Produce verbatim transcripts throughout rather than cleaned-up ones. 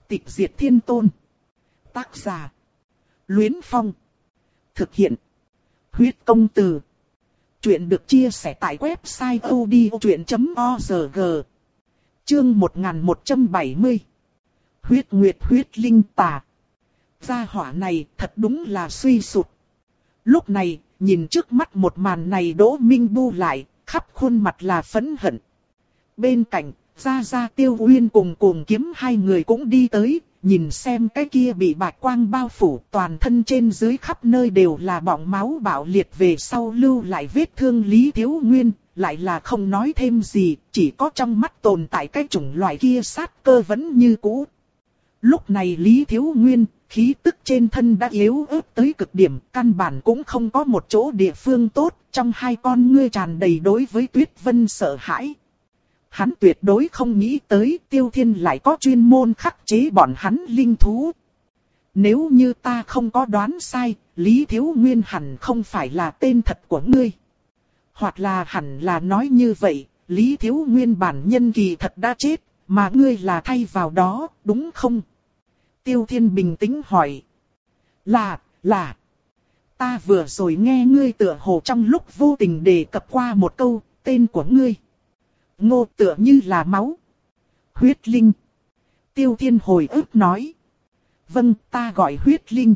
Tịch diệt thiên tôn. Tác giả. Luyến Phong. Thực hiện. Huyết công từ. Chuyện được chia sẻ tại website odchuyện chấm org. Chương một nghìn một trăm bảy mươi. Huyết Nguyệt huyết linh tà. Gia hỏa này thật đúng là suy sụt. Lúc này, nhìn trước mắt một màn này Đỗ Minh bu lại, khắp khuôn mặt là phẫn hận. Bên cạnh, Gia Gia Tiêu Uyên cùng Cuồng Kiếm hai người cũng đi tới, nhìn xem cái kia bị bạch quang bao phủ, toàn thân trên dưới khắp nơi đều là bọng máu bạo liệt về sau lưu lại vết thương Lý Thiếu Nguyên, lại là không nói thêm gì, chỉ có trong mắt tồn tại cái chủng loại kia sát cơ vẫn như cũ. Lúc này Lý Thiếu Nguyên, khí tức trên thân đã yếu ớt tới cực điểm, căn bản cũng không có một chỗ địa phương tốt, trong hai con ngươi tràn đầy đối với Tuyết Vân sợ hãi. Hắn tuyệt đối không nghĩ tới Tiêu Thiên lại có chuyên môn khắc chế bọn hắn linh thú. Nếu như ta không có đoán sai, Lý Thiếu Nguyên hẳn không phải là tên thật của ngươi. Hoặc là hẳn là nói như vậy, Lý Thiếu Nguyên bản nhân kỳ thật đã chết, mà ngươi là thay vào đó, đúng không? Tiêu Thiên bình tĩnh hỏi. Là, là. Ta vừa rồi nghe ngươi tựa hồ trong lúc vô tình đề cập qua một câu, tên của ngươi. Ngô tựa như là máu. Huyết linh. Tiêu Thiên hồi ức nói. Vâng, ta gọi huyết linh.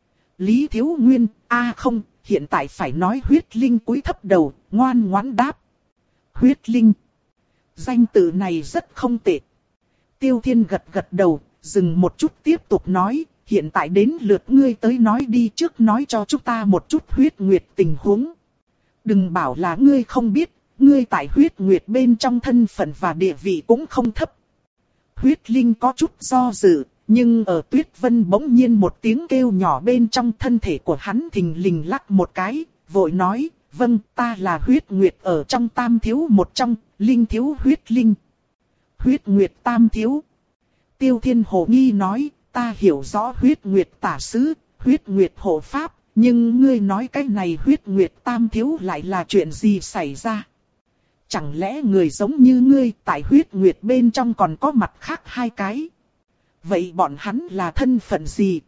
Lý Thiếu Nguyên, a à không, hiện tại phải nói huyết linh cúi thấp đầu, ngoan ngoãn đáp. Huyết linh. Danh tự này rất không tệ. Tiêu Thiên gật gật đầu, dừng một chút tiếp tục nói. Hiện tại đến lượt ngươi tới nói đi, trước nói cho chúng ta một chút huyết nguyệt tình huống. Đừng bảo là ngươi không biết. Ngươi tại huyết nguyệt bên trong thân phận và địa vị cũng không thấp. Huyết linh có chút do dự, nhưng ở Tuyết Vân bỗng nhiên một tiếng kêu nhỏ bên trong thân thể của hắn thình lình lắc một cái, vội nói, vâng, ta là huyết nguyệt ở trong tam thiếu một trong, linh thiếu huyết linh. Huyết nguyệt tam thiếu. Tiêu Thiên hồ nghi nói, ta hiểu rõ huyết nguyệt tả sứ, huyết nguyệt hộ pháp, nhưng ngươi nói cái này huyết nguyệt tam thiếu lại là chuyện gì xảy ra? Chẳng lẽ người giống như ngươi tại huyết nguyệt bên trong còn có mặt khác hai cái? Vậy bọn hắn là thân phận gì?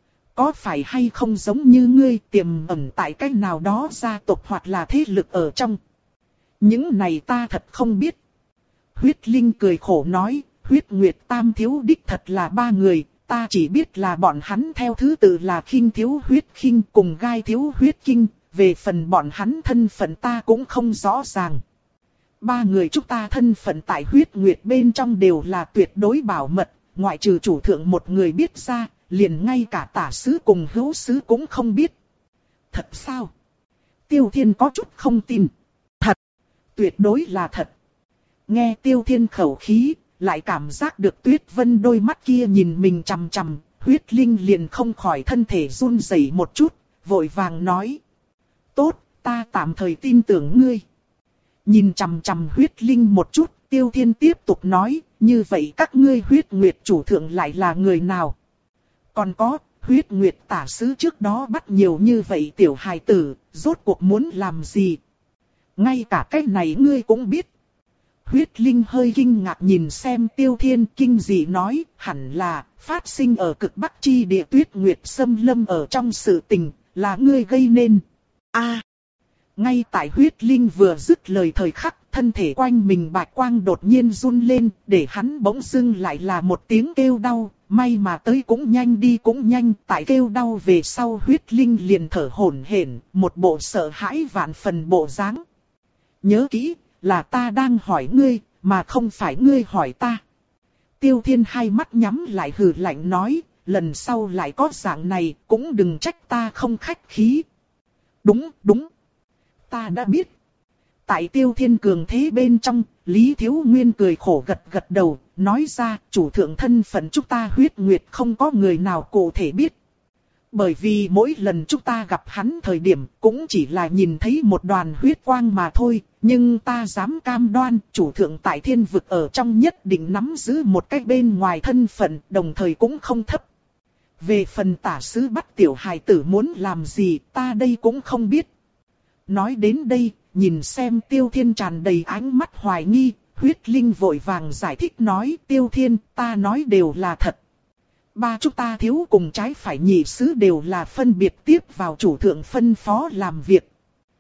Có phải hay không giống như ngươi tiềm ẩn tại cách nào đó gia tộc hoặc là thế lực ở trong? Những này ta thật không biết. Huyết Linh cười khổ nói, huyết nguyệt tam thiếu đích thật là ba người, ta chỉ biết là bọn hắn theo thứ tự là Khinh thiếu huyết Khinh cùng Gai thiếu huyết Kinh, về phần bọn hắn thân phận ta cũng không rõ ràng. Ba người chúng ta thân phận tại huyết nguyệt bên trong đều là tuyệt đối bảo mật, ngoại trừ chủ thượng một người biết ra, liền ngay cả tả sứ cùng hữu sứ cũng không biết. Thật sao? Tiêu Thiên có chút không tin. Thật, tuyệt đối là thật. Nghe Tiêu Thiên khẩu khí, lại cảm giác được Tuyết Vân đôi mắt kia nhìn mình chằm chằm, huyết linh liền không khỏi thân thể run rẩy một chút, vội vàng nói. Tốt, ta tạm thời tin tưởng ngươi. Nhìn chằm chằm huyết linh một chút, Tiêu Thiên tiếp tục nói, như vậy các ngươi huyết nguyệt chủ thượng lại là người nào? Còn có, huyết nguyệt tả sứ trước đó bắt nhiều như vậy tiểu hài tử, rốt cuộc muốn làm gì? Ngay cả cái này ngươi cũng biết. Huyết linh hơi kinh ngạc nhìn xem Tiêu Thiên, kinh dị nói, hẳn là phát sinh ở cực bắc chi địa tuyết nguyệt xâm lâm ở trong sự tình, là ngươi gây nên. A. Ngay tại huyết linh vừa dứt lời thời khắc, thân thể quanh mình bạch quang đột nhiên run lên, để hắn bỗng dưng lại là một tiếng kêu đau, may mà tới cũng nhanh đi cũng nhanh, tại kêu đau về sau huyết linh liền thở hổn hển, một bộ sợ hãi vạn phần bộ dáng. Nhớ kỹ, là ta đang hỏi ngươi, mà không phải ngươi hỏi ta. Tiêu Thiên hai mắt nhắm lại hừ lạnh nói, lần sau lại có dạng này, cũng đừng trách ta không khách khí. Đúng, đúng. Ta đã biết. Tại Tiêu Thiên cường thế bên trong, Lý Thiếu Nguyên cười khổ gật gật đầu, nói ra chủ thượng thân phận chúng ta huyết nguyệt không có người nào cụ thể biết. Bởi vì mỗi lần chúng ta gặp hắn thời điểm cũng chỉ là nhìn thấy một đoàn huyết quang mà thôi, nhưng ta dám cam đoan chủ thượng tại thiên vực ở trong nhất định nắm giữ một cách bên ngoài thân phận, đồng thời cũng không thấp. Về phần tả sứ bắt tiểu hài tử muốn làm gì ta đây cũng không biết. Nói đến đây, nhìn xem Tiêu Thiên tràn đầy ánh mắt hoài nghi, huyết linh vội vàng giải thích nói Tiêu Thiên, ta nói đều là thật. ba chúng ta thiếu cùng trái phải nhị sứ đều là phân biệt tiếp vào chủ thượng phân phó làm việc.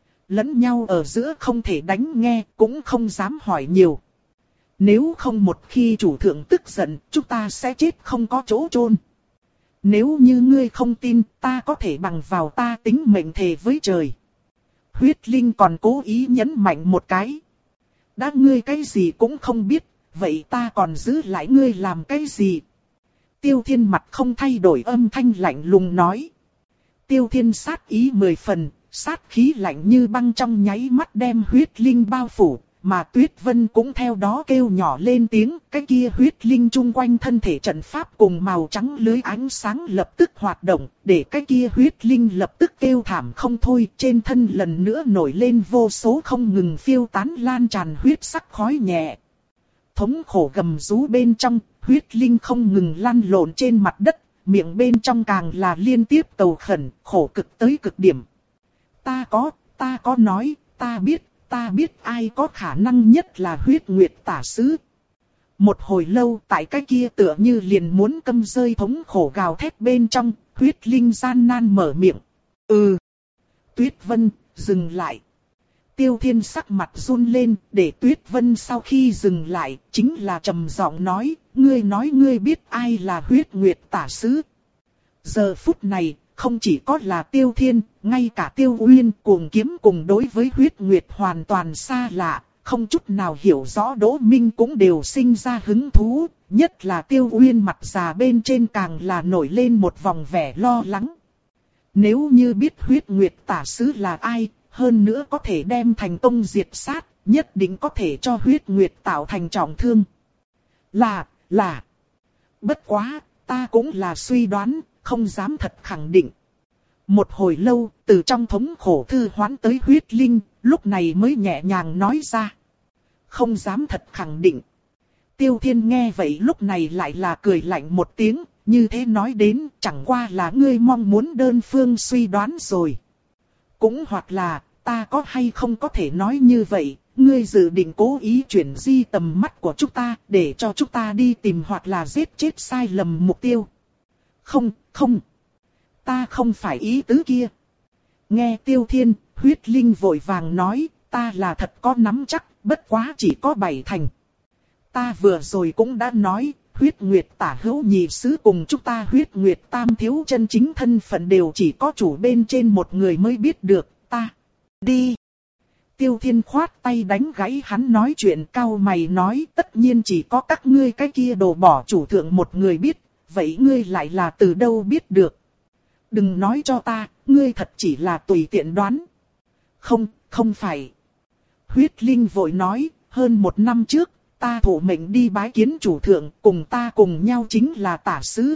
Lẫn nhau ở giữa không thể đánh nghe, cũng không dám hỏi nhiều. Nếu không một khi chủ thượng tức giận, chúng ta sẽ chết không có chỗ chôn. Nếu như ngươi không tin, ta có thể bằng vào ta tính mệnh thề với trời. Huyết Linh còn cố ý nhấn mạnh một cái. Đã ngươi cái gì cũng không biết, vậy ta còn giữ lại ngươi làm cái gì? Tiêu Thiên mặt không thay đổi, âm thanh lạnh lùng nói. Tiêu Thiên sát ý mười phần, sát khí lạnh như băng trong nháy mắt đem Huyết Linh bao phủ, mà Tuyết Vân cũng theo đó kêu nhỏ lên tiếng. Cái kia Huyết Linh chung quanh thân thể trận pháp cùng màu trắng lưới ánh sáng lập tức hoạt động, để cái kia Huyết Linh lập tức kêu thảm không thôi. Trên thân lần nữa nổi lên vô số không ngừng phiêu tán lan tràn huyết sắc khói nhẹ. Thống khổ gầm rú bên trong, Huyết Linh không ngừng lăn lộn trên mặt đất, miệng bên trong càng là liên tiếp cầu khẩn, khổ cực tới cực điểm. Ta có, ta có nói, ta biết, ta biết ai có khả năng nhất là Huyết Nguyệt tả sứ. Một hồi lâu tại cái kia tựa như liền muốn câm rơi thống khổ gào thét bên trong, Huyết Linh gian nan mở miệng. Ừ. Tuyết Vân, dừng lại. Tiêu Thiên sắc mặt run lên, để Tuyết Vân sau khi dừng lại, chính là trầm giọng nói, ngươi nói ngươi biết ai là Huyết Nguyệt tả sứ. Giờ phút này, không chỉ có là Tiêu Thiên, ngay cả Tiêu Uyên Cuồng Kiếm cùng đối với Huyết Nguyệt hoàn toàn xa lạ, không chút nào hiểu rõ Đỗ Minh cũng đều sinh ra hứng thú, nhất là Tiêu Uyên mặt già bên trên càng là nổi lên một vòng vẻ lo lắng. Nếu như biết Huyết Nguyệt tả sứ là ai, hơn nữa có thể đem thành công diệt sát, nhất định có thể cho Huyết Nguyệt tạo thành trọng thương. Là, là. Bất quá, ta cũng là suy đoán, không dám thật khẳng định. Một hồi lâu, từ trong thống khổ thư hoán tới Huyết Linh, lúc này mới nhẹ nhàng nói ra. Không dám thật khẳng định. Tiêu Thiên nghe vậy lúc này lại là cười lạnh một tiếng, như thế nói đến chẳng qua là ngươi mong muốn đơn phương suy đoán rồi. Cũng hoặc là, ta có hay không có thể nói như vậy, ngươi dự định cố ý chuyển di tầm mắt của chúng ta, để cho chúng ta đi tìm hoặc là giết chết sai lầm mục tiêu. Không, không. Ta không phải ý tứ kia. Nghe Tiêu Thiên, Huyết Linh vội vàng nói, ta là thật có nắm chắc, bất quá chỉ có bảy thành. Ta vừa rồi cũng đã nói, Huyết Nguyệt tả hữu nhị sứ cùng chúng ta Huyết Nguyệt tam thiếu chân chính thân phận đều chỉ có chủ bên trên một người mới biết được, ta. Đi. Tiêu Thiên khoát tay đánh gãy hắn nói chuyện, cao mày nói, tất nhiên chỉ có các ngươi cái kia đồ bỏ chủ thượng một người biết, vậy ngươi lại là từ đâu biết được? Đừng nói cho ta, ngươi thật chỉ là tùy tiện đoán. Không, không phải. Huyết Linh vội nói, hơn một năm trước, ta thụ mệnh đi bái kiến chủ thượng, cùng ta cùng nhau chính là tả sứ.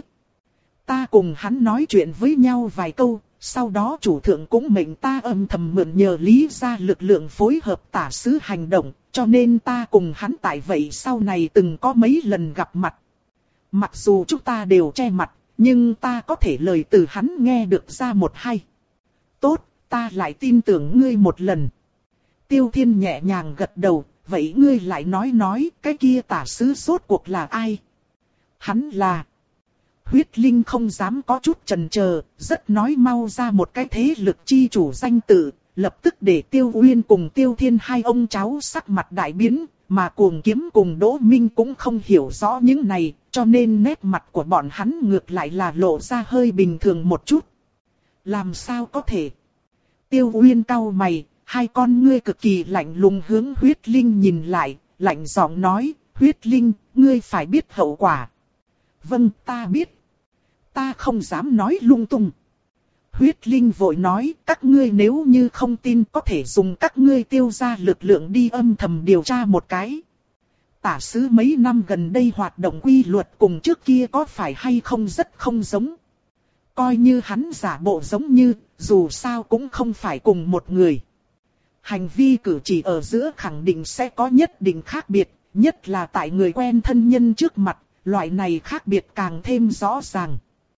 Ta cùng hắn nói chuyện với nhau vài câu, sau đó chủ thượng cũng mệnh ta âm thầm mượn nhờ Lý gia lực lượng phối hợp tả sứ hành động, cho nên ta cùng hắn tại vậy sau này từng có mấy lần gặp mặt. Mặc dù chúng ta đều che mặt, nhưng ta có thể lời từ hắn nghe được ra một hai. Tốt, ta lại tin tưởng ngươi một lần. Tiêu Thiên nhẹ nhàng gật đầu, vậy ngươi lại nói nói, cái kia tả sứ rốt cuộc là ai? Hắn là... Huyết Linh không dám có chút chần chờ, rất nói mau ra một cái thế lực chi chủ danh tự, lập tức để Tiêu Uyên cùng Tiêu Thiên hai ông cháu sắc mặt đại biến, mà Cuồng Kiếm cùng Đỗ Minh cũng không hiểu rõ những này, cho nên nét mặt của bọn hắn ngược lại là lộ ra hơi bình thường một chút. Làm sao có thể? Tiêu Uyên cau mày, hai con ngươi cực kỳ lạnh lùng hướng Huyết Linh nhìn lại, lạnh giọng nói, Huyết Linh, ngươi phải biết hậu quả. Vâng, ta biết. Ta không dám nói lung tung. Huyết Linh vội nói, các ngươi nếu như không tin có thể dùng các ngươi tiêu ra lực lượng đi âm thầm điều tra một cái. Tả sứ mấy năm gần đây hoạt động quy luật cùng trước kia có phải hay không rất không giống. Coi như hắn giả bộ giống như, dù sao cũng không phải cùng một người. Hành vi cử chỉ ở giữa khẳng định sẽ có nhất định khác biệt, nhất là tại người quen thân nhân trước mặt, loại này khác biệt càng thêm rõ ràng.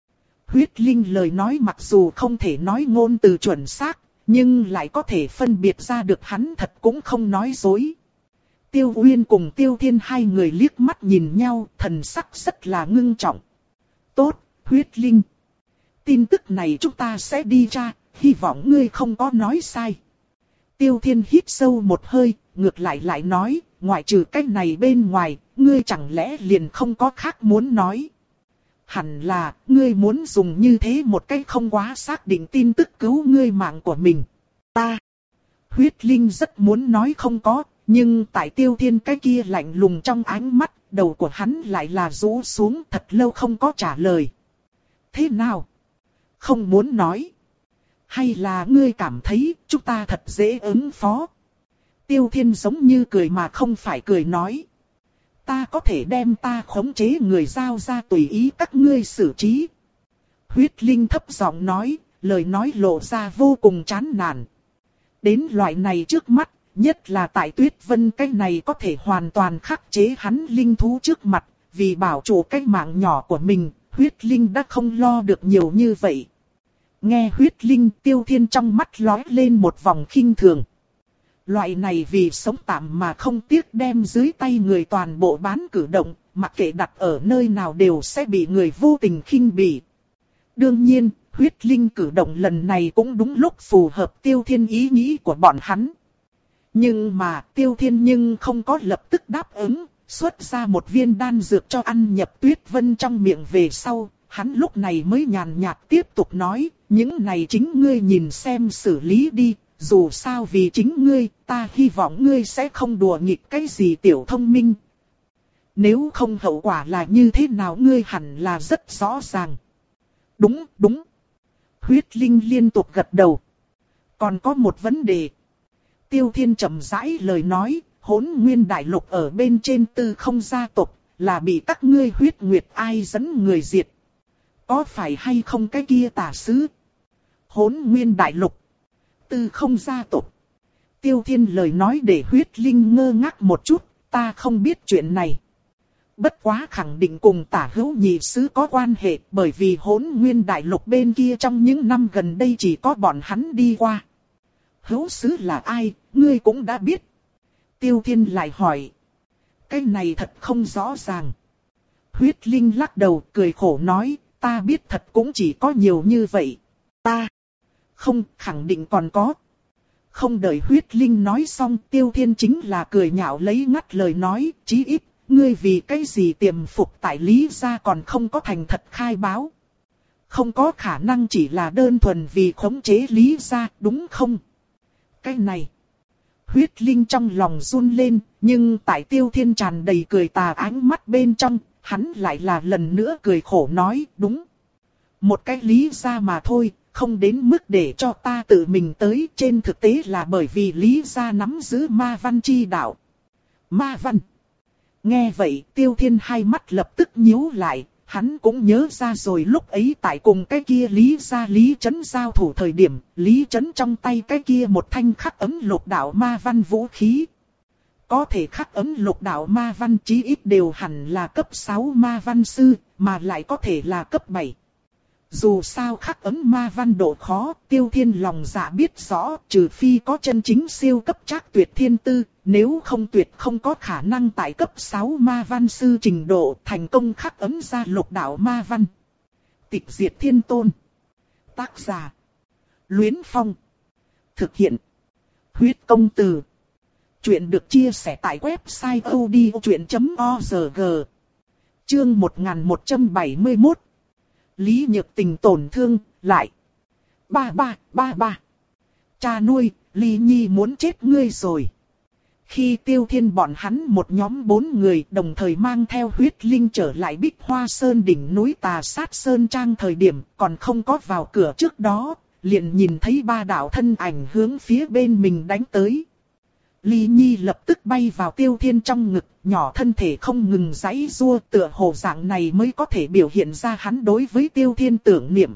Huyết Linh lời nói mặc dù không thể nói ngôn từ chuẩn xác, nhưng lại có thể phân biệt ra được hắn thật cũng không nói dối. Tiêu Uyên cùng Tiêu Thiên hai người liếc mắt nhìn nhau, thần sắc rất là ngưng trọng. Tốt, Huyết Linh. Tin tức này chúng ta sẽ đi tra, hy vọng ngươi không có nói sai. Tiêu Thiên hít sâu một hơi, ngược lại lại nói, ngoại trừ cái này bên ngoài, ngươi chẳng lẽ liền không có khác muốn nói. Hẳn là, ngươi muốn dùng như thế một cách không quá xác định tin tức cứu ngươi mạng của mình. Ta. Huyết Linh rất muốn nói không có, nhưng tại Tiêu Thiên cái kia lạnh lùng trong ánh mắt, đầu của hắn lại là rũ xuống thật lâu không có trả lời. Thế nào? Không muốn nói. Hay là ngươi cảm thấy chúng ta thật dễ ứng phó? Tiêu Thiên giống như cười mà không phải cười nói. Ta có thể đem ta khống chế người giao ra tùy ý các ngươi xử trí. Huyết Linh thấp giọng nói, lời nói lộ ra vô cùng chán nản. Đến loại này trước mắt, nhất là tại Tuyết Vân cái này có thể hoàn toàn khắc chế hắn linh thú trước mặt, vì bảo trụ cái mạng nhỏ của mình, Huyết Linh đã không lo được nhiều như vậy. Nghe Huyết Linh, Tiêu Thiên trong mắt lóe lên một vòng khinh thường. Loại này vì sống tạm mà không tiếc đem dưới tay người toàn bộ bán cử động, mặc kệ đặt ở nơi nào đều sẽ bị người vô tình khinh bỉ. Đương nhiên, Huyết Linh cử động lần này cũng đúng lúc phù hợp Tiêu Thiên ý nghĩ của bọn hắn. Nhưng mà Tiêu Thiên nhưng không có lập tức đáp ứng, xuất ra một viên đan dược cho ăn nhập Tuyết Vân trong miệng về sau, hắn lúc này mới nhàn nhạt tiếp tục nói, những này chính ngươi nhìn xem xử lý đi, dù sao vì chính ngươi, ta hy vọng ngươi sẽ không đùa nghịch cái gì tiểu thông minh. Nếu không hậu quả là như thế nào ngươi hẳn là rất rõ ràng. Đúng, đúng. Huyết Linh liên tục gật đầu. Còn có một vấn đề. Tiêu Thiên chậm rãi lời nói, Hỗn Nguyên Đại Lục ở bên trên Tư Không gia tộc, là bị các ngươi huyết nguyệt ai dẫn người diệt. Có phải hay không cái kia tà sứ? Hỗn Nguyên Đại Lục, Tư Không gia tộc. Tiêu Thiên lời nói để Huyết Linh ngơ ngác một chút, ta không biết chuyện này. Bất quá khẳng định cùng Tả Hữu nhị sứ có quan hệ, bởi vì Hỗn Nguyên Đại Lục bên kia trong những năm gần đây chỉ có bọn hắn đi qua. Hữu sứ là ai, ngươi cũng đã biết. Tiêu Thiên lại hỏi. Cái này thật không rõ ràng. Huyết Linh lắc đầu cười khổ nói, ta biết thật cũng chỉ có nhiều như vậy. Ta. Không, khẳng định còn có. Không đợi Huyết Linh nói xong, Tiêu Thiên chính là cười nhạo lấy ngắt lời nói, chí ít, ngươi vì cái gì tiềm phục tại Lý gia còn không có thành thật khai báo. Không có khả năng chỉ là đơn thuần vì khống chế Lý gia, đúng không? Cái này. Huyết Linh trong lòng run lên, nhưng tại Tiêu Thiên tràn đầy cười tà ánh mắt bên trong, hắn lại là lần nữa cười khổ nói, đúng. Một cái Lý gia mà thôi, không đến mức để cho ta tự mình tới, trên thực tế là bởi vì Lý gia nắm giữ ma văn chi đạo. Ma văn. Nghe vậy, Tiêu Thiên hai mắt lập tức nhíu lại, hắn cũng nhớ ra rồi lúc ấy tại cùng cái kia Lý gia Lý Chấn giao thủ thời điểm, Lý Chấn trong tay cái kia một thanh khắc ấm lục đạo ma văn vũ khí. Có thể khắc ấm lục đạo ma văn chí ít đều hẳn là cấp sáu ma văn sư, mà lại có thể là cấp bảy. Dù sao khắc ấm ma văn độ khó, Tiêu Thiên lòng dạ biết rõ, trừ phi có chân chính siêu cấp trác tuyệt thiên tư, nếu không tuyệt không có khả năng tại cấp sáu ma văn sư trình độ thành công khắc ấm ra lục đạo ma văn. Tịch diệt thiên tôn. Tác giả. Luyến Phong. Thực hiện. Huyết công từ. Chuyện được chia sẻ tại website odchuyện chấm org. Chương một nghìn một trăm bảy mươi mốt. Lý Nhược Tình tổn thương, lại. Ba ba, ba ba. Cha nuôi, Lý Nhi muốn chết ngươi rồi. Khi Tiêu Thiên bọn hắn một nhóm bốn người đồng thời mang theo Huyết Linh trở lại Bích Hoa Sơn đỉnh núi Tà Sát Sơn Trang thời điểm còn không có vào cửa trước đó, liền nhìn thấy ba đạo thân ảnh hướng phía bên mình đánh tới. Lý Nhi lập tức bay vào Tiêu Thiên trong ngực, nhỏ thân thể không ngừng giãy giụa, tựa hồ dạng này mới có thể biểu hiện ra hắn đối với Tiêu Thiên tưởng niệm.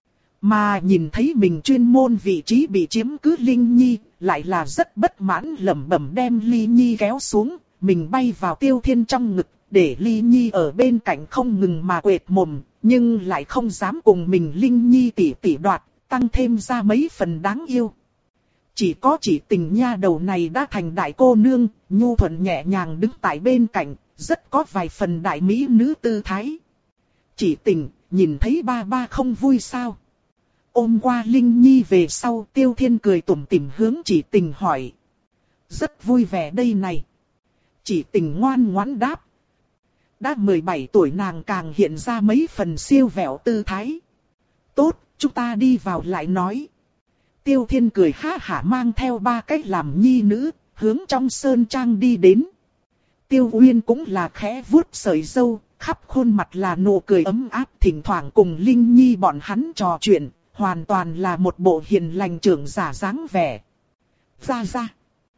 Mà nhìn thấy mình chuyên môn vị trí bị chiếm cứ Linh Nhi, lại là rất bất mãn lẩm bẩm đem Lý Nhi kéo xuống, mình bay vào Tiêu Thiên trong ngực, để Lý Nhi ở bên cạnh không ngừng mà quệt mồm, nhưng lại không dám cùng mình Linh Nhi tỉ tỉ đoạt, tăng thêm ra mấy phần đáng yêu. Chỉ có chỉ tình nha đầu này đã thành đại cô nương, nhu thuận nhẹ nhàng đứng tại bên cạnh, rất có vài phần đại mỹ nữ tư thái. Chỉ tình, nhìn thấy ba ba không vui sao? Ôm qua Linh Nhi về sau, Tiêu Thiên cười tủm tỉm hướng Chỉ Tình hỏi. Rất vui vẻ đây này. Chỉ Tình ngoan ngoãn đáp. Đã mười bảy tuổi nàng càng hiện ra mấy phần siêu vẹo tư thái. Tốt, chúng ta đi vào lại nói. Tiêu Thiên cười ha hả mang theo ba cách làm nhi nữ, hướng trong sơn trang đi đến. Tiêu Uyên cũng là khẽ vuốt sợi râu, khắp khuôn mặt là nụ cười ấm áp, thỉnh thoảng cùng Linh Nhi bọn hắn trò chuyện, hoàn toàn là một bộ hiền lành trưởng giả dáng vẻ. Ra ra.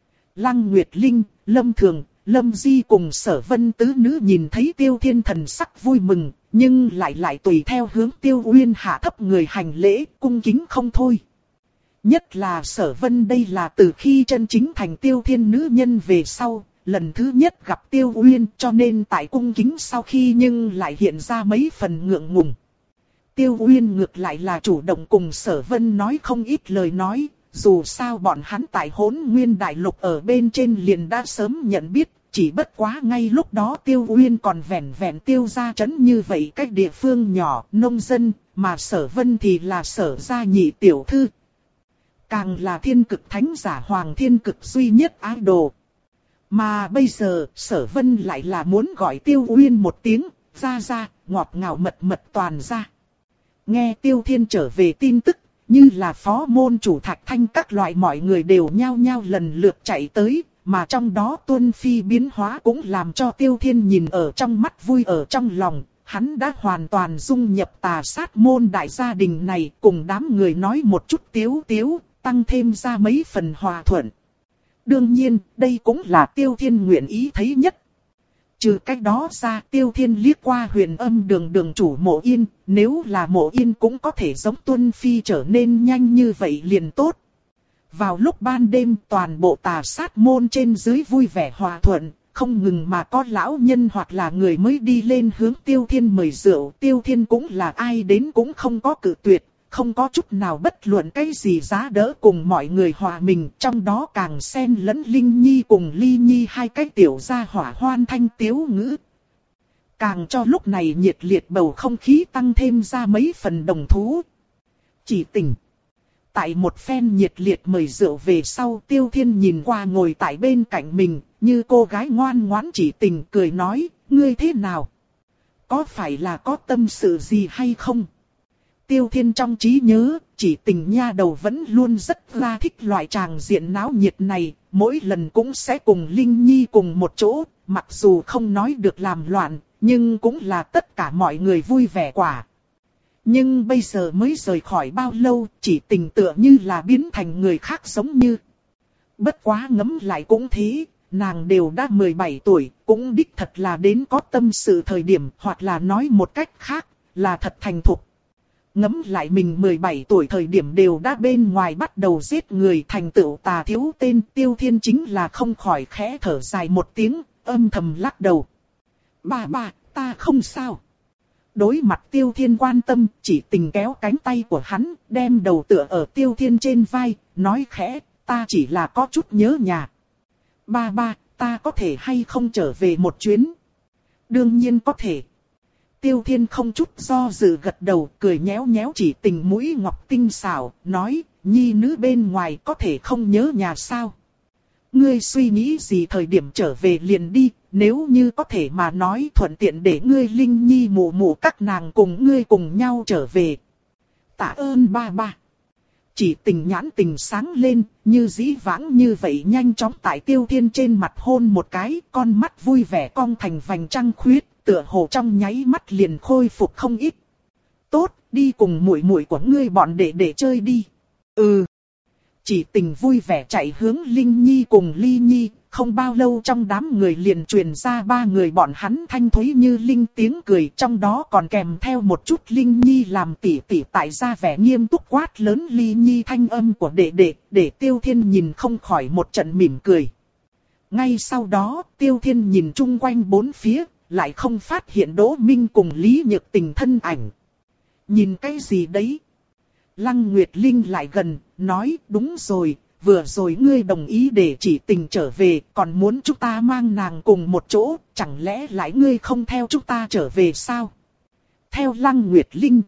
Lăng Nguyệt Linh, Lâm Thường, Lâm Di cùng Sở Vân tứ nữ nhìn thấy Tiêu Thiên thần sắc vui mừng, nhưng lại lại tùy theo hướng Tiêu Uyên hạ thấp người hành lễ, cung kính không thôi. Nhất là Sở Vân đây là từ khi chân chính thành Tiêu Thiên nữ nhân về sau, lần thứ nhất gặp Tiêu Uyên, cho nên tại cung kính sau khi nhưng lại hiện ra mấy phần ngượng ngùng. Tiêu Uyên ngược lại là chủ động cùng Sở Vân nói không ít lời nói, dù sao bọn hắn tại Hỗn Nguyên Đại Lục ở bên trên liền đã sớm nhận biết, chỉ bất quá ngay lúc đó Tiêu Uyên còn vẻn vẹn tiêu gia trấn như vậy cách địa phương nhỏ, nông dân, mà Sở Vân thì là Sở gia nhị tiểu thư. Càng là thiên cực thánh giả Hoàng Thiên Cực duy nhất idol. Mà bây giờ, Sở Vân lại là muốn gọi Tiêu Uyên một tiếng, ra ra, ngọt ngào mật mật toàn ra. Nghe Tiêu Thiên trở về tin tức, như là phó môn chủ Thạch Thanh các loại mọi người đều nhao nhao lần lượt chạy tới, mà trong đó Tuân Phi biến hóa cũng làm cho Tiêu Thiên nhìn ở trong mắt vui ở trong lòng. Hắn đã hoàn toàn dung nhập Tà Sát môn đại gia đình này, cùng đám người nói một chút tiếu tiếu, tăng thêm ra mấy phần hòa thuận. Đương nhiên, đây cũng là Tiêu Thiên nguyện ý thấy nhất. Trừ cách đó ra, Tiêu Thiên liếc qua Huyền Âm đường đường chủ Mộ Yên, nếu là Mộ Yên cũng có thể giống Tuân Phi trở nên nhanh như vậy liền tốt. Vào lúc ban đêm, toàn bộ Tà Sát môn trên dưới vui vẻ hòa thuận, không ngừng mà có lão nhân hoặc là người mới đi lên hướng Tiêu Thiên mời rượu. Tiêu Thiên cũng là ai đến cũng không có cự tuyệt, không có chút nào bất luận cái gì giá đỡ cùng mọi người hòa mình. Trong đó càng xen lẫn Linh Nhi cùng Ly Nhi hai cái tiểu gia hỏa hoan thanh tiếu ngữ. Càng cho lúc này nhiệt liệt bầu không khí tăng thêm ra mấy phần đồng thú. Chỉ Tình. Tại một phen nhiệt liệt mời rượu về sau, Tiêu Thiên nhìn qua ngồi tại bên cạnh mình, như cô gái ngoan ngoãn Chỉ Tình cười nói, ngươi thế nào? Có phải là có tâm sự gì hay không? Tiêu Thiên trong trí nhớ, Chỉ Tình nha đầu vẫn luôn rất là thích loại tràng diện náo nhiệt này, mỗi lần cũng sẽ cùng Linh Nhi cùng một chỗ, mặc dù không nói được làm loạn, nhưng cũng là tất cả mọi người vui vẻ quả. Nhưng bây giờ mới rời khỏi bao lâu, Chỉ Tình tựa như là biến thành người khác giống như. Bất quá ngẫm lại cũng thế, nàng đều đã mười bảy tuổi, cũng đích thật là đến có tâm sự thời điểm, hoặc là nói một cách khác, là thật thành thục. Ngẫm lại mình mười bảy tuổi thời điểm đều đã bên ngoài bắt đầu giết người, thành tựu tà thiếu tên, Tiêu Thiên chính là không khỏi khẽ thở dài một tiếng, âm thầm lắc đầu. Bà bà, ta không sao. Đối mặt Tiêu Thiên quan tâm, Chỉ Tình kéo cánh tay của hắn, đem đầu tựa ở Tiêu Thiên trên vai, nói khẽ, ta chỉ là có chút nhớ nhà. Ba ba, ta có thể hay không trở về một chuyến? Đương nhiên có thể. Tiêu Thiên không chút do dự gật đầu, cười nhéo nhéo Chỉ Tình mũi ngọc tinh xảo, nói, nhi nữ bên ngoài có thể không nhớ nhà sao? Ngươi suy nghĩ gì thời điểm trở về liền đi, nếu như có thể mà nói thuận tiện để ngươi Linh Nhi mụ mụ các nàng cùng ngươi cùng nhau trở về. Tạ ơn ba ba. Chỉ Tình nhãn tình sáng lên, như dĩ vãng như vậy nhanh chóng tại Tiêu Thiên trên mặt hôn một cái, con mắt vui vẻ cong thành vành trăng khuyết, tựa hồ trong nháy mắt liền khôi phục không ít. Tốt, đi cùng muội muội của ngươi bọn đệ đệ chơi đi. Ừ. Chỉ Tình vui vẻ chạy hướng Linh Nhi cùng Ly Nhi, không bao lâu trong đám người liền truyền ra ba người bọn hắn thanh thúy như linh tiếng cười, trong đó còn kèm theo một chút Linh Nhi làm tỉ tỉ tại ra vẻ nghiêm túc quát lớn Ly Nhi thanh âm của đệ đệ, để Tiêu Thiên nhìn không khỏi một trận mỉm cười. Ngay sau đó, Tiêu Thiên nhìn chung quanh bốn phía, lại không phát hiện Đỗ Minh cùng Lý Nhược Tình thân ảnh. Nhìn cái gì đấy? Lăng Nguyệt Linh lại gần, nói, đúng rồi, vừa rồi ngươi đồng ý để Chỉ Tình trở về, còn muốn chúng ta mang nàng cùng một chỗ, chẳng lẽ lại ngươi không theo chúng ta trở về sao? Theo Lăng Nguyệt Linh,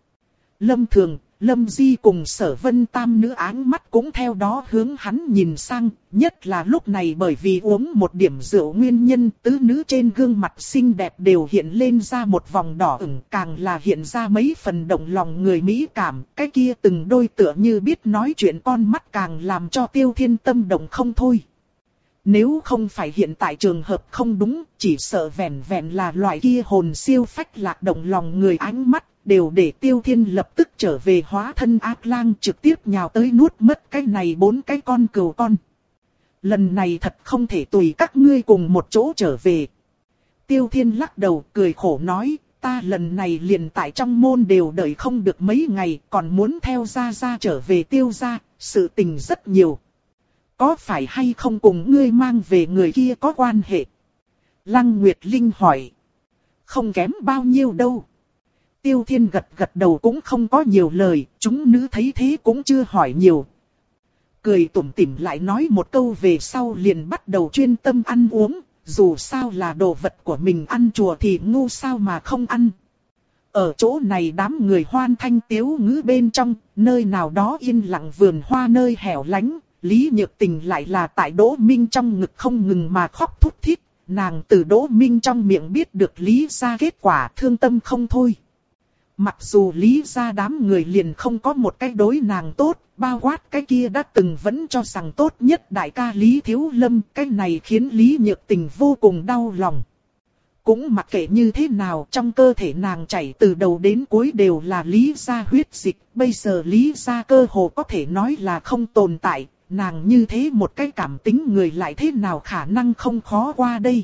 Lâm Thường, Lâm Di cùng Sở Vân Tam nữ áng mắt cũng theo đó hướng hắn nhìn sang, nhất là lúc này bởi vì uống một điểm rượu nguyên nhân, tứ nữ trên gương mặt xinh đẹp đều hiện lên ra một vòng đỏ ửng, càng là hiện ra mấy phần động lòng người mỹ cảm, cái kia từng đôi tựa như biết nói chuyện con mắt càng làm cho Tiêu Thiên tâm động không thôi. Nếu không phải hiện tại trường hợp không đúng, chỉ sợ vẻn vẹn là loại kia hồn siêu phách lạc động lòng người ánh mắt, đều để Tiêu Thiên lập tức trở về hóa thân ác lang trực tiếp nhào tới nuốt mất cái này bốn cái con cừu con. Lần này thật không thể tùy các ngươi cùng một chỗ trở về. Tiêu Thiên lắc đầu cười khổ nói, ta lần này liền tại trong môn đều đợi không được mấy ngày, còn muốn theo gia gia trở về Tiêu gia, sự tình rất nhiều. Có phải hay không cùng ngươi mang về người kia có quan hệ? Lăng Nguyệt Linh hỏi. Không kém bao nhiêu đâu. Tiêu Thiên gật gật đầu cũng không có nhiều lời, chúng nữ thấy thế cũng chưa hỏi nhiều. Cười tủm tỉm lại nói một câu về sau liền bắt đầu chuyên tâm ăn uống, dù sao là đồ vật của mình ăn chùa thì ngu sao mà không ăn. Ở chỗ này đám người hoan thanh tiếu ngữ bên trong, nơi nào đó yên lặng vườn hoa nơi hẻo lánh, Lý Nhược Tình lại là tại Đỗ Minh trong ngực không ngừng mà khóc thút thít, nàng từ Đỗ Minh trong miệng biết được Lý gia kết quả thương tâm không thôi. Mặc dù Lý gia đám người liền không có một cái đối nàng tốt, bao quát cái kia đã từng vẫn cho rằng tốt nhất đại ca Lý Thiếu Lâm, cái này khiến Lý Nhược Tình vô cùng đau lòng. Cũng mặc kệ như thế nào, trong cơ thể nàng chảy từ đầu đến cuối đều là Lý gia huyết dịch, bây giờ Lý gia cơ hồ có thể nói là không tồn tại, nàng như thế một cái cảm tính người lại thế nào khả năng không khó qua đây.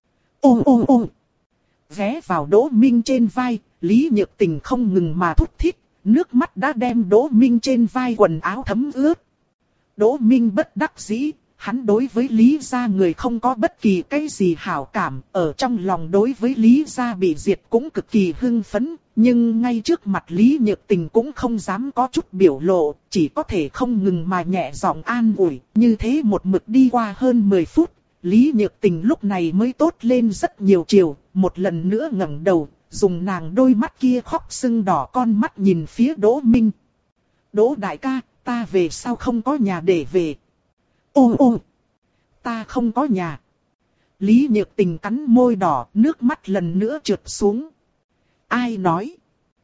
Ô ô ô ghé vào Đỗ Minh trên vai, Lý Nhược Tình không ngừng mà thút thít, nước mắt đã đem Đỗ Minh trên vai quần áo thấm ướt. Đỗ Minh bất đắc dĩ, hắn đối với Lý gia người không có bất kỳ cái gì hảo cảm, ở trong lòng đối với Lý gia bị diệt cũng cực kỳ hưng phấn, nhưng ngay trước mặt Lý Nhược Tình cũng không dám có chút biểu lộ, chỉ có thể không ngừng mà nhẹ giọng an ủi, như thế một mực đi qua hơn mười phút, Lý Nhược Tình lúc này mới tốt lên rất nhiều chiều, một lần nữa ngẩng đầu, dùng nàng đôi mắt kia khóc sưng đỏ con mắt nhìn phía Đỗ Minh. Đỗ đại ca, ta về sao không có nhà để về? Ô ô, ta không có nhà. Lý Nhược Tình cắn môi đỏ, nước mắt lần nữa trượt xuống. Ai nói?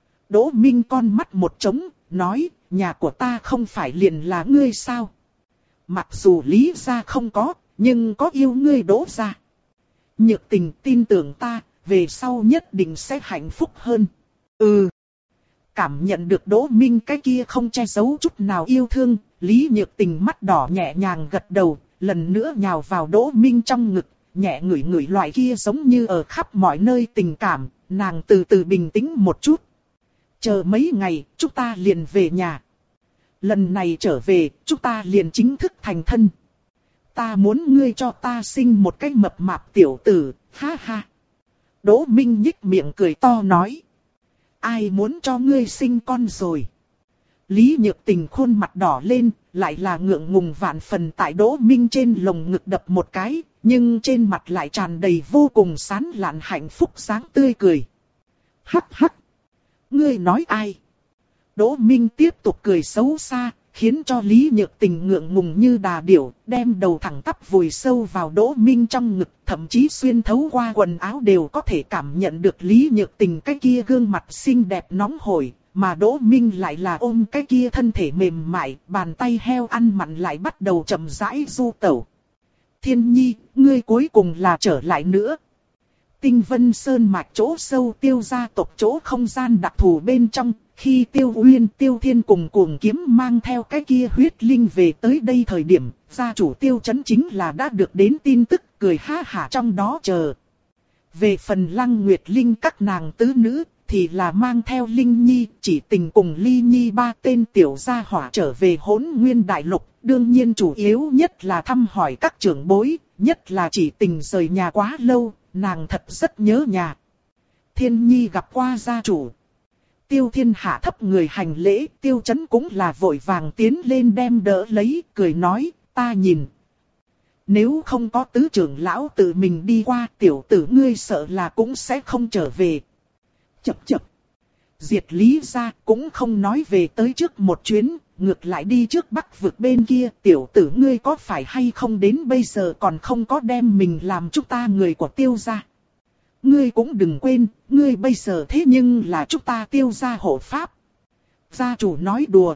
Đỗ Minh con mắt một trống, nói, nhà của ta không phải liền là ngươi sao? Mặc dù Lý gia không có, nhưng có yêu ngươi Đỗ gia. Nhược Tình tin tưởng ta, về sau nhất định sẽ hạnh phúc hơn. Ừ. Cảm nhận được Đỗ Minh cái kia không che giấu chút nào yêu thương, Lý Nhược Tình mắt đỏ nhẹ nhàng gật đầu, lần nữa nhào vào Đỗ Minh trong ngực, nhẹ ngửi ngửi loại kia giống như ở khắp mọi nơi tình cảm, nàng từ từ bình tĩnh một chút. Chờ mấy ngày, chúng ta liền về nhà. Lần này trở về, chúng ta liền chính thức thành thân. Ta muốn ngươi cho ta sinh một cái mập mạp tiểu tử, ha ha. Đỗ Minh nhích miệng cười to nói. Ai muốn cho ngươi sinh con rồi? Lý Nhược Tình khuôn mặt đỏ lên, lại là ngượng ngùng vạn phần tại Đỗ Minh trên lồng ngực đập một cái, nhưng trên mặt lại tràn đầy vô cùng sán lạn hạnh phúc sáng tươi cười. Hắc hắc! Ngươi nói ai? Đỗ Minh tiếp tục cười xấu xa, khiến cho Lý Nhược Tình ngượng ngùng như đà điểu, đem đầu thẳng tắp vùi sâu vào Đỗ Minh trong ngực, thậm chí xuyên thấu qua quần áo đều có thể cảm nhận được Lý Nhược Tình cái kia gương mặt xinh đẹp nóng hổi, mà Đỗ Minh lại là ôm cái kia thân thể mềm mại, bàn tay heo ăn mặn lại bắt đầu chậm rãi du tẩu. Thiên Nhi, ngươi cuối cùng là trở lại nữa. Tinh Vân Sơn mạch chỗ sâu Tiêu gia tộc chỗ không gian đặc thù bên trong, khi Tiêu Uyên, Tiêu Thiên cùng Cuồng Kiếm mang theo cái kia huyết linh về tới đây thời điểm, gia chủ Tiêu Chấn chính là đã được đến tin tức, cười ha hả trong đó chờ. Về phần Lăng Nguyệt Linh các nàng tứ nữ, thì là mang theo Linh Nhi, Chỉ Tình cùng Ly Nhi ba tên tiểu gia hỏa trở về Hỗn Nguyên Đại Lục, đương nhiên chủ yếu nhất là thăm hỏi các trưởng bối, nhất là Chỉ Tình rời nhà quá lâu, nàng thật rất nhớ nhà. Thiên Nhi gặp qua gia chủ. Tiêu Thiên hạ thấp người hành lễ, Tiêu Chấn cũng là vội vàng tiến lên đem đỡ lấy, cười nói, ta nhìn. Nếu không có tứ trưởng lão tự mình đi qua, tiểu tử ngươi sợ là cũng sẽ không trở về. Chập chập. Diệt Lý gia cũng không nói về tới trước một chuyến, ngược lại đi trước Bắc vực bên kia. Tiểu tử ngươi có phải hay không đến bây giờ còn không có đem mình làm chúng ta người của Tiêu gia. Ngươi cũng đừng quên, ngươi bây giờ thế nhưng là chúng ta Tiêu gia hộ pháp. Gia chủ nói đùa.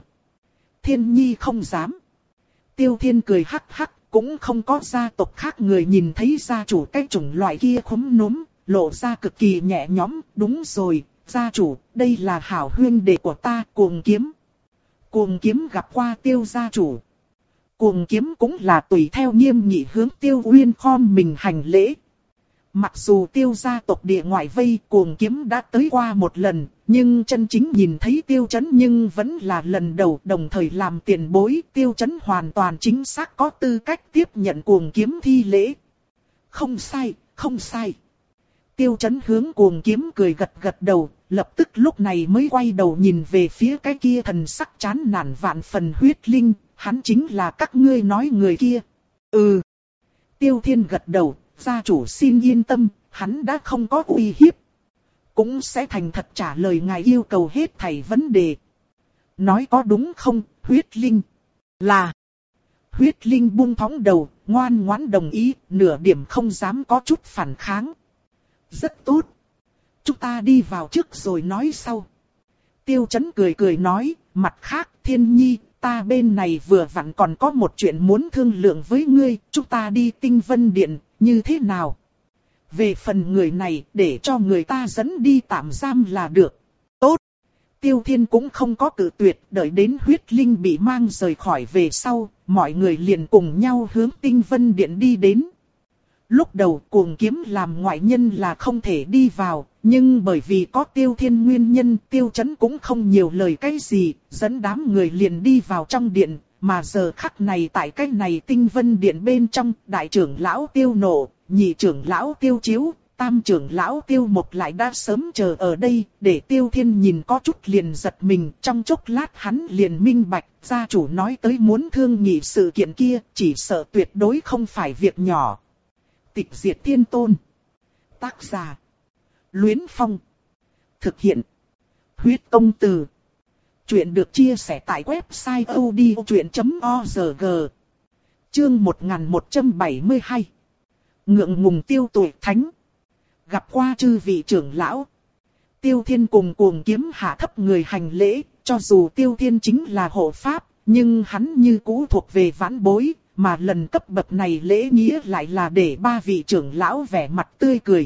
Thiên Nhi không dám. Tiêu Thiên cười hắc hắc, cũng không có gia tộc khác người nhìn thấy gia chủ cái chủng loại kia khúm núm, lộ ra cực kỳ nhẹ nhõm. Đúng rồi, gia chủ, đây là hảo huynh đệ của ta, Cuồng Kiếm. Cuồng Kiếm gặp qua Tiêu gia chủ. Cuồng Kiếm cũng là tùy theo nghiêm nghị hướng Tiêu Uyên khom mình hành lễ. Mặc dù Tiêu gia tộc địa ngoại vây Cuồng Kiếm đã tới qua một lần, nhưng chân chính nhìn thấy Tiêu Chấn nhưng vẫn là lần đầu, đồng thời làm tiền bối. Tiêu Chấn hoàn toàn chính xác có tư cách tiếp nhận Cuồng Kiếm thi lễ. Không sai, không sai. Tiêu Chấn hướng Cuồng Kiếm cười gật gật đầu, lập tức lúc này mới quay đầu nhìn về phía cái kia thần sắc chán nản vạn phần Huyết Linh. Hắn chính là các ngươi nói người kia. Ừ. Tiêu Thiên gật đầu. Gia chủ xin yên tâm, hắn đã không có uy hiếp. Cũng sẽ thành thật trả lời ngài yêu cầu hết thảy vấn đề. Nói có đúng không, Huyết Linh? Là. Huyết Linh buông thõng đầu, ngoan ngoãn đồng ý, nửa điểm không dám có chút phản kháng. Rất tốt. Chúng ta đi vào trước rồi nói sau. Tiêu Chấn cười cười nói, mặt khác Thiên Nhi, ta bên này vừa vặn còn có một chuyện muốn thương lượng với ngươi, chúng ta đi Tinh Vân Điện. Như thế nào? Về phần người này, để cho người ta dẫn đi tạm giam là được. Tốt. Tiêu Thiên cũng không có cự tuyệt, đợi đến Huyết Linh bị mang rời khỏi về sau, mọi người liền cùng nhau hướng Tinh Vân Điện đi đến. Lúc đầu Cuồng Kiếm làm ngoại nhân là không thể đi vào, nhưng bởi vì có Tiêu Thiên nguyên nhân, Tiêu Chấn cũng không nhiều lời cái gì, dẫn đám người liền đi vào trong điện. Mà giờ khắc này tại cái này Tinh Vân Điện bên trong, đại trưởng lão Tiêu Nộ, nhị trưởng lão Tiêu Chiếu, tam trưởng lão Tiêu Mộc lại đã sớm chờ ở đây, để Tiêu Thiên nhìn có chút liền giật mình. Trong chốc lát hắn liền minh bạch, gia chủ nói tới muốn thương nghị sự kiện kia, chỉ sợ tuyệt đối không phải việc nhỏ. Tịch Diệt Thiên Tôn. Tác giả. Luyến Phong. Thực hiện. Huyết Công Từ. Chuyện được chia sẻ tại website odchuyện chấm org. Chương một nghìn một trăm bảy mươi hai. Ngượng ngùng Tiêu Tuổi Thánh. Gặp qua chư vị trưởng lão. Tiêu Thiên cùng Cuồng Kiếm hạ thấp người hành lễ, cho dù Tiêu Thiên chính là hộ pháp, nhưng hắn như cũ thuộc về vãn bối, mà lần cấp bậc này lễ nghĩa lại là để ba vị trưởng lão vẻ mặt tươi cười.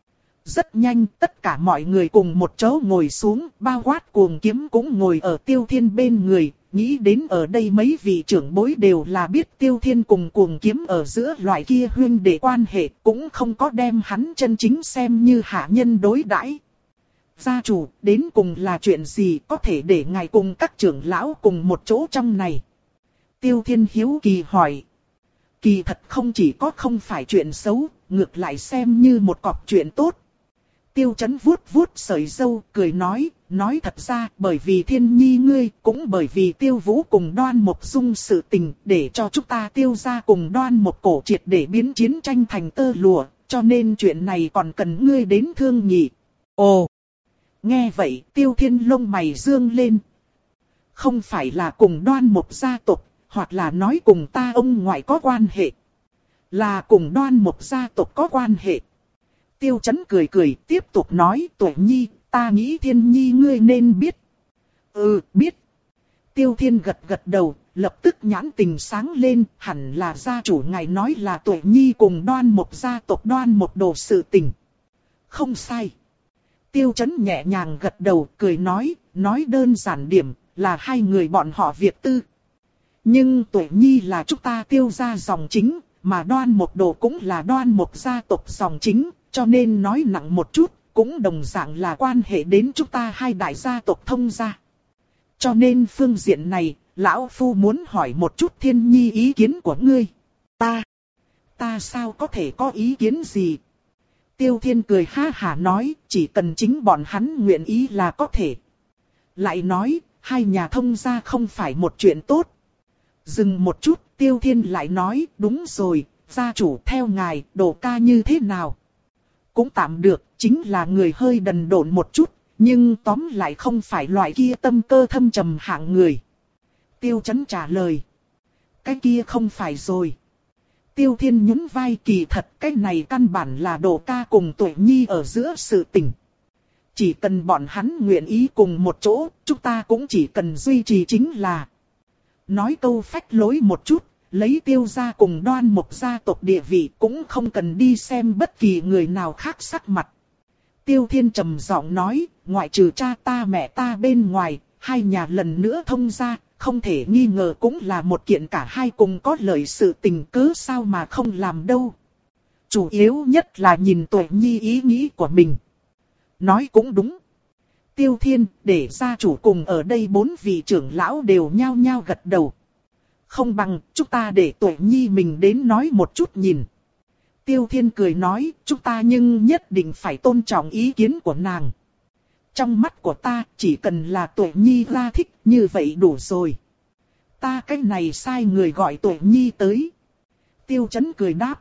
Rất nhanh, tất cả mọi người cùng một chỗ ngồi xuống, bao quát Cuồng Kiếm cũng ngồi ở Tiêu Thiên bên người, nghĩ đến ở đây mấy vị trưởng bối đều là biết Tiêu Thiên cùng Cuồng Kiếm ở giữa loại kia huynh đệ quan hệ, cũng không có đem hắn chân chính xem như hạ nhân đối đãi. Gia chủ, đến cùng là chuyện gì có thể để ngài cùng các trưởng lão cùng một chỗ trong này? Tiêu Thiên hiếu kỳ hỏi. Kỳ thật không chỉ có không phải chuyện xấu, ngược lại xem như một cọc chuyện tốt. Tiêu Chấn vuốt vuốt sợi râu, cười nói, nói thật ra, bởi vì Thiên Nhi ngươi, cũng bởi vì Tiêu Vũ cùng Đoan Mộc Dung sự tình, để cho chúng ta Tiêu gia cùng Đoan Mộc Cổ triệt để biến chiến tranh thành tơ lụa, cho nên chuyện này còn cần ngươi đến thương nghị. Ồ! Nghe vậy, Tiêu Thiên lông mày dương lên. Không phải là cùng Đoan Mộc gia tộc, hoặc là nói cùng ta ông ngoại có quan hệ. Là cùng Đoan Mộc gia tộc có quan hệ. Tiêu Chấn cười cười, tiếp tục nói, Tuổi Nhi, ta nghĩ Thiên Nhi ngươi nên biết. Ừ, biết. Tiêu Thiên gật gật đầu, lập tức nhãn tình sáng lên, hẳn là gia chủ ngài nói là Tuổi Nhi cùng Đoan Mộc gia tộc Đoan Mộc Đồ sự tình. Không sai. Tiêu Chấn nhẹ nhàng gật đầu, cười nói, nói đơn giản điểm, là hai người bọn họ việc tư. Nhưng Tuổi Nhi là chúng ta Tiêu gia dòng chính, mà Đoan Mộc Đồ cũng là Đoan Mộc gia tộc dòng chính. Cho nên nói nặng một chút, cũng đồng dạng là quan hệ đến chúng ta hai đại gia tộc thông gia. Cho nên phương diện này, lão phu muốn hỏi một chút Thiên Nhi ý kiến của ngươi. Ta, ta sao có thể có ý kiến gì? Tiêu Thiên cười ha hả nói, chỉ cần chính bọn hắn nguyện ý là có thể. Lại nói, hai nhà thông gia không phải một chuyện tốt. Dừng một chút, Tiêu Thiên lại nói, đúng rồi, gia chủ theo ngài, Đồ ca như thế nào? Cũng tạm được, chính là người hơi đần độn một chút, nhưng tóm lại không phải loại kia tâm cơ thâm trầm hạng người. Tiêu Chấn trả lời. Cái kia không phải rồi. Tiêu Thiên nhún vai, kỳ thật cái này căn bản là Đồ ca cùng Tuệ Nhi ở giữa sự tình. Chỉ cần bọn hắn nguyện ý cùng một chỗ, chúng ta cũng chỉ cần duy trì chính là. Nói câu phách lối một chút, lấy Tiêu gia cùng Đoan Mục gia tộc địa vị cũng không cần đi xem bất kỳ người nào khác sắc mặt. Tiêu Thiên trầm giọng nói, ngoại trừ cha ta mẹ ta bên ngoài, hai nhà lần nữa thông gia, không thể nghi ngờ cũng là một kiện cả hai cùng có lợi sự tình, cớ sao mà không làm đâu. Chủ yếu nhất là nhìn Tuệ Nhi ý nghĩ của mình. Nói cũng đúng. Tiêu Thiên, để gia chủ cùng ở đây bốn vị trưởng lão đều nhao nhao gật đầu. Không bằng, chúng ta để Tuệ Nhi mình đến nói một chút nhìn. Tiêu Thiên cười nói, chúng ta nhưng nhất định phải tôn trọng ý kiến của nàng. Trong mắt của ta, chỉ cần là Tuệ Nhi ra thích, như vậy đủ rồi. Ta cái này sai người gọi Tuệ Nhi tới. Tiêu Chấn cười đáp.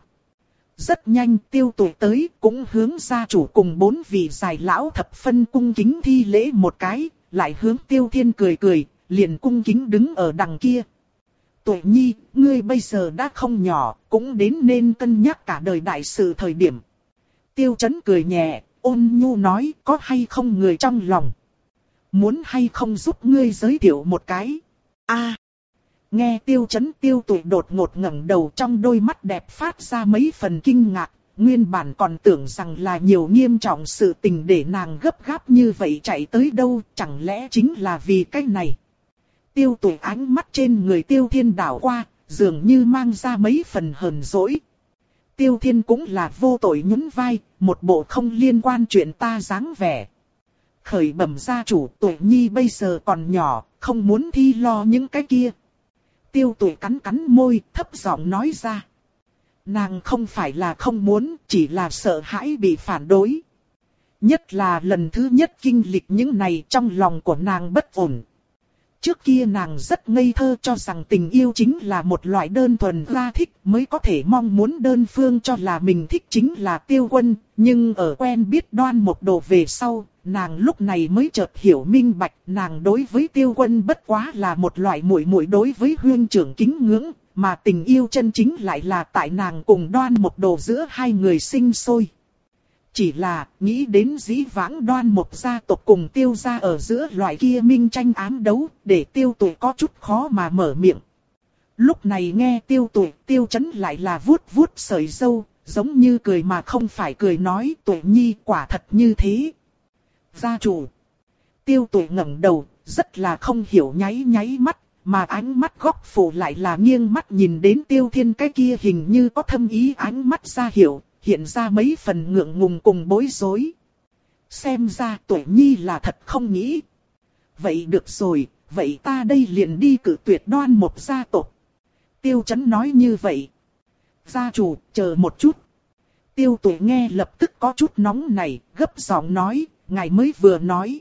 Rất nhanh Tiêu Tuệ tới, cũng hướng gia chủ cùng bốn vị dài lão thập phân cung kính thi lễ một cái, lại hướng Tiêu Thiên cười cười, liền cung kính đứng ở đằng kia. Tuệ Nhi, ngươi bây giờ đã không nhỏ, cũng đến nên cân nhắc cả đời đại sự thời điểm. Tiêu Chấn cười nhẹ, ôn nhu nói, có hay không người trong lòng. Muốn hay không giúp ngươi giới thiệu một cái. A. Nghe Tiêu Chấn, Tiêu Tuệ đột ngột ngẩng đầu, trong đôi mắt đẹp phát ra mấy phần kinh ngạc, nguyên bản còn tưởng rằng là nhiều nghiêm trọng sự tình để nàng gấp gáp như vậy chạy tới đâu, chẳng lẽ chính là vì cái này. Tiêu Tuệ ánh mắt trên người Tiêu Thiên đảo qua, dường như mang ra mấy phần hờn dỗi. Tiêu Thiên cũng là vô tội nhún vai, một bộ không liên quan chuyện ta dáng vẻ. Khởi bẩm gia chủ, Tuệ Nhi bây giờ còn nhỏ, không muốn thi lo những cái kia. Tiêu Tuệ cắn cắn môi, thấp giọng nói ra. Nàng không phải là không muốn, chỉ là sợ hãi bị phản đối. Nhất là lần thứ nhất kinh lịch những này, trong lòng của nàng bất ổn. Trước kia nàng rất ngây thơ cho rằng tình yêu chính là một loại đơn thuần ra thích mới có thể mong muốn đơn phương cho là mình thích chính là Tiêu Quân. Nhưng ở quen biết Đoan Mục Đồ về sau, nàng lúc này mới chợt hiểu minh bạch, nàng đối với Tiêu Quân bất quá là một loại muội muội đối với huynh trưởng kính ngưỡng, mà tình yêu chân chính lại là tại nàng cùng Đoan Mục Đồ giữa hai người sinh sôi. Chỉ là, nghĩ đến dĩ vãng Đoan Mục gia tộc cùng Tiêu gia ở giữa loại kia minh tranh ám đấu, để Tiêu Tuệ có chút khó mà mở miệng. Lúc này nghe Tiêu Tuệ, Tiêu Chấn lại là vuốt vuốt sợi râu, giống như cười mà không phải cười nói, Tuệ Nhi quả thật như thế. Gia chủ. Tiêu Tuệ ngẩng đầu, rất là không hiểu nháy nháy mắt, mà ánh mắt góc phủ lại là nghiêng mắt nhìn đến Tiêu Thiên cái kia hình như có thâm ý ánh mắt ra hiểu. Hiện ra mấy phần ngượng ngùng cùng bối rối. Xem ra Tuệ Nhi là thật không nghĩ. Vậy được rồi, vậy ta đây liền đi cử tuyệt Đoan Mục gia tộc. Tiêu Chấn nói như vậy. Gia chủ, chờ một chút. Tiêu Tuệ nghe lập tức có chút nóng này, gấp giọng nói, ngài mới vừa nói.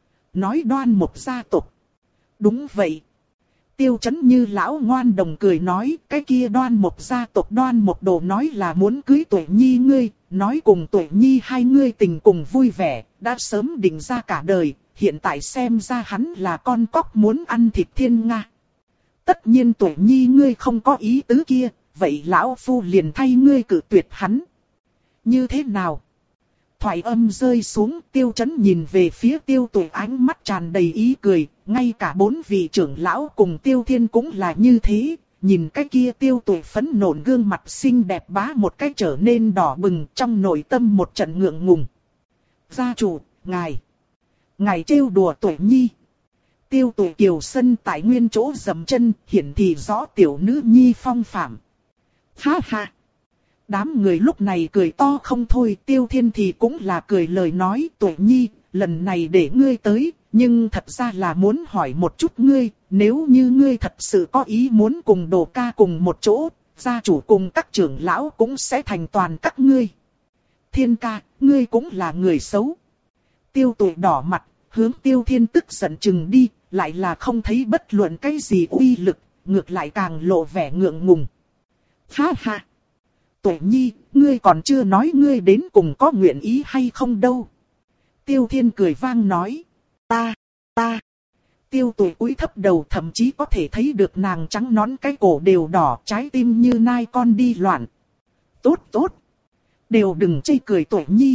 Nói Đoan Mục gia tộc. Đúng vậy. Tiêu Chấn như lão ngoan đồng cười nói, cái kia Đoan Mục gia tộc Đoan Mục Đồ nói là muốn cưới Tuệ Nhi ngươi, nói cùng Tuệ Nhi hai ngươi tình cùng vui vẻ, đã sớm định ra cả đời, hiện tại xem ra hắn là con cóc muốn ăn thịt thiên nga. Tất nhiên Tuệ Nhi ngươi không có ý tứ kia, vậy lão phu liền thay ngươi cử tuyệt hắn. Như thế nào? Thoại âm rơi xuống, Tiêu Chấn nhìn về phía Tiêu Tuệ, ánh mắt tràn đầy ý cười, ngay cả bốn vị trưởng lão cùng Tiêu Thiên cũng là như thế, nhìn cái kia Tiêu Tuệ phấn nộn gương mặt xinh đẹp bá một cái trở nên đỏ bừng, trong nội tâm một trận ngượng ngùng. Gia chủ, ngài, ngài trêu đùa Tuệ Nhi. Tiêu Tuệ kiều sân tại nguyên chỗ dầm chân, hiển thị rõ tiểu nữ nhi phong phạm. Ha ha! Đám người lúc này cười to không thôi, Tiêu Thiên thì cũng là cười lời nói, Tuệ Nhi, lần này để ngươi tới, nhưng thật ra là muốn hỏi một chút ngươi, nếu như ngươi thật sự có ý muốn cùng Đồ ca cùng một chỗ, gia chủ cùng các trưởng lão cũng sẽ thành toàn các ngươi. Thiên ca, ngươi cũng là người xấu. Tiêu Tuệ đỏ mặt, hướng Tiêu Thiên tức giận chừng đi, lại là không thấy bất luận cái gì uy lực, ngược lại càng lộ vẻ ngượng ngùng. Ha ha! Tuệ Nhi, ngươi còn chưa nói ngươi đến cùng có nguyện ý hay không đâu. Tiêu Thiên cười vang nói. Ta, ta. Tiêu Tuệ cúi thấp đầu, thậm chí có thể thấy được nàng trắng nõn cái cổ đều đỏ, trái tim như nai con đi loạn. Tốt tốt. Đều đừng chê cười Tuệ nhi.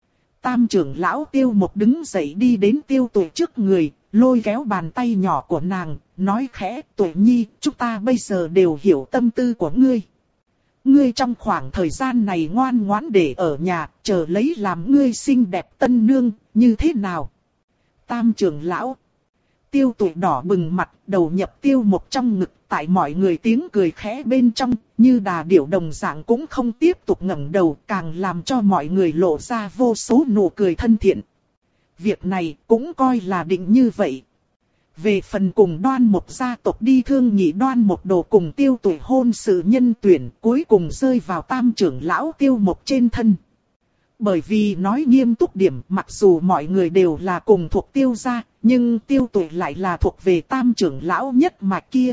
Tam trưởng lão Tiêu Mộc đứng dậy đi đến Tiêu Tuệ trước người, lôi kéo bàn tay nhỏ của nàng, nói khẽ, Tuệ nhi, chúng ta bây giờ đều hiểu tâm tư của ngươi. Ngươi trong khoảng thời gian này ngoan ngoãn để ở nhà, chờ lấy làm ngươi xinh đẹp tân nương, như thế nào? Tam trưởng lão. Tiêu Tuệ đỏ bừng mặt, đầu nhập Tiêu Mộc trong ngực, tại mọi người tiếng cười khẽ bên trong, như đà điểu đồng dạng cũng không tiếp tục ngẩng đầu, càng làm cho mọi người lộ ra vô số nụ cười thân thiện. Việc này cũng coi là định như vậy. Về phần cùng Đoan Mộc gia tộc đi thương nghị Đoan Mộc Đồ cùng Tiêu Tuệ hôn sự nhân tuyển, cuối cùng rơi vào tam trưởng lão Tiêu Mộc trên thân. Bởi vì nói nghiêm túc điểm, mặc dù mọi người đều là cùng thuộc Tiêu gia, nhưng Tiêu Tuệ lại là thuộc về tam trưởng lão nhất mạch kia.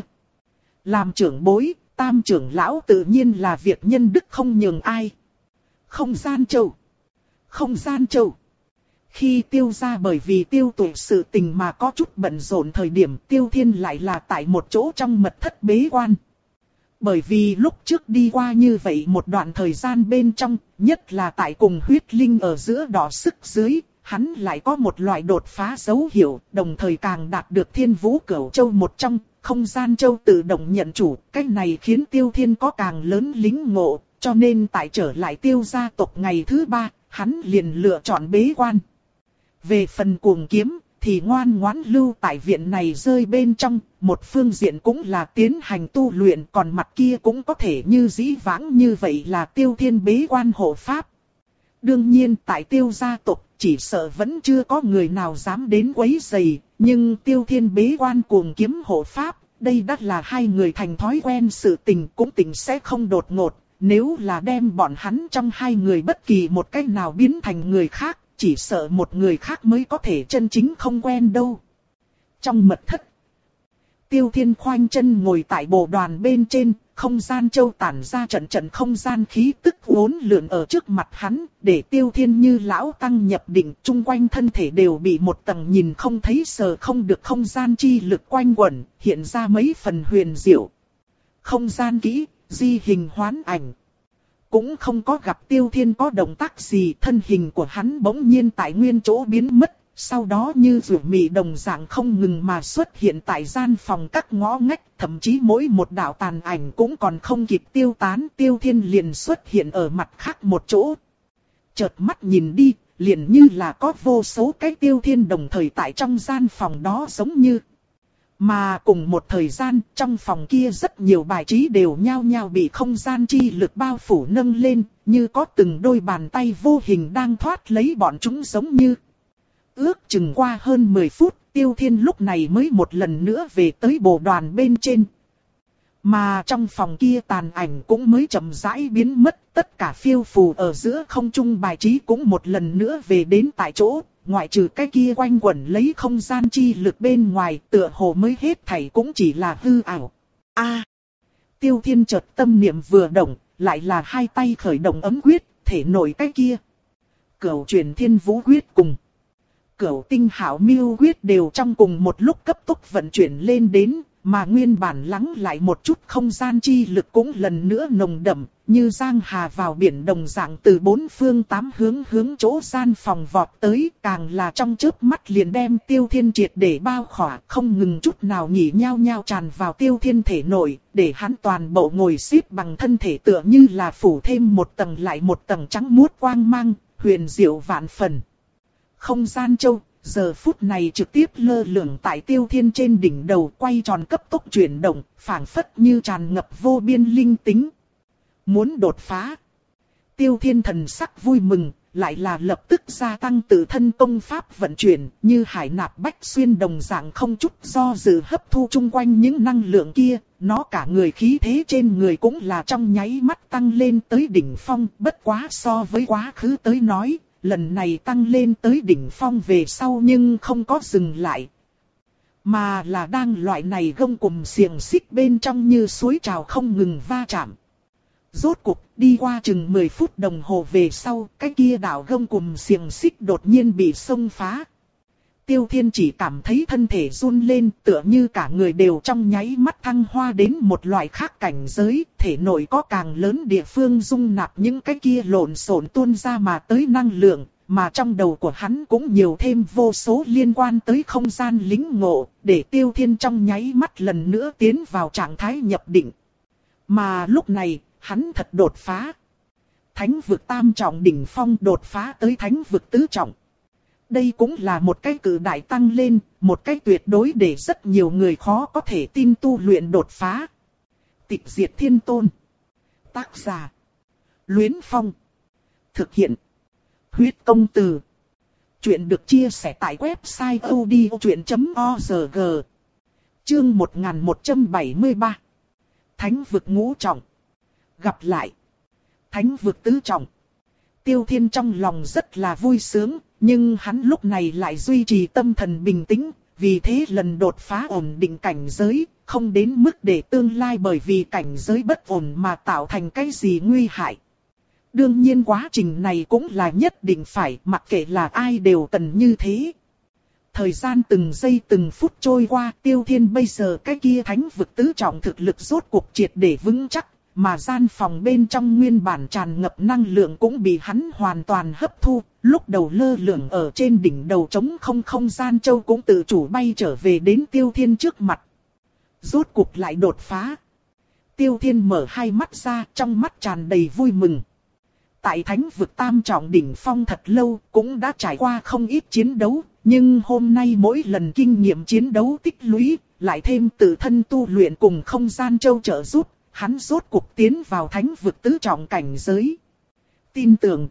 Làm trưởng bối, tam trưởng lão tự nhiên là việc nhân đức không nhường ai. Không gian châu. Không gian châu. Khi Tiêu gia bởi vì Tiêu Tuệ sự tình mà có chút bận rộn thời điểm, Tiêu Thiên lại là tại một chỗ trong mật thất bế quan. Bởi vì lúc trước đi qua như vậy một đoạn thời gian bên trong, nhất là tại cùng huyết linh ở giữa đỏ sức dưới, hắn lại có một loại đột phá dấu hiệu, đồng thời càng đạt được Thiên Vũ Cửu Châu một trong, không gian châu tự động nhận chủ. Cách này khiến Tiêu Thiên có càng lớn lính ngộ, cho nên tại trở lại Tiêu gia tộc ngày thứ ba, hắn liền lựa chọn bế quan. Về phần Cuồng Kiếm thì ngoan ngoãn lưu tại viện này rơi bên trong, một phương diện cũng là tiến hành tu luyện, còn mặt kia cũng có thể như dĩ vãng như vậy là Tiêu Thiên bế quan hộ pháp. Đương nhiên tại Tiêu gia tộc chỉ sợ vẫn chưa có người nào dám đến quấy rầy, nhưng Tiêu Thiên bế quan Cuồng Kiếm hộ pháp, đây đắt là hai người thành thói quen sự tình, cũng tình sẽ không đột ngột. Nếu là đem bọn hắn trong hai người bất kỳ một cách nào biến thành người khác, chỉ sợ một người khác mới có thể chân chính không quen đâu. Trong mật thất, Tiêu Thiên khoanh chân ngồi tại bồ đoàn bên trên, không gian châu tản ra trận trận không gian khí tức uốn lượn ở trước mặt hắn, để Tiêu Thiên như lão tăng nhập định, chung quanh thân thể đều bị một tầng nhìn không thấy sờ không được không gian chi lực quanh quẩn, hiện ra mấy phần huyền diệu. Không gian kỹ, di hình hoán ảnh. Cũng không có gặp Tiêu Thiên có động tác gì, thân hình của hắn bỗng nhiên tại nguyên chỗ biến mất, sau đó như rủi mị đồng dạng không ngừng mà xuất hiện tại gian phòng các ngõ ngách, thậm chí mỗi một đạo tàn ảnh cũng còn không kịp tiêu tán, Tiêu Thiên liền xuất hiện ở mặt khác một chỗ. Chợt mắt nhìn đi, liền như là có vô số cái Tiêu Thiên đồng thời tại trong gian phòng đó giống như. Mà cùng một thời gian, trong phòng kia rất nhiều bài trí đều nhao nhao bị không gian chi lực bao phủ nâng lên, như có từng đôi bàn tay vô hình đang thoát lấy bọn chúng giống như. Ước chừng qua hơn mười phút, Tiêu Thiên lúc này mới một lần nữa về tới bồ đoàn bên trên. Mà trong phòng kia tàn ảnh cũng mới chậm rãi biến mất, tất cả phiêu phù ở giữa không trung bài trí cũng một lần nữa về đến tại chỗ. Ngoại trừ cái kia quanh quẩn lấy không gian chi lực bên ngoài, tựa hồ mới hết thảy cũng chỉ là hư ảo. A, à, Tiêu Thiên chợt tâm niệm vừa động, lại là hai tay khởi động ấm quyết, thể nổi cái kia. Cửu truyền thiên vũ quyết cùng Cửu tinh hảo miêu quyết đều trong cùng một lúc cấp tốc vận chuyển lên đến, mà nguyên bản lắng lại một chút không gian chi lực cũng lần nữa nồng đậm, như giang hà vào biển đồng dạng từ bốn phương tám hướng hướng chỗ gian phòng vọt tới, càng là trong chớp mắt liền đem Tiêu Thiên triệt để bao khỏa, không ngừng chút nào nghỉ nhao nhao tràn vào Tiêu Thiên thể nội, để hắn toàn bộ ngồi xếp bằng thân thể tựa như là phủ thêm một tầng lại một tầng trắng muốt quang mang, huyền diệu vạn phần. Không gian châu giờ phút này trực tiếp lơ lửng tại Tiêu Thiên trên đỉnh đầu, quay tròn cấp tốc chuyển động, phảng phất như tràn ngập vô biên linh tính. Muốn đột phá. Tiêu Thiên thần sắc vui mừng, lại là lập tức gia tăng tự thân công pháp vận chuyển, như hải nạp bách xuyên đồng dạng không chút do dự hấp thu chung quanh những năng lượng kia, nó cả người khí thế trên người cũng là trong nháy mắt tăng lên tới đỉnh phong, bất quá so với quá khứ tới nói. Lần này tăng lên tới đỉnh phong về sau nhưng không có dừng lại. Mà là đang loại này gông cùm xiềng xích bên trong như suối trào không ngừng va chạm. Rốt cuộc, đi qua chừng mười phút đồng hồ về sau, cái kia đạo gông cùm xiềng xích đột nhiên bị xông phá. Tiêu Thiên chỉ cảm thấy thân thể run lên, tựa như cả người đều trong nháy mắt thăng hoa đến một loại khác cảnh giới, thể nội có càng lớn địa phương dung nạp những cái kia lộn xộn tuôn ra mà tới năng lượng, mà trong đầu của hắn cũng nhiều thêm vô số liên quan tới không gian lĩnh ngộ, để Tiêu Thiên trong nháy mắt lần nữa tiến vào trạng thái nhập định. Mà lúc này, hắn thật đột phá. Thánh vực tam trọng đỉnh phong đột phá tới thánh vực tứ trọng. Đây cũng là một cái cự đại tăng lên, một cái tuyệt đối để rất nhiều người khó có thể tin tu luyện đột phá. Tịch diệt thiên tôn. Tác giả. Luyến Phong. Thực hiện. Huyết công từ. Chuyện được chia sẻ tại website odchuyện chấm org. Chương một nghìn một trăm bảy mươi ba. Thánh vực ngũ trọng. Gặp lại. Thánh vực tứ trọng. Tiêu Thiên trong lòng rất là vui sướng, nhưng hắn lúc này lại duy trì tâm thần bình tĩnh, vì thế lần đột phá ổn định cảnh giới, không đến mức để tương lai bởi vì cảnh giới bất ổn mà tạo thành cái gì nguy hại. Đương nhiên quá trình này cũng là nhất định phải, mặc kệ là ai đều cần như thế. Thời gian từng giây từng phút trôi qua, Tiêu Thiên bây giờ cái kia thánh vực tứ trọng thực lực rốt cuộc triệt để vững chắc. Mà gian phòng bên trong nguyên bản tràn ngập năng lượng cũng bị hắn hoàn toàn hấp thu, lúc đầu lơ lửng ở trên đỉnh đầu trống không không gian châu cũng tự chủ bay trở về đến Tiêu Thiên trước mặt. Rốt cuộc lại đột phá. Tiêu Thiên mở hai mắt ra, trong mắt tràn đầy vui mừng. Tại thánh vực tam trọng đỉnh phong thật lâu, cũng đã trải qua không ít chiến đấu, nhưng hôm nay mỗi lần kinh nghiệm chiến đấu tích lũy, lại thêm tự thân tu luyện cùng không gian châu trợ giúp. Hắn rốt cuộc tiến vào thánh vực tứ trọng cảnh giới. Tin tưởng,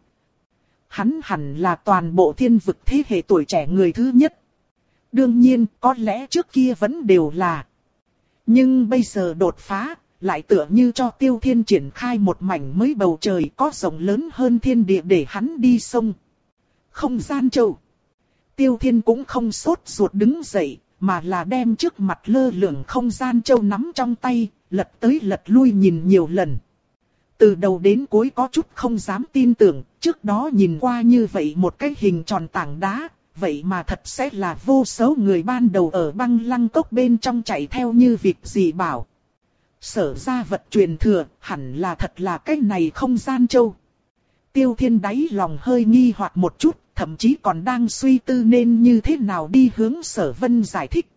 hắn hẳn là toàn bộ thiên vực thế hệ tuổi trẻ người thứ nhất. Đương nhiên, có lẽ trước kia vẫn đều là. Nhưng bây giờ đột phá, lại tựa như cho Tiêu Thiên triển khai một mảnh mới bầu trời có rộng lớn hơn thiên địa để hắn đi sông. Không gian châu. Tiêu Thiên cũng không sốt ruột đứng dậy, mà là đem trước mặt lơ lửng không gian châu nắm trong tay. Lật tới lật lui nhìn nhiều lần. Từ đầu đến cuối có chút không dám tin tưởng, trước đó nhìn qua như vậy một cái hình tròn tảng đá, vậy mà thật sẽ là vô số người ban đầu ở băng lăng cốc bên trong chạy theo như việc gì bảo. Sở ra vật truyền thừa, hẳn là thật là cái này không gian châu. Tiêu Thiên đáy lòng hơi nghi hoặc một chút, thậm chí còn đang suy tư nên như thế nào đi hướng Sở Vân giải thích.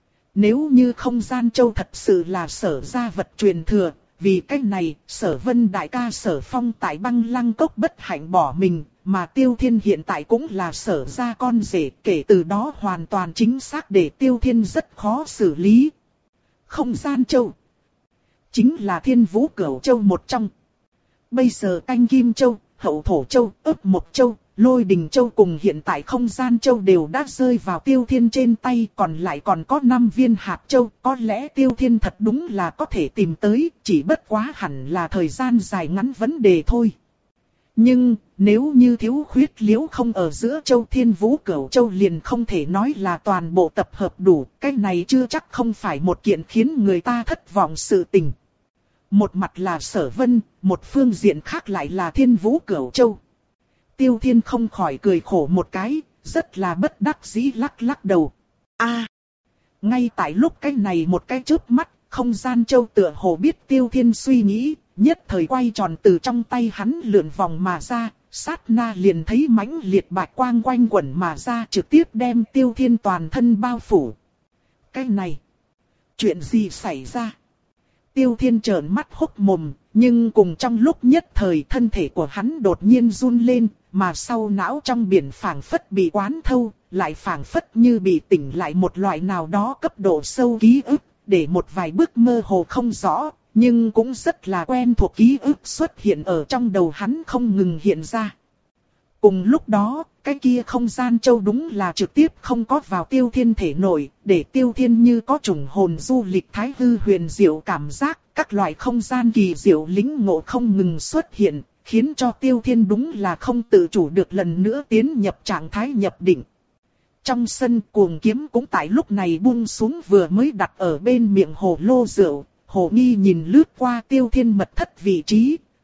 Nếu như không gian châu thật sự là sở gia vật truyền thừa, vì cách này, Sở Vân đại ca Sở Phong tại băng lăng cốc bất hạnh bỏ mình, mà Tiêu Thiên hiện tại cũng là Sở gia con rể, kể từ đó hoàn toàn chính xác để Tiêu Thiên rất khó xử lý. Không gian châu chính là Thiên Vũ Cửu Châu một trong. Bây giờ Canh Kim Châu, Hậu Thổ Châu, Ấp Mộc Châu, Lôi Đình Châu cùng hiện tại không gian châu đều đã rơi vào Tiêu Thiên trên tay, còn lại còn có năm viên hạt châu, có lẽ Tiêu Thiên thật đúng là có thể tìm tới, chỉ bất quá hẳn là thời gian dài ngắn vấn đề thôi. Nhưng, nếu như thiếu khuyết liễu không ở giữa châu Thiên Vũ Cửu Châu liền không thể nói là toàn bộ tập hợp đủ, cái này chưa chắc không phải một kiện khiến người ta thất vọng sự tình. Một mặt là Sở Vân, một phương diện khác lại là Thiên Vũ Cửu Châu. Tiêu Thiên không khỏi cười khổ một cái, rất là bất đắc dĩ lắc lắc đầu. A, à, ngay tại lúc cái này một cái chớp mắt, không gian châu tựa hồ biết Tiêu Thiên suy nghĩ, nhất thời quay tròn từ trong tay hắn lượn vòng mà ra, sát na liền thấy mãnh liệt bạch quang quanh quẩn mà ra trực tiếp đem Tiêu Thiên toàn thân bao phủ. Cái này, chuyện gì xảy ra? Tiêu Thiên trợn mắt hốc mồm, nhưng cùng trong lúc nhất thời thân thể của hắn đột nhiên run lên, mà sau não trong biển phảng phất bị quán thâu, lại phảng phất như bị tỉnh lại một loại nào đó cấp độ sâu ký ức, để một vài bước mơ hồ không rõ, nhưng cũng rất là quen thuộc ký ức xuất hiện ở trong đầu hắn không ngừng hiện ra. Cùng lúc đó, cái kia không gian châu đúng là trực tiếp không có vào Tiêu Thiên thể nội, để Tiêu Thiên như có trùng hồn du lịch thái hư huyền diệu cảm giác, các loại không gian kỳ diệu lĩnh ngộ không ngừng xuất hiện, khiến cho Tiêu Thiên đúng là không tự chủ được lần nữa tiến nhập trạng thái nhập định. Trong sân cuồng kiếm cũng tại lúc này buông xuống vừa mới đặt ở bên miệng hồ lô rượu, hồ nghi nhìn lướt qua Tiêu Thiên mật thất vị trí,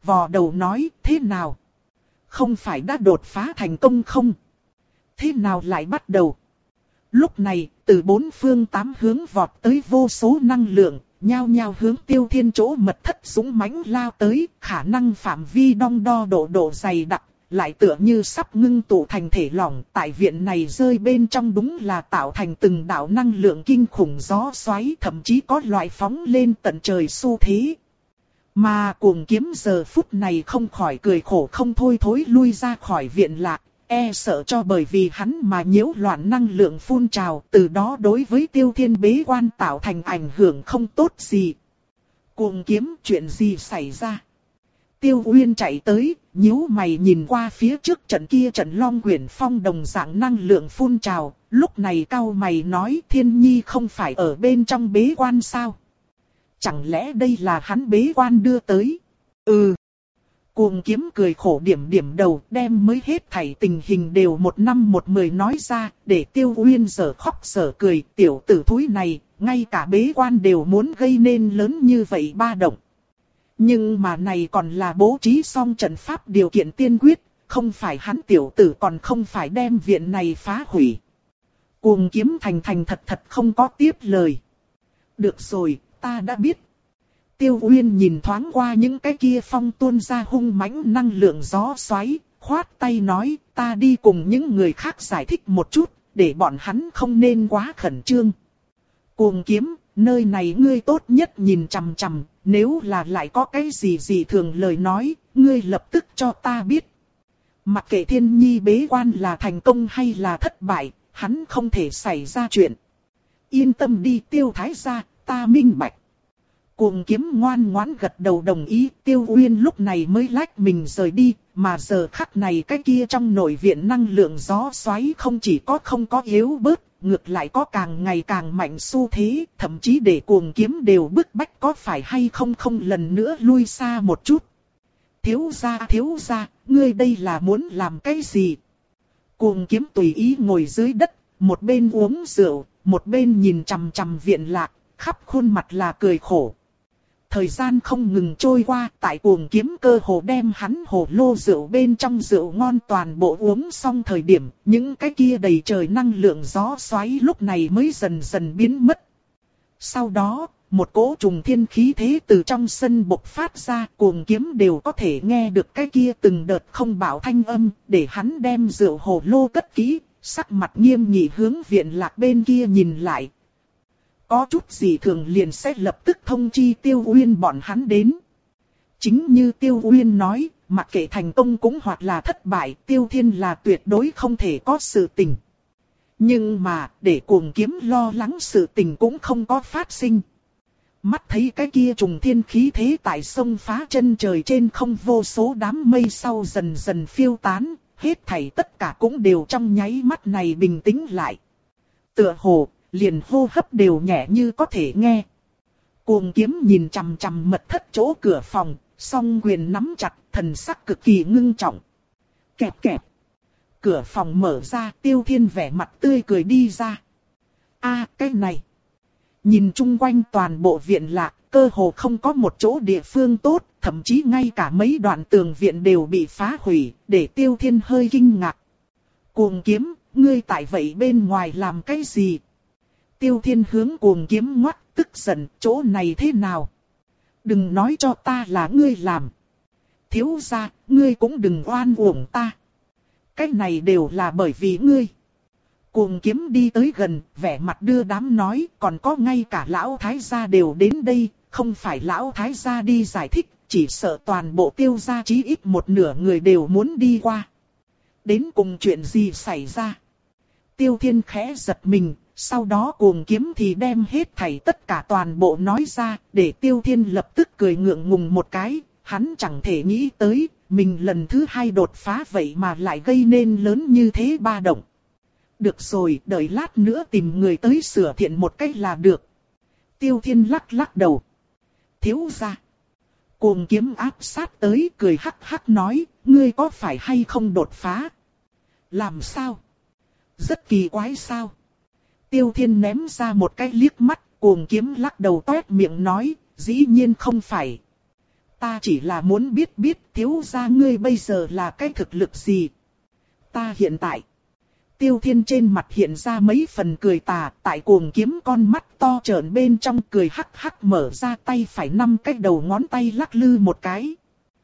vò đầu nói thế nào? Không phải đã đột phá thành công không? Thế nào lại bắt đầu? Lúc này, từ bốn phương tám hướng vọt tới vô số năng lượng, nhao nhao hướng Tiêu Thiên chỗ mật thất dũng mãnh lao tới, khả năng phạm vi đong đo độ độ dày đặc, lại tựa như sắp ngưng tụ thành thể lỏng. Tại viện này rơi bên trong đúng là tạo thành từng đạo năng lượng kinh khủng gió xoáy, thậm chí có loại phóng lên tận trời xu thế. Mà Cuồng Kiếm giờ phút này không khỏi cười khổ không thôi thối lui ra khỏi viện lạc, e sợ cho bởi vì hắn mà nhiễu loạn năng lượng phun trào, từ đó đối với Tiêu Thiên bế quan tạo thành ảnh hưởng không tốt gì. Cuồng Kiếm, chuyện gì xảy ra? Tiêu Uyên chạy tới, nhíu mày nhìn qua phía trước trận kia trận Long Quyển Phong đồng dạng năng lượng phun trào, lúc này cau mày nói Thiên Nhi không phải ở bên trong bế quan sao? Chẳng lẽ đây là hắn bế quan đưa tới? Ừ. Cuồng Kiếm cười khổ điểm điểm đầu, đem mới hết thảy tình hình đều một năm một mười nói ra, để Tiêu Uyên dở khóc dở cười, tiểu tử thúi này, ngay cả bế quan đều muốn gây nên lớn như vậy ba động. Nhưng mà này còn là bố trí xong trận pháp điều kiện tiên quyết, không phải hắn tiểu tử còn không phải đem viện này phá hủy. Cuồng Kiếm thành thành thật thật không có tiếp lời. Được rồi, ta đã biết. Tiêu Uyên nhìn thoáng qua những cái kia phong tuôn ra hung mãnh năng lượng gió xoáy, khoát tay nói, ta đi cùng những người khác giải thích một chút, để bọn hắn không nên quá khẩn trương. Cuồng Kiếm, nơi này ngươi tốt nhất nhìn chằm chằm, nếu là lại có cái gì gì thường lời nói, ngươi lập tức cho ta biết. Mặc kệ Thiên Nhi bế quan là thành công hay là thất bại, hắn không thể xảy ra chuyện. Yên tâm đi Tiêu Thái gia, ta minh bạch. Cuồng Kiếm ngoan ngoãn gật đầu đồng ý, Tiêu Uyên lúc này mới lách mình rời đi, mà giờ khắc này cái kia trong nội viện năng lượng gió xoáy không chỉ có không có yếu bớt, ngược lại có càng ngày càng mạnh xu thế, thậm chí để Cuồng Kiếm đều bức bách có phải hay không không lần nữa lui xa một chút. Thiếu gia thiếu gia, ngươi đây là muốn làm cái gì? Cuồng Kiếm tùy ý ngồi dưới đất, một bên uống rượu, một bên nhìn chằm chằm viện lạc, khắp khuôn mặt là cười khổ. Thời gian không ngừng trôi qua, tại Cuồng Kiếm cơ hồ đem hắn hồ lô rượu bên trong rượu ngon toàn bộ uống xong thời điểm, những cái kia đầy trời năng lượng gió xoáy lúc này mới dần dần biến mất. Sau đó, một cỗ trùng thiên khí thế từ trong sân bộc phát ra, Cuồng Kiếm đều có thể nghe được cái kia từng đợt không bảo thanh âm, để hắn đem rượu hồ lô cất kỹ, sắc mặt nghiêm nghị hướng viện lạc bên kia nhìn lại. Có chút gì thường liền sẽ lập tức thông chi Tiêu Uyên bọn hắn đến. Chính như Tiêu Uyên nói, mặc kệ thành công cũng hoặc là thất bại, Tiêu Thiên là tuyệt đối không thể có sự tình. Nhưng mà, để Cuồng Kiếm lo lắng sự tình cũng không có phát sinh. Mắt thấy cái kia trùng thiên khí thế tại sông phá chân trời trên không vô số đám mây sau dần dần phiêu tán, hết thảy tất cả cũng đều trong nháy mắt này bình tĩnh lại. Tựa hồ, liền hô hấp đều nhẹ như có thể nghe. Cuồng Kiếm nhìn chằm chằm mật thất chỗ cửa phòng, song quyền nắm chặt, thần sắc cực kỳ ngưng trọng. Kẹp kẹp. Cửa phòng mở ra, Tiêu Thiên vẻ mặt tươi cười đi ra. A, cái này. Nhìn chung quanh toàn bộ viện lạc, cơ hồ không có một chỗ địa phương tốt, thậm chí ngay cả mấy đoạn tường viện đều bị phá hủy, để Tiêu Thiên hơi kinh ngạc. Cuồng Kiếm, ngươi tại vậy bên ngoài làm cái gì? Tiêu Thiên hướng Cuồng Kiếm ngoắt, tức giận, chỗ này thế nào? Đừng nói cho ta là ngươi làm. Thiếu gia, ngươi cũng đừng oan uổng ta. Cái này đều là bởi vì ngươi. Cuồng Kiếm đi tới gần, vẻ mặt đưa đám nói, còn có ngay cả lão thái gia đều đến đây, không phải lão thái gia đi giải thích, chỉ sợ toàn bộ Tiêu gia chí ít một nửa người đều muốn đi qua. Đến cùng chuyện gì xảy ra? Tiêu Thiên khẽ giật mình, sau đó Cuồng Kiếm thì đem hết thảy tất cả toàn bộ nói ra, để Tiêu Thiên lập tức cười ngượng ngùng một cái, hắn chẳng thể nghĩ tới, mình lần thứ hai đột phá vậy mà lại gây nên lớn như thế ba động. Được rồi, đợi lát nữa tìm người tới sửa thiện một cách là được. Tiêu Thiên lắc lắc đầu. Thiếu gia. Cuồng Kiếm áp sát tới cười hắc hắc nói, ngươi có phải hay không đột phá? Làm sao? Rất kỳ quái sao? Tiêu Thiên ném ra một cái liếc mắt, Cuồng Kiếm lắc đầu toét miệng nói, dĩ nhiên không phải. ta chỉ là muốn biết biết thiếu gia ngươi bây giờ là cái thực lực gì. Ta hiện tại. Tiêu Thiên trên mặt hiện ra mấy phần cười tà, tại Cuồng Kiếm con mắt to trợn bên trong cười hắc hắc mở ra tay phải năm cái đầu ngón tay lắc lư một cái.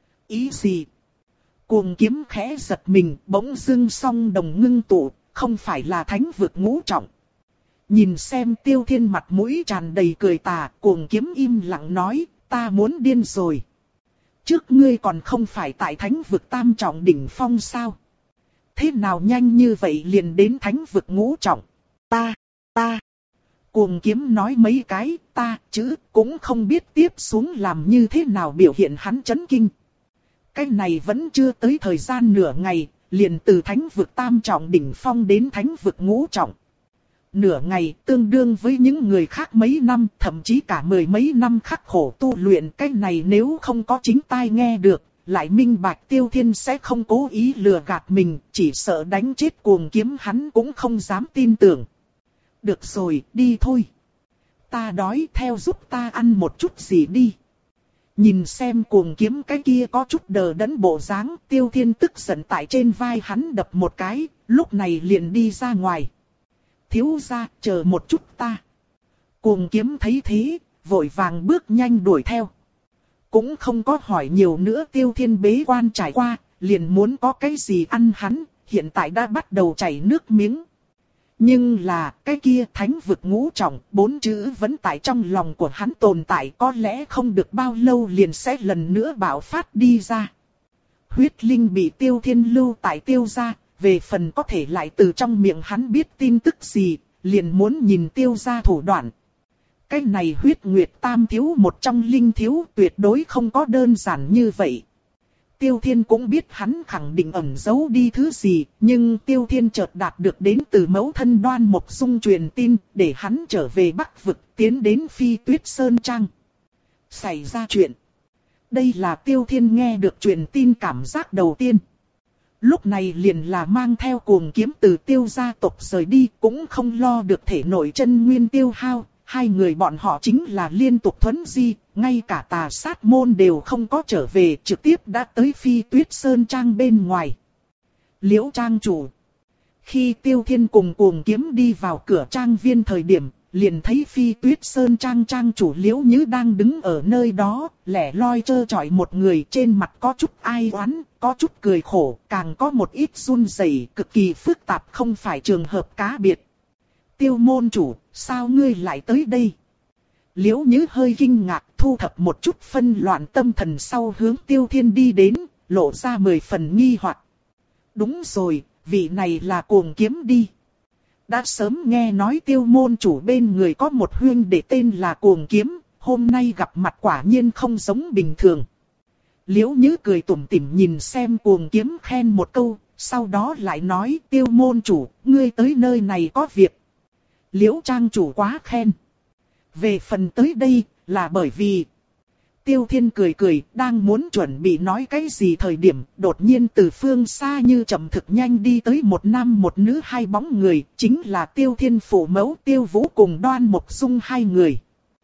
Ý gì? Cuồng Kiếm khẽ giật mình, bỗng dưng song đồng ngưng tụ, không phải là thánh vực ngũ trọng. Nhìn xem Tiêu Thiên mặt mũi tràn đầy cười tà, Cuồng Kiếm im lặng nói, ta muốn điên rồi. Trước ngươi còn không phải tại thánh vực tam trọng đỉnh phong sao? Thế nào nhanh như vậy liền đến thánh vực ngũ trọng? Ta, ta. Cuồng Kiếm nói mấy cái, ta, chứ, cũng không biết tiếp xuống làm như thế nào biểu hiện hắn chấn kinh. Cái này vẫn chưa tới thời gian nửa ngày, liền từ thánh vực tam trọng đỉnh phong đến thánh vực ngũ trọng. Nửa ngày tương đương với những người khác mấy năm, thậm chí cả mười mấy năm khắc khổ tu luyện. Cái này nếu không có chính tai nghe được, lại minh bạch Tiêu Thiên sẽ không cố ý lừa gạt mình, chỉ sợ đánh chết Cuồng Kiếm hắn cũng không dám tin tưởng. Được rồi, đi thôi. Ta đói, theo giúp ta ăn một chút gì đi. Nhìn xem Cuồng Kiếm cái kia có chút đờ đẫn bộ dáng, Tiêu Thiên tức giận tại trên vai hắn đập một cái, lúc này liền đi ra ngoài. Thiếu gia, chờ một chút ta. Cuồng Kiếm thấy thế, vội vàng bước nhanh đuổi theo. Cũng không có hỏi nhiều nữa, Tiêu Thiên bế quan trải qua, liền muốn có cái gì ăn hắn, hiện tại đã bắt đầu chảy nước miếng. Nhưng là, cái kia thánh vực ngũ trọng, bốn chữ vẫn tại trong lòng của hắn tồn tại, có lẽ không được bao lâu liền sẽ lần nữa bạo phát đi ra. Huyết linh bị Tiêu Thiên lưu tại Tiêu gia, về phần có thể lại từ trong miệng hắn biết tin tức gì, liền muốn nhìn Tiêu gia thủ đoạn. Cái này huyết nguyệt tam thiếu một trong linh thiếu tuyệt đối không có đơn giản như vậy. Tiêu Thiên cũng biết hắn khẳng định ẩn giấu đi thứ gì, nhưng Tiêu Thiên chợt đạt được đến từ mẫu thân Đoan Mộc Dung truyền tin, để hắn trở về Bắc Vực, tiến đến Phi Tuyết Sơn Trang. Xảy ra chuyện. Đây là Tiêu Thiên nghe được truyền tin cảm giác đầu tiên. Lúc này liền là mang theo Cuồng Kiếm từ Tiêu gia tộc rời đi, cũng không lo được thể nội chân nguyên tiêu hao. Hai người bọn họ chính là liên tục thuấn di, ngay cả Tà Sát môn đều không có trở về, trực tiếp đã tới Phi Tuyết Sơn Trang bên ngoài. Liễu trang chủ. Khi Tiêu Thiên cùng Cuồng Kiếm đi vào cửa trang viên thời điểm, liền thấy Phi Tuyết Sơn Trang trang chủ Liễu Nhứ đang đứng ở nơi đó, lẻ loi trơ trọi một người, trên mặt có chút ai oán, có chút cười khổ, càng có một ít run rẩy, cực kỳ phức tạp, không phải trường hợp cá biệt. Tiêu môn chủ, sao ngươi lại tới đây? Liễu Nhứ hơi kinh ngạc, thu thập một chút phân loạn tâm thần sau hướng Tiêu Thiên đi đến, lộ ra mười phần nghi hoặc. Đúng rồi, vị này là Cuồng Kiếm đi. Đã sớm nghe nói Tiêu môn chủ bên người có một huynh đệ tên là Cuồng Kiếm, hôm nay gặp mặt quả nhiên không giống bình thường. Liễu Nhứ cười tủm tỉm nhìn xem Cuồng Kiếm khen một câu, sau đó lại nói Tiêu môn chủ, ngươi tới nơi này có việc. Liễu trang chủ quá khen. Về phần tới đây, là bởi vì... Tiêu Thiên cười cười, đang muốn chuẩn bị nói cái gì thời điểm, đột nhiên từ phương xa như chậm thực nhanh đi tới một nam một nữ hai bóng người, chính là Tiêu Thiên phụ mẫu Tiêu Vũ cùng Đoan Mộc Dung hai người.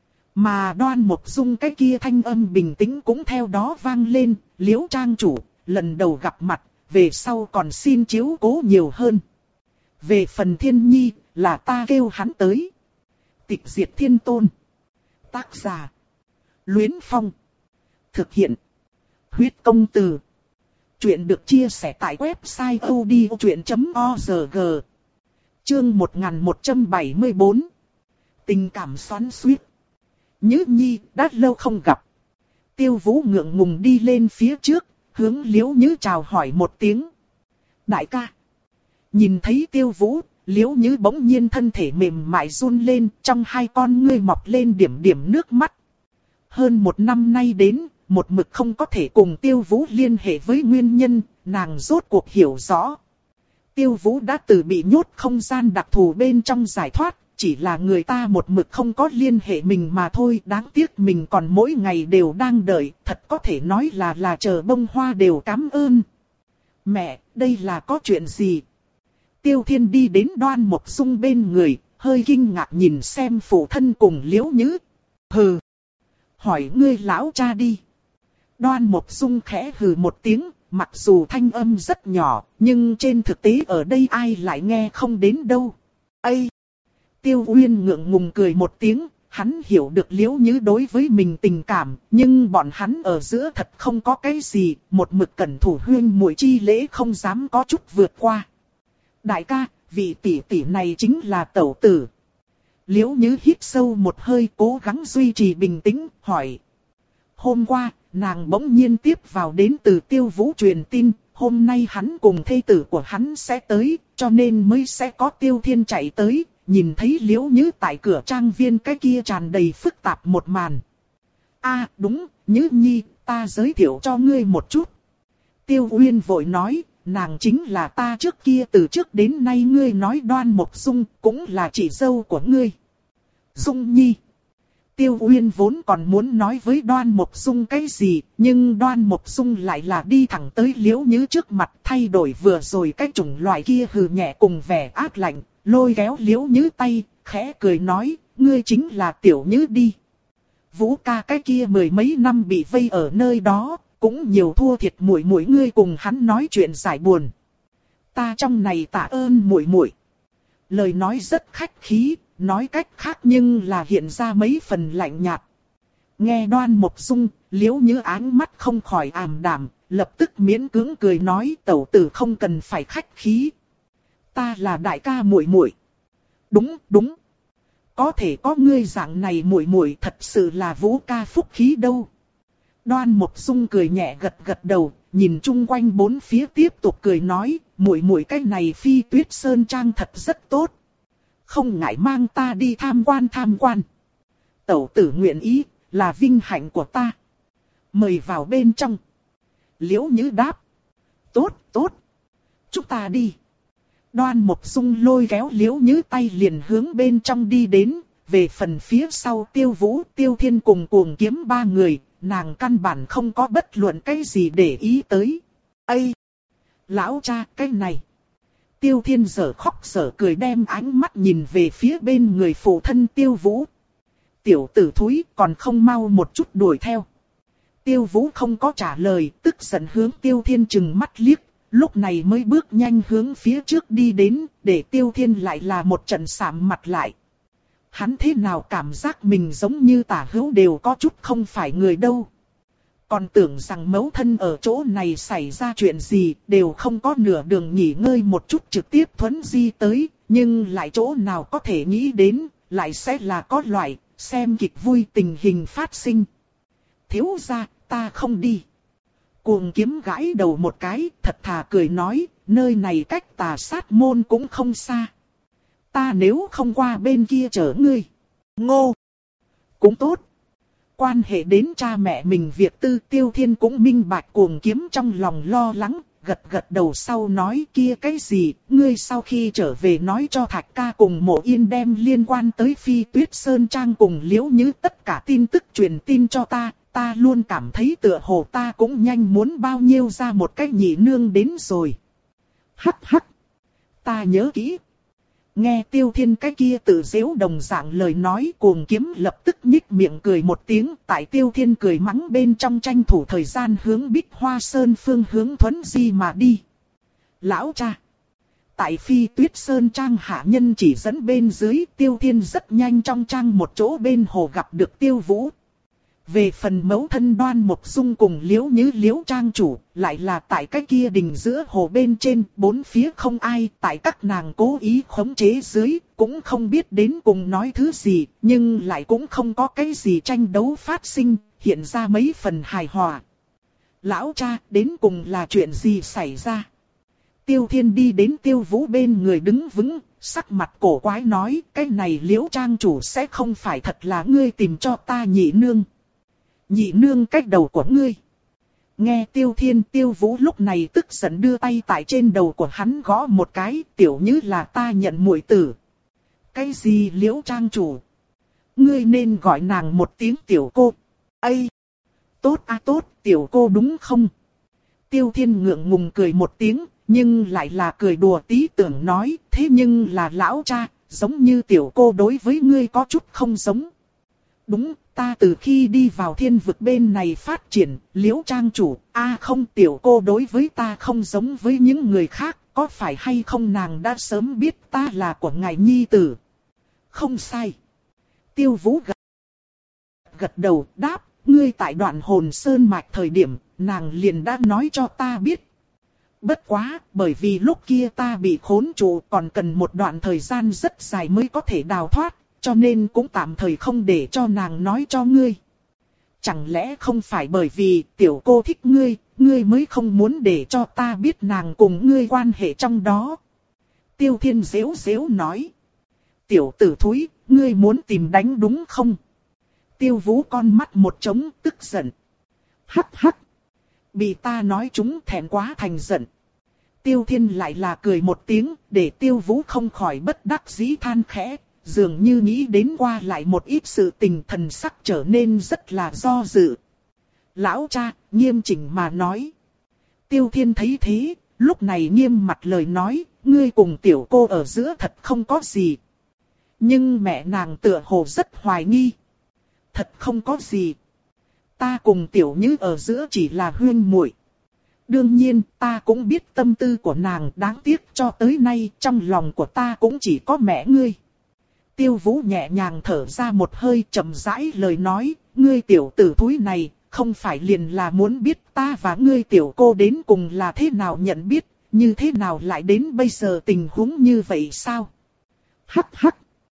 Mà Đoan Mộc Dung cái kia thanh âm bình tĩnh cũng theo đó vang lên, Liễu trang chủ, lần đầu gặp mặt, về sau còn xin chiếu cố nhiều hơn. Về phần Thiên Nhi, là ta kêu hắn tới. Tịch Diệt Thiên Tôn. Tác giả. Luyến Phong. Thực hiện. Huyết Công Từ. Chuyện được chia sẻ tại website odchuyện chấm org. Chương một nghìn một trăm bảy mươi bốn. Tình cảm xoắn xuýt. Nhứ Nhi, đã lâu không gặp. Tiêu Vũ ngượng ngùng đi lên phía trước, hướng Liễu Nhứ chào hỏi một tiếng. Đại ca. Nhìn thấy Tiêu Vũ, Liễu Nhứ bỗng nhiên thân thể mềm mại run lên, trong hai con ngươi mọc lên điểm điểm nước mắt. Hơn một năm nay đến, một mực không có thể cùng Tiêu Vũ liên hệ với nguyên nhân, nàng rốt cuộc hiểu rõ. Tiêu Vũ đã từ bị nhốt không gian đặc thù bên trong giải thoát, chỉ là người ta một mực không có liên hệ mình mà thôi. Đáng tiếc mình còn mỗi ngày đều đang đợi, thật có thể nói là là chờ bông hoa đều cảm ơn. Mẹ, đây là có chuyện gì? Tiêu Thiên đi đến Đoan Mộc Dung bên người, hơi kinh ngạc nhìn xem phụ thân cùng Liễu Nhứ. Hừ, hỏi ngươi lão cha đi. Đoan Mộc Dung khẽ hừ một tiếng, mặc dù thanh âm rất nhỏ, nhưng trên thực tế ở đây ai lại nghe không đến đâu. Ây! Tiêu Uyên ngượng ngùng cười một tiếng, hắn hiểu được Liễu Nhứ đối với mình tình cảm, nhưng bọn hắn ở giữa thật không có cái gì, một mực cẩn thủ huyên muội chi lễ không dám có chút vượt qua. Đại ca, vị tỷ tỷ này chính là tẩu tử. Liễu Nhứ hít sâu một hơi, cố gắng duy trì bình tĩnh, hỏi. Hôm qua, nàng bỗng nhiên tiếp vào đến từ Tiêu Vũ truyền tin, hôm nay hắn cùng thê tử của hắn sẽ tới, cho nên mới sẽ có Tiêu Thiên chạy tới, nhìn thấy Liễu Nhứ tại cửa trang viên cái kia tràn đầy phức tạp một màn. A à, đúng, Nhứ nhi, ta giới thiệu cho ngươi một chút. Tiêu Uyên vội nói, nàng chính là ta trước kia từ trước đến nay ngươi nói Đoan Mộc Dung, cũng là chị dâu của ngươi. Dung nhi. Tiêu Uyên vốn còn muốn nói với Đoan Mộc Dung cái gì, nhưng Đoan Mộc Dung lại là đi thẳng tới Liễu Nhứ trước mặt, thay đổi vừa rồi cái chủng loại kia hừ nhẹ cùng vẻ ác lạnh, lôi kéo Liễu Nhứ tay, khẽ cười nói, ngươi chính là Tiểu Nhứ đi. Vũ ca cái kia mười mấy năm bị vây ở nơi đó, cũng nhiều thua thiệt muội muội ngươi cùng hắn nói chuyện giải buồn. Ta trong này tạ ơn muội muội. Lời nói rất khách khí, nói cách khác nhưng là hiện ra mấy phần lạnh nhạt. Nghe Đoan Mộc Dung, Liễu Nhứ áng mắt không khỏi ảm đạm, lập tức miễn cưỡng cười nói tẩu tử không cần phải khách khí. Ta là đại ca muội muội. Đúng, đúng. Có thể có ngươi dạng này muội muội thật sự là Vũ ca phúc khí đâu. Đoan Mộc Dung cười nhẹ gật gật đầu, nhìn chung quanh bốn phía tiếp tục cười nói, muội muội cái này Phi Tuyết Sơn Trang thật rất tốt. Không ngại mang ta đi tham quan tham quan. Tẩu tử nguyện ý, là vinh hạnh của ta. Mời vào bên trong. Liễu Nhứ đáp. Tốt, tốt. Chúng ta đi. Đoan Mộc Dung lôi kéo Liễu Nhứ tay liền hướng bên trong đi đến. Về phần phía sau Tiêu Vũ, Tiêu Thiên cùng Cuồng Kiếm ba người, nàng căn bản không có bất luận cái gì để ý tới. Ây! Lão cha, cái này! Tiêu Thiên giở khóc giở cười đem ánh mắt nhìn về phía bên người phụ thân Tiêu Vũ. Tiểu tử thúi còn không mau một chút đuổi theo. Tiêu Vũ không có trả lời, tức giận hướng Tiêu Thiên chừng mắt liếc, lúc này mới bước nhanh hướng phía trước đi đến, để Tiêu Thiên lại là một trận sạm mặt lại. Hắn thế nào cảm giác mình giống như tả hữu đều có chút không phải người đâu. Còn tưởng rằng mẫu thân ở chỗ này xảy ra chuyện gì, đều không có nửa đường nghỉ ngơi một chút trực tiếp thuấn di tới, nhưng lại chỗ nào có thể nghĩ đến, lại sẽ là có loại, xem kịch vui tình hình phát sinh. Thiếu gia, ta không đi. Cuồng Kiếm gãi đầu một cái, thật thà cười nói, nơi này cách Tà Sát môn cũng không xa. Ta nếu không qua bên kia chở ngươi. Ngô! Cũng tốt. Quan hệ đến cha mẹ mình việc tư Tiêu Thiên cũng minh bạch Cuồng Kiếm trong lòng lo lắng, gật gật đầu sau nói kia cái gì, ngươi sau khi trở về nói cho Thạch ca cùng Mộ Yên đem liên quan tới Phi Tuyết Sơn Trang cùng Liễu Nhứ tất cả tin tức truyền tin cho ta, ta luôn cảm thấy tựa hồ ta cũng nhanh muốn bao nhiêu ra một cái nhị nương đến rồi. Hắc hắc! Ta nhớ kỹ. Nghe Tiêu Thiên cái kia tự giễu đồng dạng lời nói Cuồng Kiếm lập tức nhích miệng cười một tiếng. Tại Tiêu Thiên cười mắng bên trong tranh thủ thời gian hướng Bích Hoa Sơn phương hướng thuấn di mà đi. Lão cha! Tại Phi Tuyết Sơn Trang hạ nhân chỉ dẫn bên dưới Tiêu Thiên rất nhanh trong trang một chỗ bên hồ gặp được Tiêu Vũ. Về phần mẫu thân Đoan Mộc Dung cùng Liễu Nhứ Liễu Trang chủ, lại là tại cái kia đình giữa hồ bên trên, bốn phía không ai, tại các nàng cố ý khống chế dưới, cũng không biết đến cùng nói thứ gì, nhưng lại cũng không có cái gì tranh đấu phát sinh, hiện ra mấy phần hài hòa. Lão cha, đến cùng là chuyện gì xảy ra? Tiêu Thiên đi đến Tiêu Vũ bên người đứng vững, sắc mặt cổ quái nói, cái này Liễu Trang chủ sẽ không phải thật là ngươi tìm cho ta nhị nương. Nhị nương cách đầu của ngươi. Nghe Tiêu Thiên Tiêu Vũ lúc này tức giận đưa tay tại trên đầu của hắn gõ một cái, tiểu Như là ta nhận muội tử. Cái gì Liễu Trang chủ? Ngươi nên gọi nàng một tiếng tiểu cô. Ây! Tốt a tốt, tiểu cô đúng không? Tiêu Thiên ngượng ngùng cười một tiếng, nhưng lại là cười đùa tí tưởng nói, thế nhưng là lão cha, giống như tiểu cô đối với ngươi có chút không giống. Đúng, ta từ khi đi vào thiên vực bên này phát triển, Liễu trang chủ, a à không, tiểu cô đối với ta không giống với những người khác, có phải hay không nàng đã sớm biết ta là của ngài nhi tử? Không sai. Tiêu Vũ gật, gật đầu đáp, ngươi tại đoạn hồn sơn mạch thời điểm, nàng liền đã nói cho ta biết. Bất quá, bởi vì lúc kia ta bị khốn trụ còn cần một đoạn thời gian rất dài mới có thể đào thoát, cho nên cũng tạm thời không để cho nàng nói cho ngươi. Chẳng lẽ không phải bởi vì tiểu cô thích ngươi, ngươi mới không muốn để cho ta biết nàng cùng ngươi quan hệ trong đó? Tiêu Thiên giễu giễu nói. Tiểu tử thúi, ngươi muốn tìm đánh đúng không? Tiêu Vũ con mắt một trống tức giận. Hắc hắc. Bị ta nói chúng thẹn quá thành giận. Tiêu Thiên lại là cười một tiếng, để Tiêu Vũ không khỏi bất đắc dĩ than khẽ, dường như nghĩ đến qua lại một ít sự tình, thần sắc trở nên rất là do dự. Lão cha, nghiêm chỉnh mà nói. Tiêu Thiên thấy thế, lúc này nghiêm mặt lời nói, ngươi cùng tiểu cô ở giữa thật không có gì. Nhưng mẹ nàng tựa hồ rất hoài nghi. Thật không có gì. Ta cùng tiểu Như ở giữa chỉ là huynh muội. Đương nhiên, ta cũng biết tâm tư của nàng, đáng tiếc cho tới nay trong lòng của ta cũng chỉ có mẹ ngươi. Tiêu Vũ nhẹ nhàng thở ra một hơi, chậm rãi lời nói, ngươi tiểu tử thúi này, không phải liền là muốn biết ta và ngươi tiểu cô đến cùng là thế nào nhận biết, như thế nào lại đến bây giờ tình huống như vậy sao? Hắc hắc.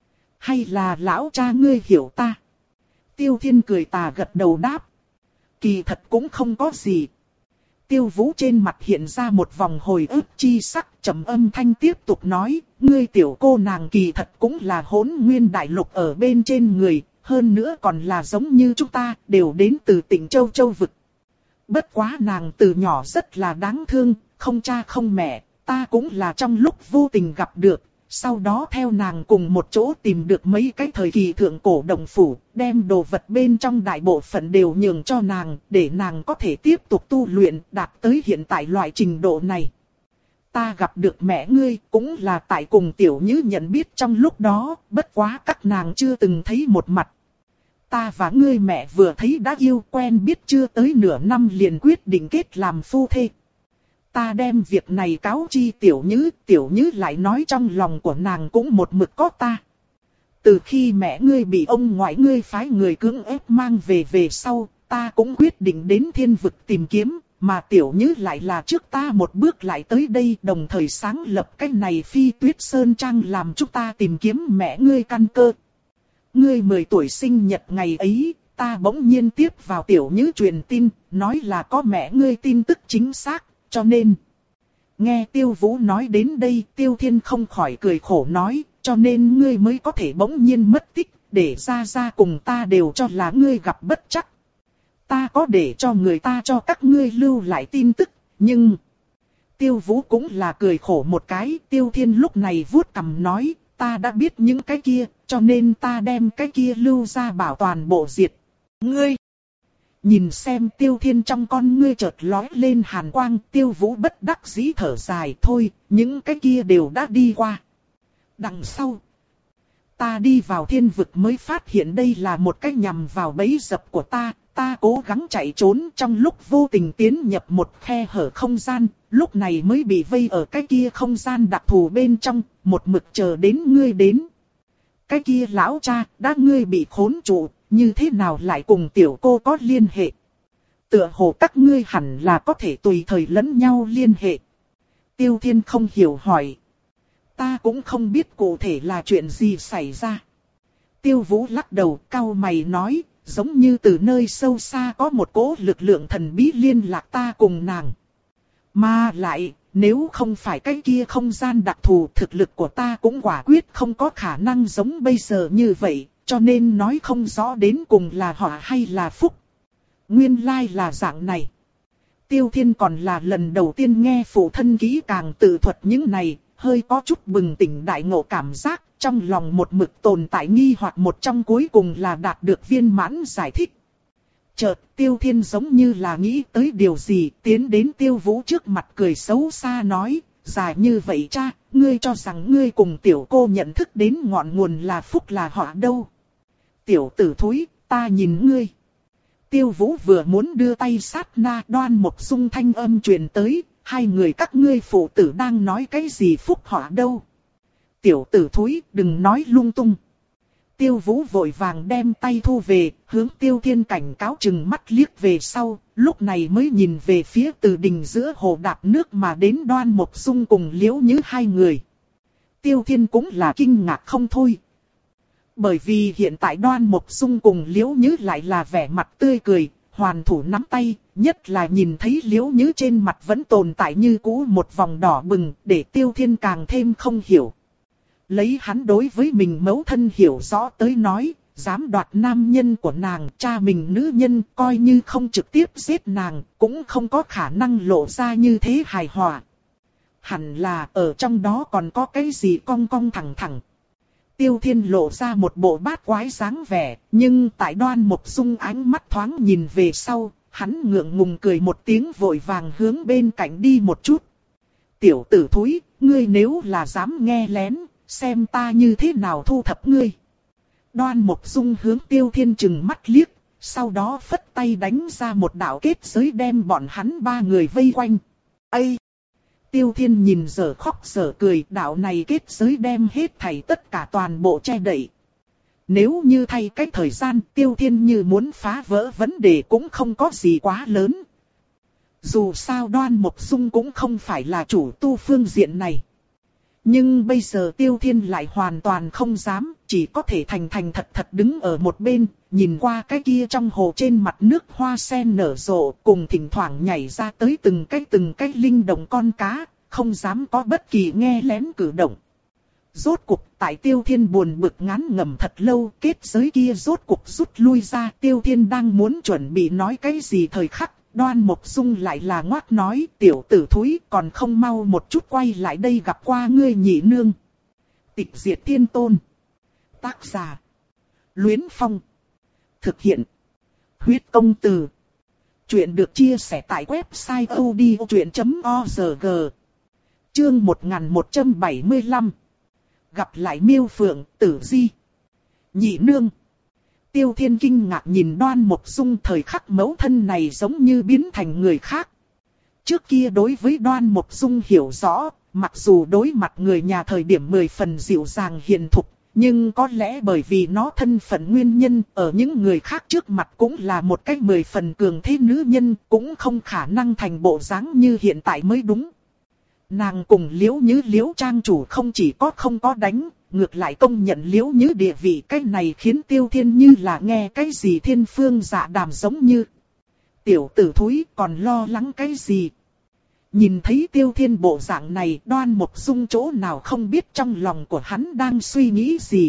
Hay là lão cha ngươi hiểu ta? Tiêu Thiên cười tà gật đầu đáp. Kỳ thật cũng không có gì. Tiêu Vũ trên mặt hiện ra một vòng hồi ức chi sắc, trầm âm thanh tiếp tục nói, ngươi tiểu cô nàng kỳ thật cũng là hỗn nguyên đại lục ở bên trên người, hơn nữa còn là giống như chúng ta, đều đến từ tỉnh Châu Châu Vực. Bất quá nàng từ nhỏ rất là đáng thương, không cha không mẹ, ta cũng là trong lúc vô tình gặp được. Sau đó theo nàng cùng một chỗ tìm được mấy cái thời kỳ thượng cổ đồng phủ, đem đồ vật bên trong đại bộ phận đều nhường cho nàng, để nàng có thể tiếp tục tu luyện, đạt tới hiện tại loại trình độ này. Ta gặp được mẹ ngươi cũng là tại cùng tiểu Như nhận biết trong lúc đó, bất quá các nàng chưa từng thấy một mặt. Ta và ngươi mẹ vừa thấy đã yêu, quen biết chưa tới nửa năm liền quyết định kết làm phu thê. Ta đem việc này cáo chi tiểu Như, tiểu Như lại nói trong lòng của nàng cũng một mực có ta. Từ khi mẹ ngươi bị ông ngoại ngươi phái người cưỡng ép mang về về sau, ta cũng quyết định đến thiên vực tìm kiếm, mà tiểu Như lại là trước ta một bước lại tới đây, đồng thời sáng lập cái này Phi Tuyết Sơn Trang làm chúng ta tìm kiếm mẹ ngươi căn cơ. Ngươi mười tuổi sinh nhật ngày ấy, ta bỗng nhiên tiếp vào tiểu Như truyền tin, nói là có mẹ ngươi tin tức chính xác. Cho nên, nghe Tiêu Vũ nói đến đây, Tiêu Thiên không khỏi cười khổ nói, cho nên ngươi mới có thể bỗng nhiên mất tích, để ra ra cùng ta đều cho là ngươi gặp bất trắc. Ta có để cho người ta cho các ngươi lưu lại tin tức, nhưng... Tiêu Vũ cũng là cười khổ một cái, Tiêu Thiên lúc này vuốt cằm nói, ta đã biết những cái kia, cho nên ta đem cái kia lưu ra bảo toàn bộ diệt. Ngươi! Nhìn xem Tiêu Thiên trong con ngươi chợt lóe lên hàn quang, Tiêu Vũ bất đắc dĩ thở dài, thôi, những cái kia đều đã đi qua. Đằng sau, ta đi vào thiên vực mới phát hiện đây là một cái nhằm vào bẫy dập của ta, ta cố gắng chạy trốn trong lúc vô tình tiến nhập một khe hở không gian, lúc này mới bị vây ở cái kia không gian đặc thù bên trong, một mực chờ đến ngươi đến. Cái kia lão cha, đã ngươi bị khốn trụ, như thế nào lại cùng tiểu cô có liên hệ? Tựa hồ các ngươi hẳn là có thể tùy thời lẫn nhau liên hệ. Tiêu Thiên không hiểu hỏi. Ta cũng không biết cụ thể là chuyện gì xảy ra. Tiêu Vũ lắc đầu cau mày nói, giống như từ nơi sâu xa có một cỗ lực lượng thần bí liên lạc ta cùng nàng. Mà lại, nếu không phải cái kia không gian đặc thù, thực lực của ta cũng quả quyết không có khả năng giống bây giờ như vậy, cho nên nói không rõ đến cùng là họa hay là phúc. Nguyên lai là dạng này. Tiêu Thiên còn là lần đầu tiên nghe phụ thân kỹ càng tự thuật những này, hơi có chút bừng tỉnh đại ngộ cảm giác, trong lòng một mực tồn tại nghi hoặc một trong cuối cùng là đạt được viên mãn giải thích. Chợt Tiêu Thiên giống như là nghĩ tới điều gì, tiến đến Tiêu Vũ trước mặt cười xấu xa nói, dài như vậy cha, ngươi cho rằng ngươi cùng tiểu cô nhận thức đến ngọn nguồn là phúc là họa đâu. Tiểu tử thúi, ta nhìn ngươi. Tiêu Vũ vừa muốn đưa tay sát na, Đoan Mộc Dung thanh âm truyền tới, hai người các ngươi phụ tử đang nói cái gì phúc họa đâu. Tiểu tử thúi, đừng nói lung tung. Tiêu Vũ vội vàng đem tay thu về, hướng Tiêu Thiên cảnh cáo chừng mắt liếc về sau, lúc này mới nhìn về phía từ đình giữa hồ đạp nước mà đến Đoan Mộc Dung cùng Liễu Nhứ hai người. Tiêu Thiên cũng là kinh ngạc không thôi. Bởi vì hiện tại Đoan Mộc Dung cùng Liễu Nhứ lại là vẻ mặt tươi cười, hoàn thủ nắm tay, nhất là nhìn thấy Liễu Nhứ trên mặt vẫn tồn tại như cũ một vòng đỏ bừng, để Tiêu Thiên càng thêm không hiểu. Lấy hắn đối với mình mẫu thân hiểu rõ tới nói, dám đoạt nam nhân của nàng, cha mình nữ nhân, coi như không trực tiếp giết nàng, cũng không có khả năng lộ ra như thế hài hòa. Hẳn là ở trong đó còn có cái gì cong cong thẳng thẳng. Tiêu Thiên lộ ra một bộ bát quái dáng vẻ, nhưng tại Đoan Mộc Dung ánh mắt thoáng nhìn về sau, hắn ngượng ngùng cười một tiếng vội vàng hướng bên cạnh đi một chút. Tiểu tử thúi, ngươi nếu là dám nghe lén, xem ta như thế nào thu thập ngươi. Đoan Mộc Dung hướng Tiêu Thiên chừng mắt liếc, sau đó phất tay đánh ra một đạo kết giới đem bọn hắn ba người vây quanh. Ây! Tiêu Thiên nhìn giờ khóc giờ cười, đạo này kết giới đem hết thảy tất cả toàn bộ che đậy. Nếu như thay cách thời gian, Tiêu Thiên như muốn phá vỡ vấn đề cũng không có gì quá lớn. Dù sao Đoan Mộc Dung cũng không phải là chủ tu phương diện này. Nhưng bây giờ Tiêu Thiên lại hoàn toàn không dám, chỉ có thể thành thành thật thật đứng ở một bên, nhìn qua cái kia trong hồ trên mặt nước hoa sen nở rộ, cùng thỉnh thoảng nhảy ra tới từng cái từng cái linh động con cá, không dám có bất kỳ nghe lén cử động. Rốt cục tại Tiêu Thiên buồn bực ngán ngẩm thật lâu, kết giới kia rốt cục rút lui ra, Tiêu Thiên đang muốn chuẩn bị nói cái gì thời khắc. Đoan Mộc Dung lại là ngoác nói, tiểu tử thúi còn không mau một chút quay lại đây gặp qua ngươi nhị nương. Tịch Diệt Thiên Tôn. Tác giả. Luyến Phong. Thực hiện. Huyết Công Từ. Chuyện được chia sẻ tại website odchuyện chấm org. Chương một nghìn một trăm bảy mươi lăm. Gặp lại Miêu Phượng, Tử Di. Nhị nương. Tiêu Thiên kinh ngạc nhìn Đoan Mộc Dung, thời khắc mẫu thân này giống như biến thành người khác. Trước kia đối với Đoan Mộc Dung hiểu rõ, mặc dù đối mặt người nhà thời điểm mười phần dịu dàng hiền thục, nhưng có lẽ bởi vì nó thân phận nguyên nhân, ở những người khác trước mặt cũng là một cách mười phần cường thế nữ nhân, cũng không khả năng thành bộ dáng như hiện tại mới đúng. Nàng cùng Liễu Nhứ Liễu trang chủ không chỉ có không có đánh, ngược lại công nhận Liễu Nhứ địa vị, cái này khiến Tiêu Thiên như là nghe cái gì thiên phương dạ đàm giống như. Tiểu tử thúi còn lo lắng cái gì? Nhìn thấy Tiêu Thiên bộ dạng này, Đoan Mộc Dung chỗ nào không biết trong lòng của hắn đang suy nghĩ gì.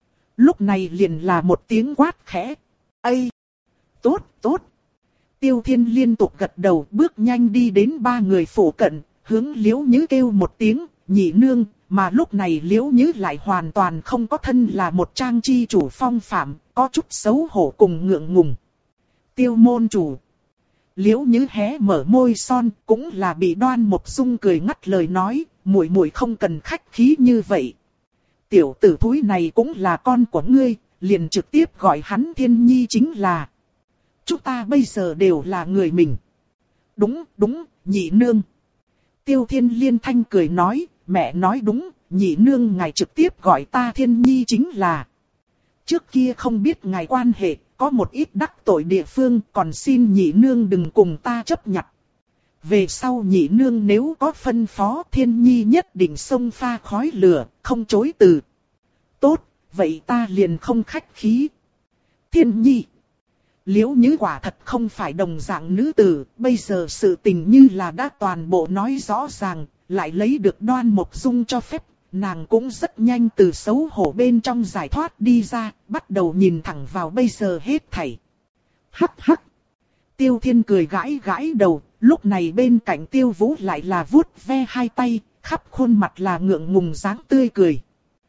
Lúc này liền là một tiếng quát khẽ. Ây! Tốt, tốt! Tiêu Thiên liên tục gật đầu, bước nhanh đi đến ba người phủ cận, hướng Liễu Nhứ kêu một tiếng, nhị nương. Mà lúc này Liễu Nhứ lại hoàn toàn không có thân là một trang chi chủ phong phạm, có chút xấu hổ cùng ngượng ngùng. Tiêu môn chủ. Liễu Nhứ hé mở môi son, cũng là bị Đoan Mộc Dung cười ngắt lời nói, muội muội không cần khách khí như vậy. Tiểu tử thúi này cũng là con của ngươi, liền trực tiếp gọi hắn Thiên Nhi chính là. Chúng ta bây giờ đều là người mình. Đúng, đúng, nhị nương. Tiêu Thiên liên thanh cười nói, mẹ nói đúng, nhị nương ngài trực tiếp gọi ta Thiên Nhi chính là. Trước kia không biết ngài quan hệ, có một ít đắc tội địa phương, còn xin nhị nương đừng cùng ta chấp nhặt. Về sau nhị nương nếu có phân phó, Thiên Nhi nhất định xông pha khói lửa, không chối từ. Tốt, vậy ta liền không khách khí. Thiên Nhi. Liễu Nhứ quả thật không phải đồng dạng nữ tử, bây giờ sự tình như là đã toàn bộ nói rõ ràng, lại lấy được Đoan Mộc Dung cho phép, nàng cũng rất nhanh từ xấu hổ bên trong giải thoát đi ra, bắt đầu nhìn thẳng vào bây giờ hết thảy. Hắc hắc. Tiêu Thiên cười gãi gãi đầu, lúc này bên cạnh Tiêu Vũ lại là vuốt ve hai tay, khắp khuôn mặt là ngượng ngùng dáng tươi cười.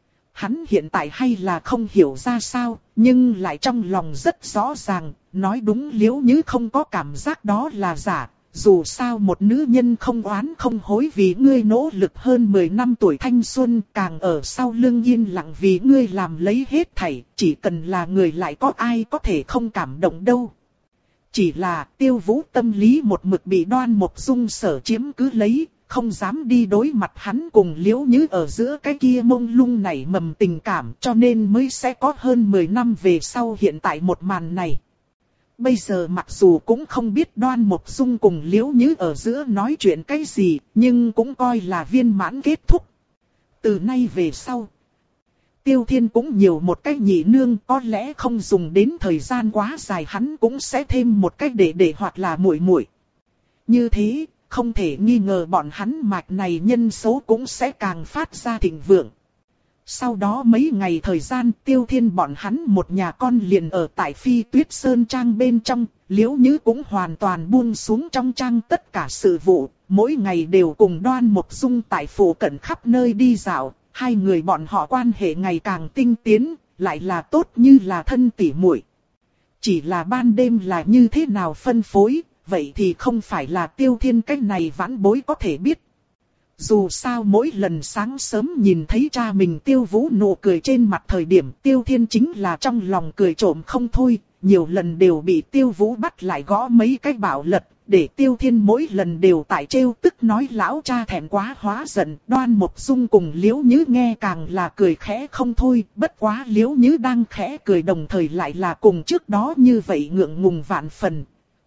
Hắn hiện tại hay là không hiểu ra sao, nhưng lại trong lòng rất rõ ràng, nói đúng Liễu Nhứ không có cảm giác đó là giả, dù sao một nữ nhân không oán không hối vì ngươi nỗ lực hơn mười năm tuổi thanh xuân, càng ở sau lưng yên lặng vì ngươi làm lấy hết thảy, chỉ cần là người lại có ai có thể không cảm động đâu. Chỉ là Tiêu Vũ tâm lý một mực bị Đoan Mộc Dung sở chiếm cứ lấy, không dám đi đối mặt hắn cùng Liễu Nhứ ở giữa cái kia mông lung nảy mầm tình cảm, cho nên mới sẽ có hơn mười năm về sau hiện tại một màn này. Bây giờ mặc dù cũng không biết Đoan Mộc Dung cùng Liễu Nhứ ở giữa nói chuyện cái gì, nhưng cũng coi là viên mãn kết thúc. Từ nay về sau, Tiêu Thiên cũng nhiều một cái nhị nương, có lẽ không dùng đến thời gian quá dài hắn cũng sẽ thêm một cái đệ đệ hoặc là muội muội. Như thế, không thể nghi ngờ bọn hắn mạch này nhân số cũng sẽ càng phát ra thịnh vượng. Sau đó mấy ngày thời gian, Tiêu Thiên bọn hắn một nhà con liền ở tại Phi Tuyết Sơn Trang bên trong, Liễu Nhứ cũng hoàn toàn buông xuống trong trang tất cả sự vụ, mỗi ngày đều cùng Đoan Mộc Dung tại phủ cận khắp nơi đi dạo, hai người bọn họ quan hệ ngày càng tinh tiến, lại là tốt như là thân tỉ muội. Chỉ là ban đêm là như thế nào phân phối, vậy thì không phải là Tiêu Thiên cái này vãn bối có thể biết. Dù sao mỗi lần sáng sớm nhìn thấy cha mình Tiêu Vũ nụ cười trên mặt thời điểm Tiêu Thiên chính là trong lòng cười trộm không thôi, nhiều lần đều bị Tiêu Vũ bắt lại gõ mấy cái bạo lật, để Tiêu Thiên mỗi lần đều tại trêu tức nói lão cha thẹn quá hóa giận. Đoan Mộc Dung cùng Liễu Nhứ nghe càng là cười khẽ không thôi, bất quá Liễu Nhứ đang khẽ cười đồng thời lại là cùng trước đó như vậy ngượng ngùng vạn phần.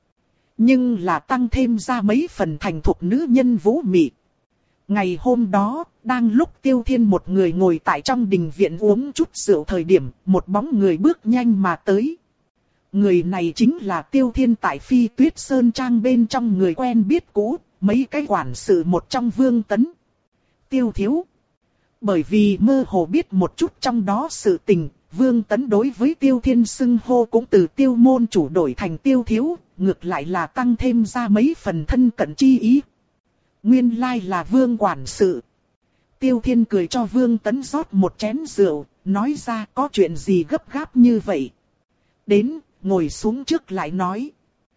Nhưng là tăng thêm ra mấy phần thành thục nữ nhân vũ mị. Ngày hôm đó, đang lúc Tiêu Thiên một người ngồi tại trong đình viện uống chút rượu thời điểm, một bóng người bước nhanh mà tới. Người này chính là Tiêu Thiên tại Phi Tuyết Sơn Trang bên trong người quen biết cũ, mấy cái quản sự một trong Vương Tấn. Tiêu thiếu. Bởi vì mơ hồ biết một chút trong đó sự tình, Vương Tấn đối với Tiêu Thiên xưng hô cũng từ Tiêu môn chủ đổi thành Tiêu thiếu, ngược lại là tăng thêm ra mấy phần thân cận chi ý. Nguyên lai là Vương quản sự. Tiêu Thiên cười cho Vương Tấn rót một chén rượu, nói ra có chuyện gì gấp gáp như vậy. Đến, ngồi xuống trước lại nói.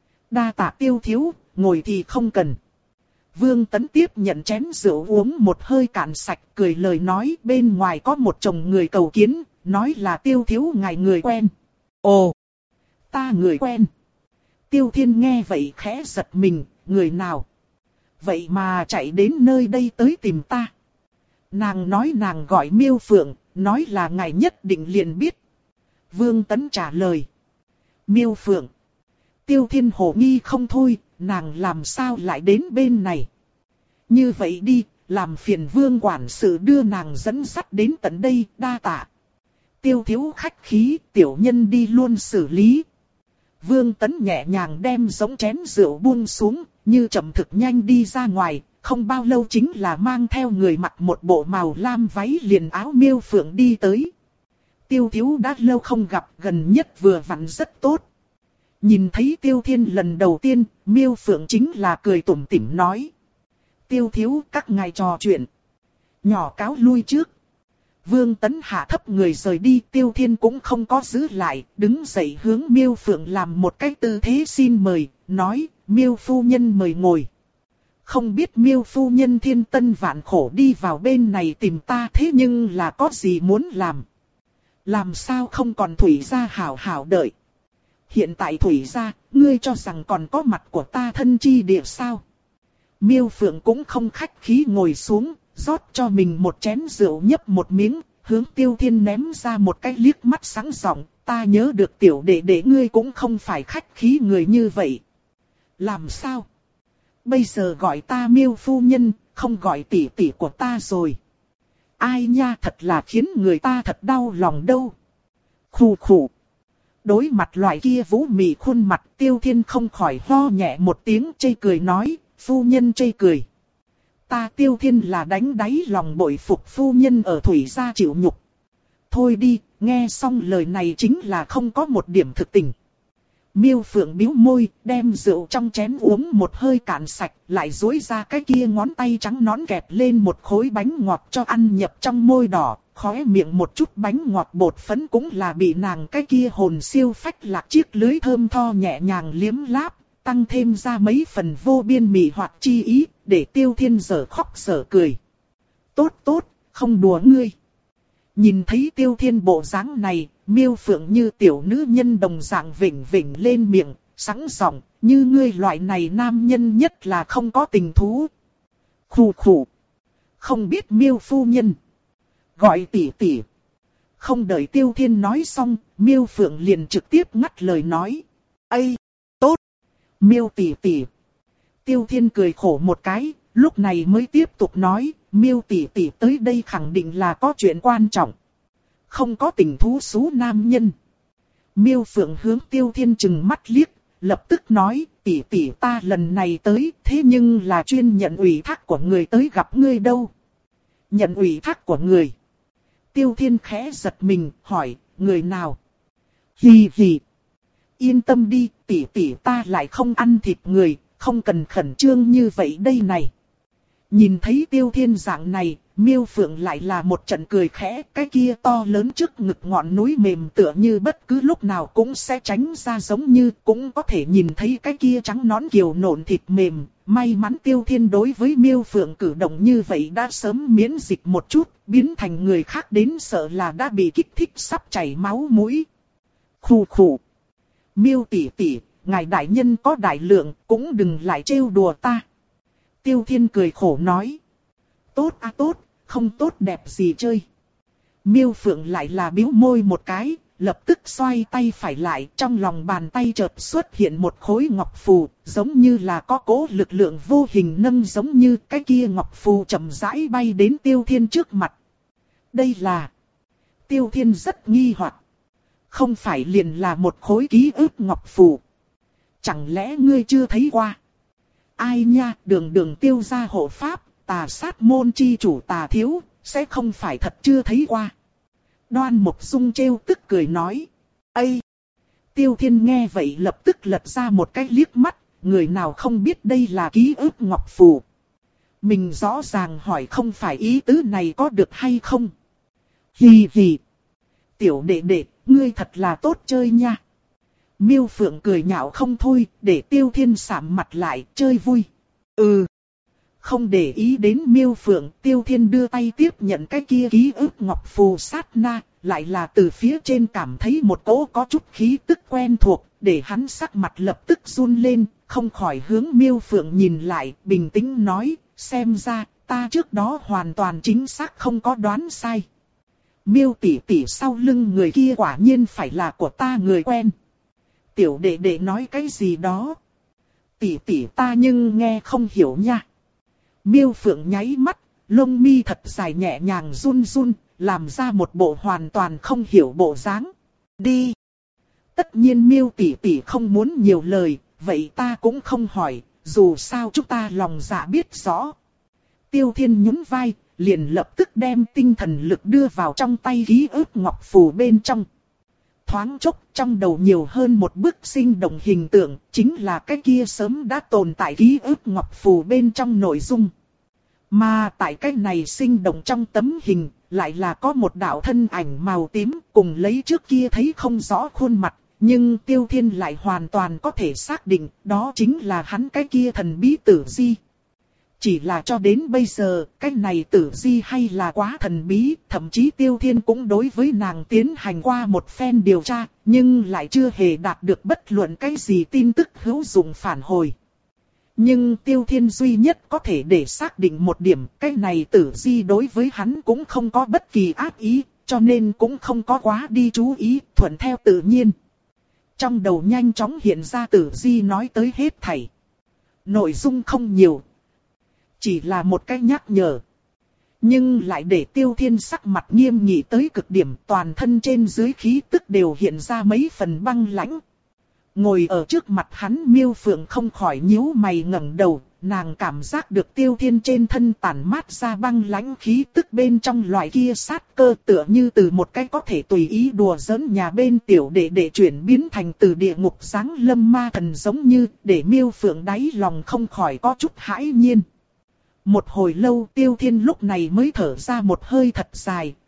Đa tạ Tiêu thiếu, ngồi thì không cần. Vương Tấn tiếp nhận chén rượu uống một hơi cạn sạch, cười lời nói bên ngoài có một chồng người cầu kiến, nói là Tiêu thiếu ngài người quen. Ồ, ta người quen. Tiêu Thiên nghe vậy khẽ giật mình, người nào? Vậy mà chạy đến nơi đây tới tìm ta. Nàng nói nàng gọi Miêu Phượng, nói là ngài nhất định liền biết. Vương Tấn trả lời. Miêu Phượng. Tiêu Thiên hồ nghi không thôi, nàng làm sao lại đến bên này. Như vậy đi, làm phiền Vương quản sự đưa nàng dẫn dắt đến tận đây, đa tạ. Tiêu thiếu khách khí, tiểu nhân đi luôn xử lý. Vương Tấn nhẹ nhàng đem giống chén rượu buông xuống, như chậm thực nhanh đi ra ngoài, không bao lâu chính là mang theo người mặc một bộ màu lam váy liền áo Miêu Phượng đi tới. Tiêu thiếu đã lâu không gặp, gần nhất vừa vặn rất tốt. Nhìn thấy Tiêu Thiên lần đầu tiên, Miêu Phượng chính là cười tủm tỉm nói. Tiêu thiếu các ngài trò chuyện. Nhỏ cáo lui trước. Vương Tấn hạ thấp người rời đi, Tiêu Thiên cũng không có giữ lại, đứng dậy hướng Miêu Phượng làm một cái tư thế xin mời, nói, Miêu phu nhân mời ngồi. Không biết Miêu phu nhân thiên tân vạn khổ đi vào bên này tìm ta thế nhưng là có gì muốn làm. Làm sao không còn Thủy gia hảo hảo đợi. Hiện tại Thủy gia, ngươi cho rằng còn có mặt của ta thân chi địa sao. Miêu Phượng cũng không khách khí ngồi xuống, rót cho mình một chén rượu nhấp một miếng, hướng Tiêu Thiên ném ra một cái liếc mắt sáng ròng, ta nhớ được tiểu đệ đệ ngươi cũng không phải khách khí người như vậy. Làm sao? Bây giờ gọi ta Miêu phu nhân, không gọi tỷ tỷ của ta rồi. Ai nha, thật là khiến người ta thật đau lòng đâu. Khù khù. Đối mặt loại kia vũ mị khuôn mặt, Tiêu Thiên không khỏi ho nhẹ một tiếng chê cười nói, phu nhân chê cười. Ta Tiêu Thiên là đánh đáy lòng bội phục phu nhân ở Thủy gia chịu nhục. Thôi đi, nghe xong lời này chính là không có một điểm thực tình. Miêu Phượng bĩu môi, đem rượu trong chén uống một hơi cạn sạch, lại duỗi ra cái kia ngón tay trắng nõn kẹp lên một khối bánh ngọt cho ăn nhập trong môi đỏ, khóe miệng một chút bánh ngọt bột phấn cũng là bị nàng cái kia hồn siêu phách lạc chiếc lưới thơm tho nhẹ nhàng liếm láp, tăng thêm ra mấy phần vô biên mị hoặc chi ý, để Tiêu Thiên dở khóc dở cười. Tốt tốt, không đùa ngươi. Nhìn thấy Tiêu Thiên bộ dáng này, Miêu Phượng như tiểu nữ nhân đồng dạng vểnh vểnh lên miệng, sẵn giọng, như ngươi loại này nam nhân nhất là không có tình thú. Khù khù. Không biết Miêu phu nhân. Gọi tỷ tỷ. Không đợi Tiêu Thiên nói xong, Miêu Phượng liền trực tiếp ngắt lời nói. Ây, tốt. Miêu tỷ tỷ. Tiêu Thiên cười khổ một cái, lúc này mới tiếp tục nói, Miêu tỷ tỷ tới đây khẳng định là có chuyện quan trọng. Không có tình thú xú nam nhân. Miêu Phượng hướng Tiêu Thiên chừng mắt liếc, lập tức nói, tỷ tỷ ta lần này tới, thế nhưng là chuyên nhận ủy thác của người tới gặp ngươi đâu. Nhận ủy thác của người. Tiêu Thiên khẽ giật mình, hỏi, người nào? Hì hì. Yên tâm đi, tỷ tỷ ta lại không ăn thịt người, không cần khẩn trương như vậy đây này. Nhìn thấy Tiêu Thiên dạng này, Miêu Phượng lại là một trận cười khẽ, cái kia to lớn trước ngực ngọn núi mềm tựa như bất cứ lúc nào cũng sẽ tránh ra, giống như cũng có thể nhìn thấy cái kia trắng nõn kiều nộn thịt mềm. May mắn Tiêu Thiên đối với Miêu Phượng cử động như vậy đã sớm miễn dịch một chút, biến thành người khác đến sợ là đã bị kích thích sắp chảy máu mũi. Khù khù. Miêu tỷ tỷ, ngài đại nhân có đại lượng, cũng đừng lại trêu đùa ta. Tiêu Thiên cười khổ nói. Tốt à tốt, không tốt đẹp gì chơi. Miêu Phượng lại là bĩu môi một cái, lập tức xoay tay phải lại, trong lòng bàn tay chợt xuất hiện một khối ngọc phù, giống như là có cố lực lượng vô hình nâng, giống như cái kia ngọc phù chậm rãi bay đến Tiêu Thiên trước mặt. Đây là... Tiêu Thiên rất nghi hoặc. Không phải liền là một khối ký ức ngọc phù. Chẳng lẽ ngươi chưa thấy qua? Ai nha, đường đường Tiêu gia hộ pháp, Tà Sát môn chi chủ Tà Thiếu, sẽ không phải thật chưa thấy qua. Đoan Mộc Dung trêu tức cười nói. Ây! Tiêu Thiên nghe vậy lập tức lật ra một cái liếc mắt, người nào không biết đây là ký ức ngọc phù. Mình rõ ràng hỏi không phải ý tứ này có được hay không? Hì hì! Tiểu đệ đệ, ngươi thật là tốt chơi nha. Miêu Phượng cười nhạo không thôi, để Tiêu Thiên sạm mặt lại, chơi vui. Ừ. Không để ý đến Miêu Phượng, Tiêu Thiên đưa tay tiếp nhận cái kia ký ức ngọc phù sát na, lại là từ phía trên cảm thấy một cỗ có chút khí tức quen thuộc, để hắn sắc mặt lập tức run lên, không khỏi hướng Miêu Phượng nhìn lại, bình tĩnh nói, xem ra, ta trước đó hoàn toàn chính xác không có đoán sai. Miêu tỷ tỷ sau lưng người kia quả nhiên phải là của ta người quen. Tiểu đệ đệ nói cái gì đó? Tỷ tỷ ta nhưng nghe không hiểu nha. Miêu Phượng nháy mắt, lông mi thật dài nhẹ nhàng run run, làm ra một bộ hoàn toàn không hiểu bộ dáng. Đi. Tất nhiên Miêu tỷ tỷ không muốn nhiều lời, vậy ta cũng không hỏi, dù sao chúng ta lòng dạ biết rõ. Tiêu Thiên nhún vai, liền lập tức đem tinh thần lực đưa vào trong tay ký ức ngọc phù bên trong. Thoáng chốc trong đầu nhiều hơn một bức sinh động hình tượng, chính là cái kia sớm đã tồn tại ký ức ngọc phù bên trong nội dung. Mà tại cái này sinh động trong tấm hình, lại là có một đạo thân ảnh màu tím, cùng lấy trước kia thấy không rõ khuôn mặt, nhưng Tiêu Thiên lại hoàn toàn có thể xác định, đó chính là hắn cái kia thần bí Tử Di. Chỉ là cho đến bây giờ, cái này Tử Di hay là quá thần bí, thậm chí Tiêu Thiên cũng đối với nàng tiến hành qua một phen điều tra, nhưng lại chưa hề đạt được bất luận cái gì tin tức hữu dụng phản hồi. Nhưng Tiêu Thiên duy nhất có thể để xác định một điểm, cái này Tử Di đối với hắn cũng không có bất kỳ ác ý, cho nên cũng không có quá đi chú ý, thuận theo tự nhiên. Trong đầu nhanh chóng hiện ra Tử Di nói tới hết thảy. Nội dung không nhiều. Chỉ là một cái nhắc nhở. Nhưng lại để Tiêu Thiên sắc mặt nghiêm nghị tới cực điểm, toàn thân trên dưới khí tức đều hiện ra mấy phần băng lãnh. Ngồi ở trước mặt hắn Miêu Phượng không khỏi nhíu mày ngẩng đầu, nàng cảm giác được Tiêu Thiên trên thân tản mát ra băng lãnh khí tức bên trong loại kia sát cơ, tựa như từ một cái có thể tùy ý đùa giỡn nhà bên tiểu đệ đệ chuyển biến thành từ địa ngục giáng lâm ma thần, giống như để Miêu Phượng đáy lòng không khỏi có chút hãi nhiên. Một hồi lâu Tiêu Thiên lúc này mới thở ra một hơi thật dài,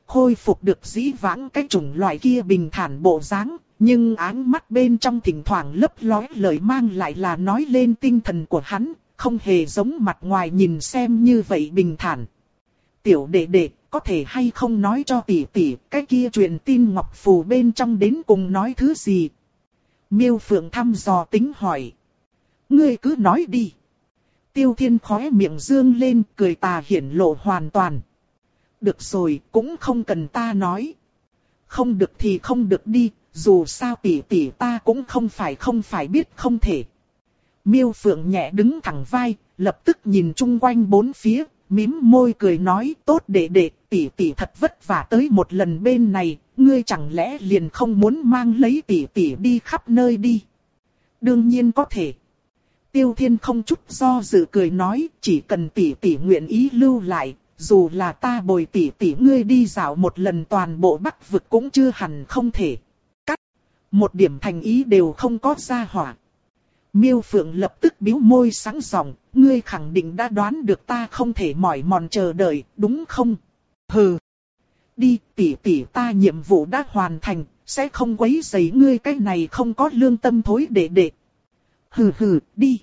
khôi phục được dĩ vãng cái chủng loại kia bình thản bộ dáng, nhưng áng mắt bên trong thỉnh thoảng lấp lóe lời mang lại là nói lên tinh thần của hắn, không hề giống mặt ngoài nhìn xem như vậy bình thản. Tiểu đệ đệ, có thể hay không nói cho tỷ tỷ, cái kia truyền tin ngọc phù bên trong đến cùng nói thứ gì? Miêu Phượng thăm dò tính hỏi. Ngươi cứ nói đi. Tiêu Thiên khóe miệng dương lên, cười tà hiển lộ hoàn toàn. Được rồi, cũng không cần ta nói. Không được thì không được đi, dù sao tỷ tỷ ta cũng không phải không phải biết không thể. Miêu Phượng nhẹ đứng thẳng vai, lập tức nhìn chung quanh bốn phía, mím môi cười nói, tốt đệ đệ, tỷ tỷ thật vất vả tới một lần bên này, ngươi chẳng lẽ liền không muốn mang lấy tỷ tỷ đi khắp nơi đi? Đương nhiên có thể. Tiêu Thiên không chút do dự cười nói, chỉ cần tỷ tỷ nguyện ý lưu lại, dù là ta bồi tỷ tỷ ngươi đi dạo một lần toàn bộ Bắc vực cũng chưa hẳn không thể. Cắt, một điểm thành ý đều không có ra hỏa. Miêu Phượng lập tức bĩu môi sáng giọng, ngươi khẳng định đã đoán được ta không thể mỏi mòn chờ đợi, đúng không? Hừ. Đi, tỷ tỷ ta nhiệm vụ đã hoàn thành, sẽ không quấy rầy ngươi cái này không có lương tâm thối đệ đệ. Hừ hừ, đi.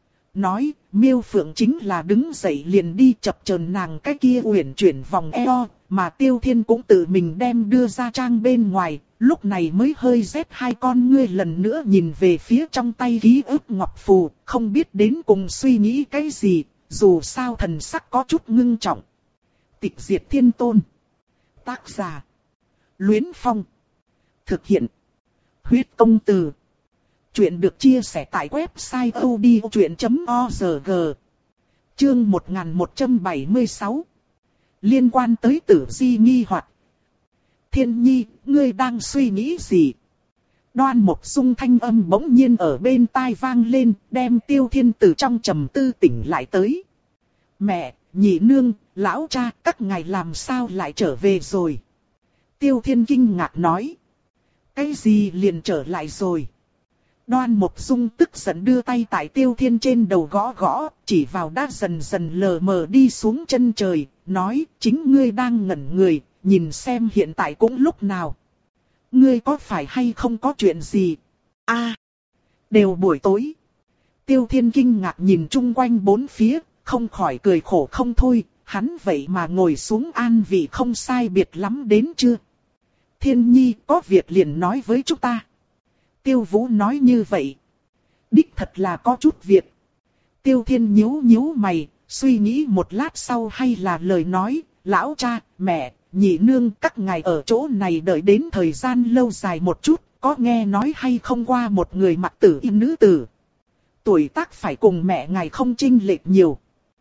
Nói, Miêu Phượng chính là đứng dậy liền đi chập chờn nàng cái kia uyển chuyển vòng eo, mà Tiêu Thiên cũng tự mình đem đưa ra trang bên ngoài, lúc này mới hơi rét hai con ngươi lần nữa nhìn về phía trong tay ký ức ngọc phù, không biết đến cùng suy nghĩ cái gì, dù sao thần sắc có chút ngưng trọng. Tịch diệt thiên tôn. Tác giả. Luyến Phong. Thực hiện. Huyết công từ. Chuyện được chia sẻ tại website odchuyện chấm org. Chương một nghìn một trăm bảy mươi sáu. Liên quan tới tử di nghi hoặc. Thiên Nhi, ngươi đang suy nghĩ gì? Đoan Mộc Dung thanh âm bỗng nhiên ở bên tai vang lên, đem Tiêu Thiên từ trong trầm tư tỉnh lại tới. Mẹ, nhị nương, lão cha, các ngài làm sao lại trở về rồi? Tiêu Thiên kinh ngạc nói. Cái gì liền trở lại rồi? Đoan Mộc Dung tức giận đưa tay tại Tiêu Thiên trên đầu gõ gõ, chỉ vào đã dần dần lờ mờ đi xuống chân trời, nói, chính ngươi đang ngẩn người, nhìn xem hiện tại cũng lúc nào. Ngươi có phải hay không có chuyện gì? A, à, đều buổi tối. Tiêu Thiên kinh ngạc nhìn chung quanh bốn phía, không khỏi cười khổ không thôi, hắn vậy mà ngồi xuống an vị không sai biệt lắm đến chưa? Thiên Nhi, có việc liền nói với chúng ta. Tiêu Vũ nói như vậy. Đích thật là có chút việc. Tiêu Thiên nhíu nhíu mày, suy nghĩ một lát sau hay là lời nói, lão cha, mẹ, nhị nương các ngài ở chỗ này đợi đến thời gian lâu dài một chút, có nghe nói hay không qua một người mặc tử y nữ tử. Tuổi tác phải cùng mẹ ngài không chênh lệch nhiều.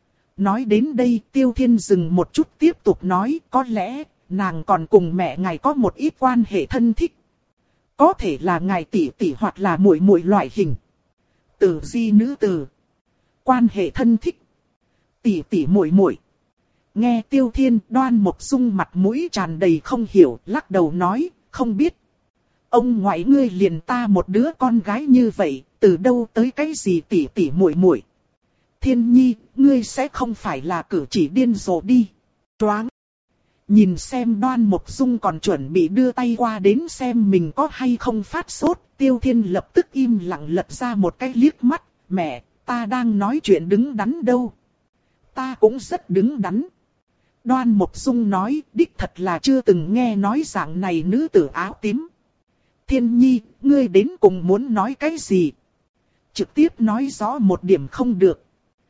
Nói đến đây Tiêu Thiên dừng một chút tiếp tục nói, có lẽ nàng còn cùng mẹ ngài có một ít quan hệ thân thích. Có thể là ngài tỷ tỷ hoặc là muội muội loại hình. Tử di nữ tử. Quan hệ thân thích. Tỷ tỷ muội muội. Nghe Tiêu Thiên, Đoan Mộc Dung mặt mũi tràn đầy không hiểu, lắc đầu nói, không biết. Ông ngoại ngươi liền ta một đứa con gái như vậy, từ đâu tới cái gì tỷ tỷ muội muội? Thiên Nhi, ngươi sẽ không phải là cử chỉ điên rồ đi. Choáng. Nhìn xem Đoan Mộc Dung còn chuẩn bị đưa tay qua đến xem mình có hay không phát sốt, Tiêu Thiên lập tức im lặng lật ra một cái liếc mắt, mẹ, ta đang nói chuyện đứng đắn đâu. Ta cũng rất đứng đắn. Đoan Mộc Dung nói, đích thật là chưa từng nghe nói dạng này nữ tử áo tím. Thiên Nhi, ngươi đến cùng muốn nói cái gì? Trực tiếp nói rõ một điểm không được.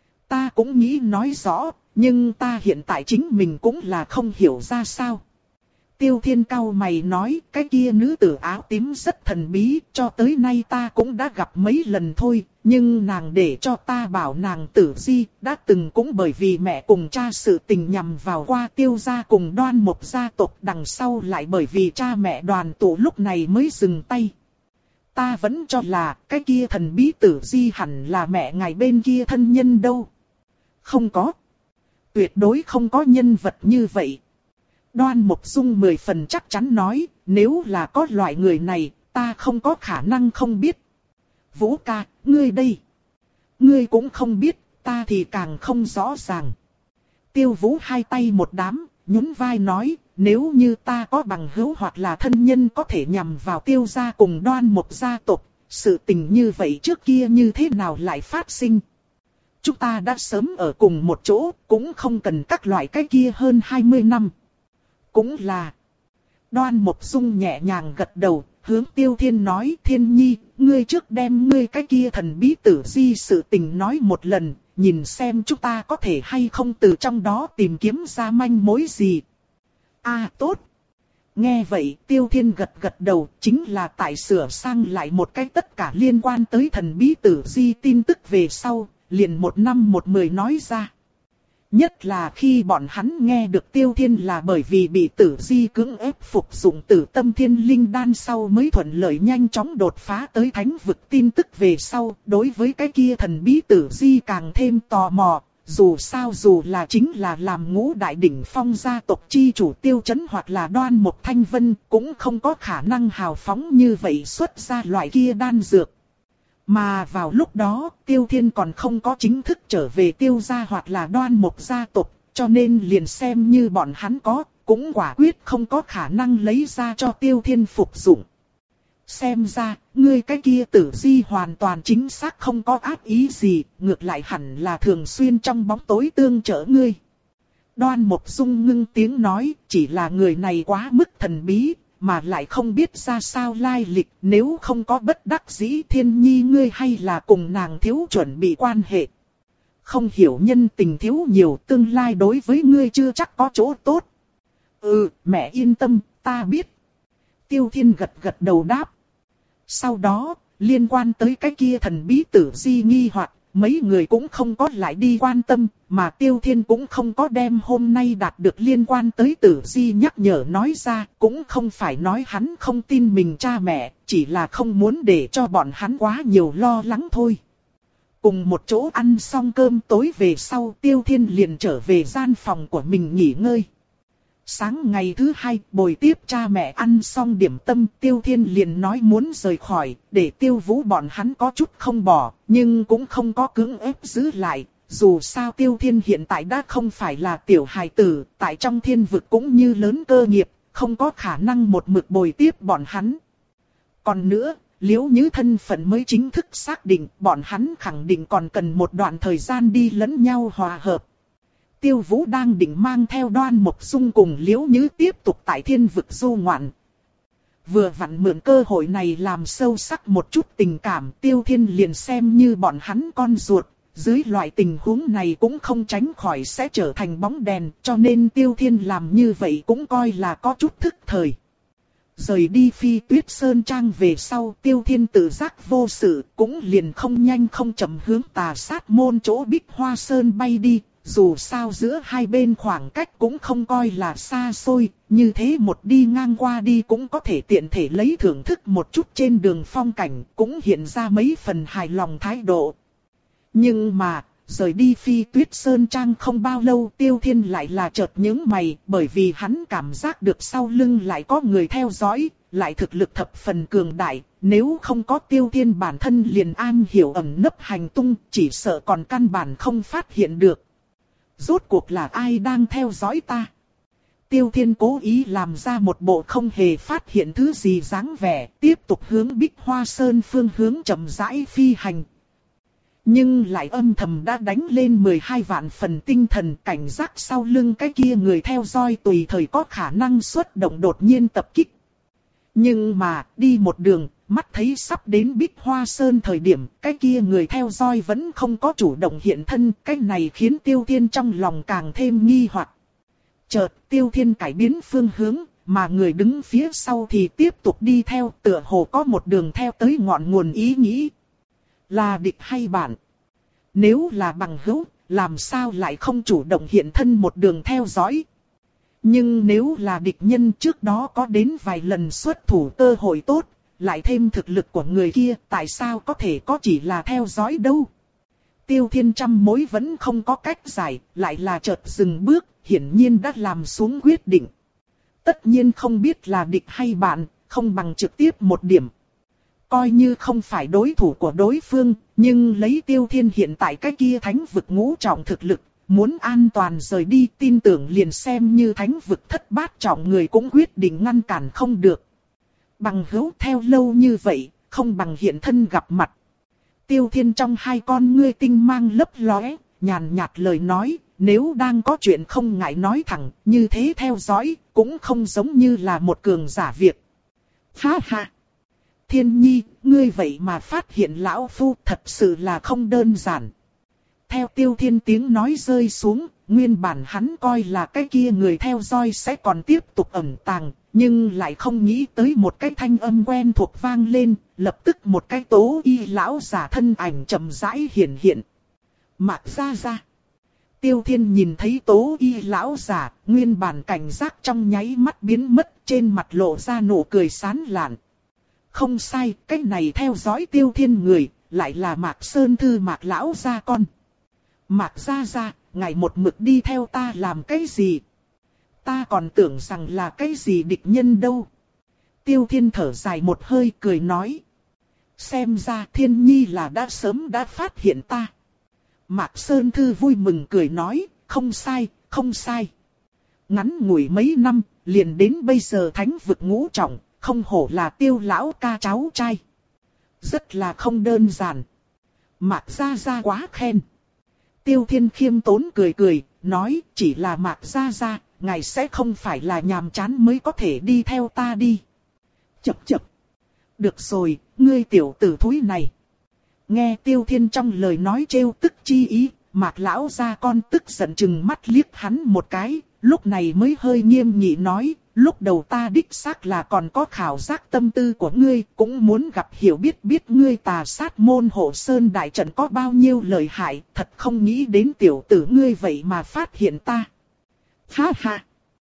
Ta cũng nghĩ nói rõ, nhưng ta hiện tại chính mình cũng là không hiểu ra sao. Tiêu Thiên cau mày nói, cái kia nữ tử áo tím rất thần bí, cho tới nay ta cũng đã gặp mấy lần thôi, nhưng nàng để cho ta bảo nàng tử di, đã từng cũng bởi vì mẹ cùng cha sự tình nhằm vào qua Tiêu gia cùng Đoan Mộc gia tộc, đằng sau lại bởi vì cha mẹ đoàn tụ lúc này mới dừng tay. Ta vẫn cho là cái kia thần bí tử di hẳn là mẹ ngài bên kia thân nhân đâu. Không có. Tuyệt đối không có nhân vật như vậy. Đoan Mộc Dung mười phần chắc chắn nói, nếu là có loại người này, ta không có khả năng không biết. Vũ ca, ngươi đây. Ngươi cũng không biết, ta thì càng không rõ ràng. Tiêu Vũ hai tay một đám, nhún vai nói, nếu như ta có bằng hữu hoặc là thân nhân có thể nhằm vào Tiêu gia cùng Đoan Mộc gia tộc, sự tình như vậy trước kia như thế nào lại phát sinh? Chúng ta đã sớm ở cùng một chỗ, cũng không cần các loại cái kia hơn hai mươi năm. Cũng là. Đoan Mộc Dung nhẹ nhàng gật đầu, hướng Tiêu Thiên nói, Thiên Nhi, ngươi trước đem ngươi cái kia thần bí tử di sự tình nói một lần, nhìn xem chúng ta có thể hay không từ trong đó tìm kiếm ra manh mối gì. À tốt. Nghe vậy Tiêu Thiên gật gật đầu, chính là tại sửa sang lại một cái tất cả liên quan tới thần bí tử di tin tức về sau, liền một năm một mười nói ra. Nhất là khi bọn hắn nghe được Tiêu Thiên là bởi vì bị tử di cưỡng ép phục dụng tử tâm thiên linh đan sau mới thuận lợi nhanh chóng đột phá tới thánh vực tin tức về sau, đối với cái kia thần bí tử di càng thêm tò mò. Dù sao dù là chính là làm ngũ đại đỉnh phong gia tộc chi chủ Tiêu Chấn hoặc là Đoan Mộc Thanh Vân cũng không có khả năng hào phóng như vậy xuất ra loại kia đan dược. Mà vào lúc đó Tiêu Thiên còn không có chính thức trở về Tiêu gia hoặc là Đoan Mộc gia tộc, cho nên liền xem như bọn hắn có, cũng quả quyết không có khả năng lấy ra cho Tiêu Thiên phục dụng. Xem ra, ngươi cái kia tử di hoàn toàn chính xác không có ác ý gì, ngược lại hẳn là thường xuyên trong bóng tối tương trợ ngươi. Đoan Mộc Dung ngưng tiếng nói, chỉ là người này quá mức thần bí, mà lại không biết ra sao lai lịch, nếu không có bất đắc dĩ Thiên Nhi ngươi hay là cùng nàng thiếu chuẩn bị quan hệ. Không hiểu nhân tình thiếu nhiều, tương lai đối với ngươi chưa chắc có chỗ tốt. Ừ, mẹ yên tâm, ta biết. Tiêu Thiên gật gật đầu đáp. Sau đó, liên quan tới cái kia thần bí tử di nghi hoặc, mấy người cũng không có lại đi quan tâm, mà Tiêu Thiên cũng không có đem hôm nay đạt được liên quan tới tử di nhắc nhở nói ra, cũng không phải nói hắn không tin mình cha mẹ, chỉ là không muốn để cho bọn hắn quá nhiều lo lắng thôi. Cùng một chỗ ăn xong cơm tối về sau, Tiêu Thiên liền trở về gian phòng của mình nghỉ ngơi. Sáng ngày thứ hai, bồi tiếp cha mẹ ăn xong điểm tâm, Tiêu Thiên liền nói muốn rời khỏi, để Tiêu Vũ bọn hắn có chút không bỏ, nhưng cũng không có cưỡng ép giữ lại. Dù sao Tiêu Thiên hiện tại đã không phải là tiểu hài tử, tại trong thiên vực cũng như lớn cơ nghiệp, không có khả năng một mực bồi tiếp bọn hắn. Còn nữa, Liễu Như thân phận mới chính thức xác định, bọn hắn khẳng định còn cần một đoạn thời gian đi lẫn nhau hòa hợp. Tiêu Vũ đang định mang theo Đoan Mộc Dung cùng Liễu Như tiếp tục tại thiên vực du ngoạn. Vừa vặn mượn cơ hội này làm sâu sắc một chút tình cảm, Tiêu Thiên liền xem như bọn hắn con ruột. Dưới loại tình huống này cũng không tránh khỏi sẽ trở thành bóng đèn, cho nên Tiêu Thiên làm như vậy cũng coi là có chút thức thời. Rời đi Phi Tuyết Sơn Trang về sau, Tiêu Thiên tự giác vô sự, cũng liền không nhanh không chậm hướng Tà Sát Môn chỗ Bích Hoa Sơn bay đi. Dù sao giữa hai bên khoảng cách cũng không coi là xa xôi, như thế một đi ngang qua đi cũng có thể tiện thể lấy thưởng thức một chút trên đường phong cảnh, cũng hiện ra mấy phần hài lòng thái độ. Nhưng mà, rời đi Phi Tuyết Sơn Trang không bao lâu Tiêu Thiên lại là chợt nhướng mày, bởi vì hắn cảm giác được sau lưng lại có người theo dõi, lại thực lực thập phần cường đại, nếu không có Tiêu Thiên bản thân liền an hiểu ẩn nấp hành tung, chỉ sợ còn căn bản không phát hiện được. Rốt cuộc là ai đang theo dõi ta? Tiêu Thiên cố ý làm ra một bộ không hề phát hiện thứ gì dáng vẻ, tiếp tục hướng Bích Hoa Sơn phương hướng chậm rãi phi hành. Nhưng lại âm thầm đã đánh lên mười hai vạn phần tinh thần, cảnh giác sau lưng cái kia người theo dõi tùy thời có khả năng xuất động đột nhiên tập kích. Nhưng mà, đi một đường, mắt thấy sắp đến Bích Hoa Sơn thời điểm, cái kia người theo dõi vẫn không có chủ động hiện thân, cái này khiến Tiêu Thiên trong lòng càng thêm nghi hoặc. Chợt, Tiêu Thiên cải biến phương hướng, mà người đứng phía sau thì tiếp tục đi theo, tựa hồ có một đường theo tới ngọn nguồn ý nghĩ. Là địch hay bạn? Nếu là bằng hữu, làm sao lại không chủ động hiện thân một đường theo dõi? Nhưng nếu là địch nhân, trước đó có đến vài lần xuất thủ cơ hội tốt, lại thêm thực lực của người kia, tại sao có thể có chỉ là theo dõi đâu? Tiêu Thiên trăm mối vẫn không có cách giải, lại là chợt dừng bước, hiển nhiên đã làm xuống quyết định. Tất nhiên không biết là địch hay bạn, không bằng trực tiếp một điểm. Coi như không phải đối thủ của đối phương, nhưng lấy Tiêu Thiên hiện tại cái kia thánh vực ngũ trọng thực lực, muốn an toàn rời đi, tin tưởng liền xem như thánh vực thất bát trọng người cũng quyết định ngăn cản không được. Bằng hữu theo lâu như vậy, không bằng hiện thân gặp mặt. Tiêu Thiên trong hai con ngươi tinh mang lấp lóe, nhàn nhạt lời nói, nếu đang có chuyện không ngại nói thẳng, như thế theo dõi, cũng không giống như là một cường giả việc. Ha ha! Thiên Nhi, ngươi vậy mà phát hiện lão phu thật sự là không đơn giản. Theo Tiêu Thiên tiếng nói rơi xuống, nguyên bản hắn coi là cái kia người theo dõi sẽ còn tiếp tục ẩn tàng, nhưng lại không nghĩ tới một cái thanh âm quen thuộc vang lên, lập tức một cái tố y lão giả thân ảnh chậm rãi hiện hiện. Mạc Gia Gia. Tiêu Thiên nhìn thấy tố y lão giả, nguyên bản cảnh giác trong nháy mắt biến mất, trên mặt lộ ra nụ cười sán lạn. Không sai, cái này theo dõi Tiêu Thiên người, lại là Mạc Sơn Thư Mạc lão gia con. Mạc Gia Gia, ngài một mực đi theo ta làm cái gì? Ta còn tưởng rằng là cái gì địch nhân đâu. Tiêu Thiên thở dài một hơi cười nói. Xem ra Thiên Nhi là đã sớm đã phát hiện ta. Mạc Sơn Thư vui mừng cười nói, không sai, không sai. Ngắn ngủi mấy năm, liền đến bây giờ thánh vực ngũ trọng, không hổ là Tiêu lão ca cháu trai. Rất là không đơn giản. Mạc Gia Gia quá khen. Tiêu Thiên khiêm tốn cười cười, nói chỉ là Mạc Gia Gia, ngài sẽ không phải là nhàm chán mới có thể đi theo ta đi. Chập chập. Được rồi, ngươi tiểu tử thúi này. Nghe Tiêu Thiên trong lời nói trêu tức chi ý, Mạc lão gia con tức giận chừng mắt liếc hắn một cái, lúc này mới hơi nghiêm nghị nói, lúc đầu ta đích xác là còn có khảo giác tâm tư của ngươi, cũng muốn gặp hiểu biết biết ngươi tà sát môn hộ sơn đại trận có bao nhiêu lợi hại, thật không nghĩ đến tiểu tử ngươi vậy mà phát hiện ta. Ha ha!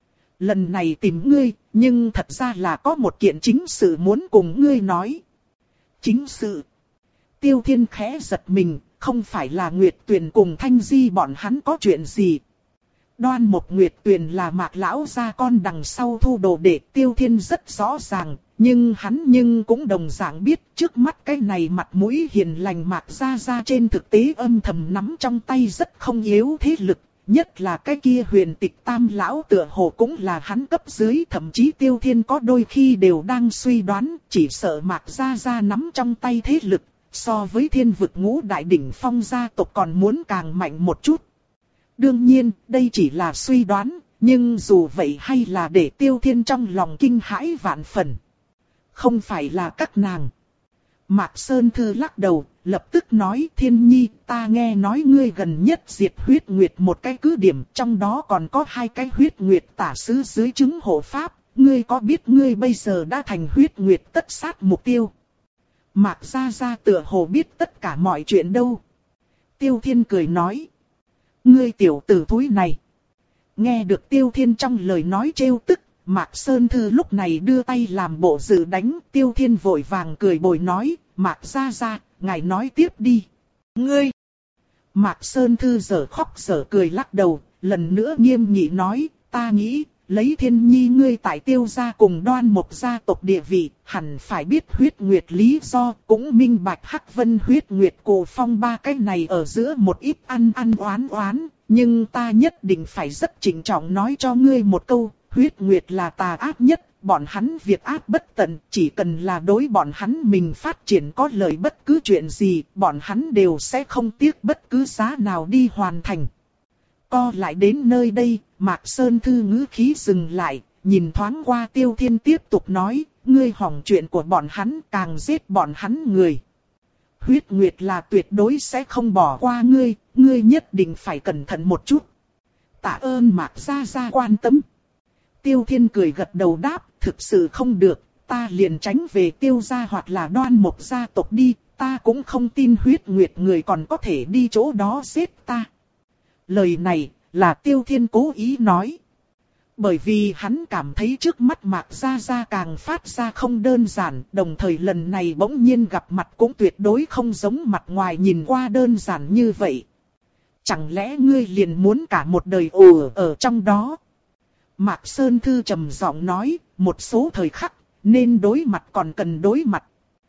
Lần này tìm ngươi, nhưng thật ra là có một kiện chính sự muốn cùng ngươi nói. Chính sự? Tiêu Thiên khẽ giật mình, không phải là Nguyệt Tuyền cùng Thanh Di bọn hắn có chuyện gì. Đoan Mộc Nguyệt Tuyền là Mạc lão gia con đằng sau thu đồ đệ, Tiêu Thiên rất rõ ràng, nhưng hắn nhưng cũng đồng dạng biết trước mắt cái này mặt mũi hiền lành Mạc gia gia trên thực tế âm thầm nắm trong tay rất không yếu thế lực, nhất là cái kia Huyền Tịch Tam lão tựa hồ cũng là hắn cấp dưới, thậm chí Tiêu Thiên có đôi khi đều đang suy đoán, chỉ sợ Mạc gia gia nắm trong tay thế lực, so với Thiên vực ngũ đại đỉnh phong gia tộc còn muốn càng mạnh một chút. Đương nhiên, đây chỉ là suy đoán, nhưng dù vậy hay là để Tiêu Thiên trong lòng kinh hãi vạn phần. Không phải là các nàng. Mạc Sơn Thư lắc đầu, lập tức nói Thiên Nhi, ta nghe nói ngươi gần nhất diệt huyết nguyệt một cái cứ điểm, trong đó còn có hai cái huyết nguyệt tả sứ dưới chứng hộ pháp, ngươi có biết ngươi bây giờ đã thành huyết nguyệt tất sát mục tiêu. Mạc Gia Gia tựa hồ biết tất cả mọi chuyện đâu. Tiêu Thiên cười nói. Ngươi tiểu tử thúi này. Nghe được Tiêu Thiên trong lời nói trêu tức, Mạc Sơn Thư lúc này đưa tay làm bộ dự đánh. Tiêu Thiên vội vàng cười bồi nói, Mạc Gia Gia, ngài nói tiếp đi. Ngươi! Mạc Sơn Thư giở khóc giở cười lắc đầu, lần nữa nghiêm nghị nói, ta nghĩ, lấy Thiên Nhi ngươi tại Tiêu gia cùng Đoan Mộc gia tộc địa vị, hẳn phải biết huyết nguyệt lý do, cũng minh bạch Hắc Vân huyết nguyệt Cổ Phong ba cái này ở giữa một ít ăn ăn oán oán, nhưng ta nhất định phải rất trịnh trọng nói cho ngươi một câu, huyết nguyệt là tà ác nhất, bọn hắn việc ác bất tận, chỉ cần là đối bọn hắn mình phát triển có lợi bất cứ chuyện gì, bọn hắn đều sẽ không tiếc bất cứ giá nào đi hoàn thành. Co lại đến nơi đây, Mạc Sơn Thư ngữ khí dừng lại, nhìn thoáng qua Tiêu Thiên tiếp tục nói, ngươi hỏng chuyện của bọn hắn càng giết bọn hắn người. Huyết Nguyệt là tuyệt đối sẽ không bỏ qua ngươi, ngươi nhất định phải cẩn thận một chút. Tạ ơn Mạc Gia Gia quan tâm. Tiêu Thiên cười gật đầu đáp, thực sự không được, ta liền tránh về Tiêu gia hoặc là Đoan Mộc gia tộc đi, ta cũng không tin Huyết Nguyệt người còn có thể đi chỗ đó giết ta. Lời này là Tiêu Thiên cố ý nói. Bởi vì hắn cảm thấy trước mắt Mạc Gia Gia càng phát ra không đơn giản, đồng thời lần này bỗng nhiên gặp mặt cũng tuyệt đối không giống mặt ngoài nhìn qua đơn giản như vậy. Chẳng lẽ ngươi liền muốn cả một đời ồ ở trong đó? Mạc Sơn Thư trầm giọng nói, một số thời khắc, nên đối mặt còn cần đối mặt.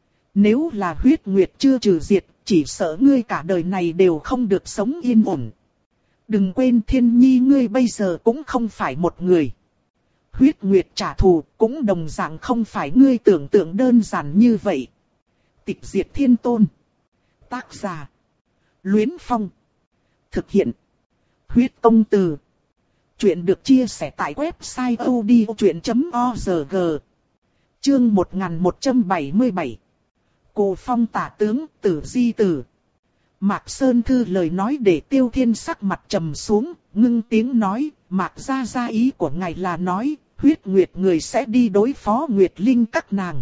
Nếu là huyết nguyệt chưa trừ diệt, chỉ sợ ngươi cả đời này đều không được sống yên ổn. Đừng quên Thiên Nhi ngươi bây giờ cũng không phải một người. Huyết Nguyệt trả thù cũng đồng dạng không phải ngươi tưởng tượng đơn giản như vậy. Tịch diệt thiên tôn. Tác giả. Luyến Phong. Thực hiện. Huyết công từ. Chuyện được chia sẻ tại website odchuyện chấm org. Chương một nghìn một trăm bảy mươi bảy. Cổ Phong tả tướng Tử Di Tử. Mạc Sơn Thư lời nói để Tiêu Thiên sắc mặt trầm xuống, ngưng tiếng nói, Mạc gia gia ý của ngài là nói, Huyết Nguyệt người sẽ đi đối phó Nguyệt Linh các nàng.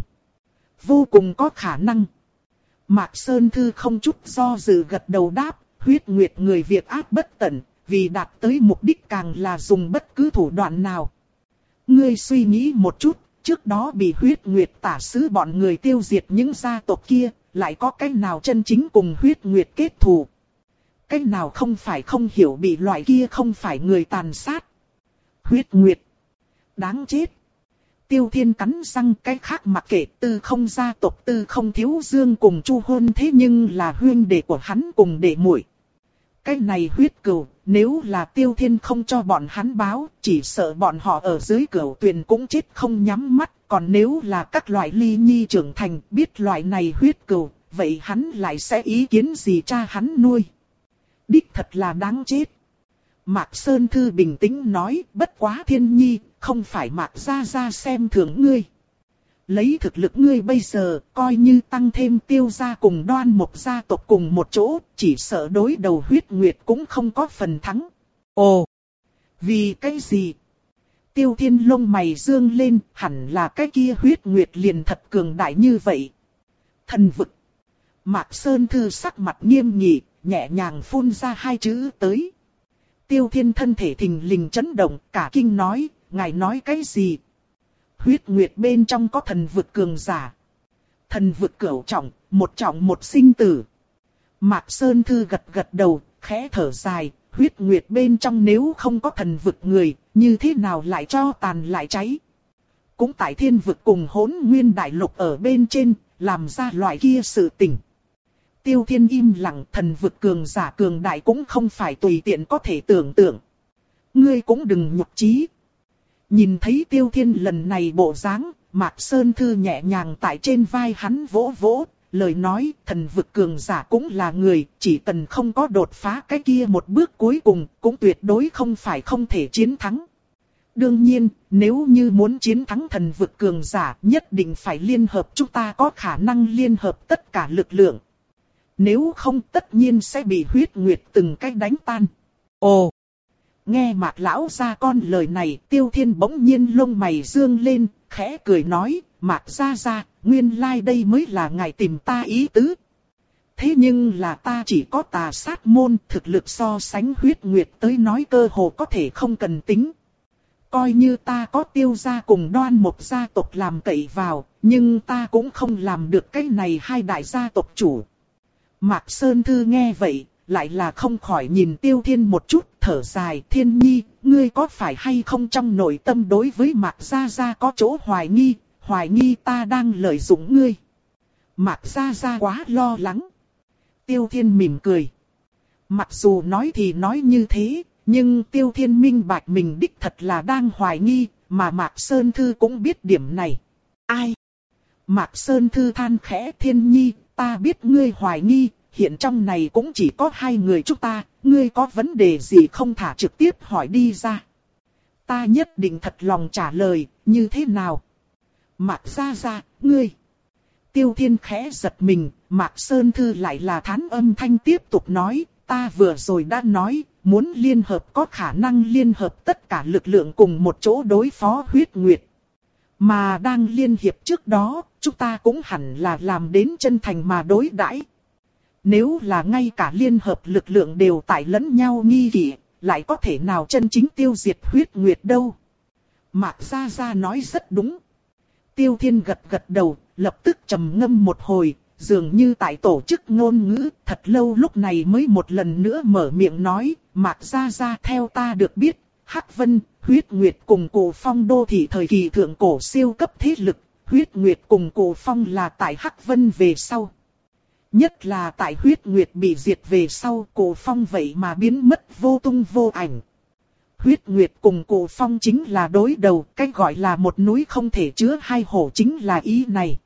Vô cùng có khả năng. Mạc Sơn Thư không chút do dự gật đầu đáp, Huyết Nguyệt người việc ác bất tận, vì đạt tới mục đích càng là dùng bất cứ thủ đoạn nào. Ngươi suy nghĩ một chút, trước đó bị Huyết Nguyệt tả sứ bọn người tiêu diệt những gia tộc kia, lại có cái nào chân chính cùng Huyết Nguyệt kết thù? Cái nào không phải không hiểu bị loại kia không phải người tàn sát? Huyết Nguyệt. Đáng chết. Tiêu Thiên cắn răng, cái khác mặc kệ, Tư Không gia tộc Tư Không Thiếu Dương cùng Chu Hôn thế nhưng là huynh đệ của hắn cùng đệ muội. Cái này huyết cừu, nếu là Tiêu Thiên không cho bọn hắn báo, chỉ sợ bọn họ ở dưới cửu tuyền cũng chết không nhắm mắt. Còn nếu là các loại ly nhi trưởng thành biết loại này huyết cừu, vậy hắn lại sẽ ý kiến gì cha hắn nuôi? Đích thật là đáng chết. Mạc Sơn Thư bình tĩnh nói, bất quá Thiên Nhi, không phải Mạc gia gia xem thường ngươi. Lấy thực lực ngươi bây giờ, coi như tăng thêm Tiêu gia cùng Đoan Mộc gia tộc cùng một chỗ, chỉ sợ đối đầu Huyết Nguyệt cũng không có phần thắng. Ồ, vì cái gì? Tiêu Thiên lông mày dương lên, hẳn là cái kia Huyết Nguyệt liền thật cường đại như vậy. Thần vực. Mạc Sơn Thư sắc mặt nghiêm nghị, nhẹ nhàng phun ra hai chữ tới. Tiêu Thiên thân thể thình lình chấn động, cả kinh nói, ngài nói cái gì? Huyết Nguyệt bên trong có thần vực cường giả. Thần vực cửu trọng, một trọng một sinh tử. Mạc Sơn Thư gật gật đầu, khẽ thở dài, Huyết Nguyệt bên trong nếu không có thần vực người, như thế nào lại cho tàn lại cháy? Cũng tại thiên vực cùng Hỗn Nguyên đại lục ở bên trên, làm ra loại kia sự tình. Tiêu Thiên im lặng, thần vực cường giả cường đại cũng không phải tùy tiện có thể tưởng tượng. Ngươi cũng đừng nhục chí. Nhìn thấy Tiêu Thiên lần này bộ dáng, Mạc Sơn Thư nhẹ nhàng tại trên vai hắn vỗ vỗ, lời nói thần vực cường giả cũng là người, chỉ cần không có đột phá cái kia một bước cuối cùng, cũng tuyệt đối không phải không thể chiến thắng. Đương nhiên, nếu như muốn chiến thắng thần vực cường giả, nhất định phải liên hợp, chúng ta có khả năng liên hợp tất cả lực lượng. Nếu không tất nhiên sẽ bị Huyết Nguyệt từng cách đánh tan. Ồ! Nghe Mạc lão gia con lời này, Tiêu Thiên bỗng nhiên lông mày dương lên, khẽ cười nói, Mạc gia gia, nguyên lai like đây mới là ngài tìm ta ý tứ. Thế nhưng là ta chỉ có tà sát môn, thực lực so sánh Huyết Nguyệt tới nói cơ hồ có thể không cần tính. Coi như ta có Tiêu gia cùng Đoan Mộc gia tộc làm cậy vào, nhưng ta cũng không làm được cái này hai đại gia tộc chủ. Mạc Sơn Thư nghe vậy, lại là không khỏi nhìn Tiêu Thiên một chút, thở dài, Thiên Nhi, ngươi có phải hay không trong nội tâm đối với Mạc gia gia có chỗ hoài nghi, hoài nghi ta đang lợi dụng ngươi. Mạc gia gia quá lo lắng. Tiêu Thiên mỉm cười. Mặc dù nói thì nói như thế, nhưng Tiêu Thiên minh bạch mình đích thật là đang hoài nghi, mà Mạc Sơn Thư cũng biết điểm này. Ai? Mạc Sơn Thư than khẽ, Thiên Nhi, ta biết ngươi hoài nghi, hiện trong này cũng chỉ có hai người chúng ta, ngươi có vấn đề gì không thả trực tiếp hỏi đi ra. Ta nhất định thật lòng trả lời, như thế nào? Mạc gia gia, ngươi. Tiêu Thiên khẽ giật mình, Mạc Sơn Thư lại là thán âm thanh tiếp tục nói, ta vừa rồi đã nói, muốn liên hợp có khả năng liên hợp tất cả lực lượng cùng một chỗ đối phó Huyết Nguyệt. Mà đang liên hiệp trước đó, chúng ta cũng hẳn là làm đến chân thành mà đối đãi. Nếu là ngay cả liên hợp lực lượng đều tại lẫn nhau nghi kỵ, lại có thể nào chân chính tiêu diệt Huyết Nguyệt đâu? Mạc gia gia nói rất đúng. Tiêu Thiên gật gật đầu, lập tức trầm ngâm một hồi, dường như tại tổ chức ngôn ngữ, thật lâu lúc này mới một lần nữa mở miệng nói, Mạc gia gia theo ta được biết, Hắc Vân, Huyết Nguyệt cùng Cổ Phong đô thị thời kỳ thượng cổ siêu cấp thế lực, Huyết Nguyệt cùng Cổ Phong là tại Hắc Vân về sau. Nhất là tại huyết nguyệt bị diệt về sau, Cổ Phong vậy mà biến mất vô tung vô ảnh. Huyết nguyệt cùng Cổ Phong chính là đối đầu, cách gọi là một núi không thể chứa hai hổ chính là ý này.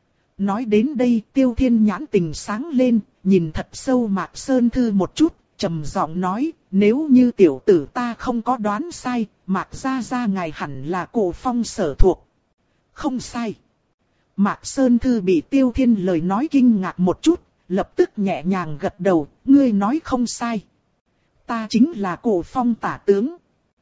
Nói đến đây, Tiêu Thiên nhãn tình sáng lên, nhìn thật sâu Mạc Sơn Thư một chút, trầm giọng nói, nếu như tiểu tử ta không có đoán sai, Mạc gia gia ngài hẳn là Cổ Phong sở thuộc. Không sai. Mạc Sơn Thư bị Tiêu Thiên lời nói kinh ngạc một chút, lập tức nhẹ nhàng gật đầu, ngươi nói không sai. Ta chính là Cổ Phong tả tướng.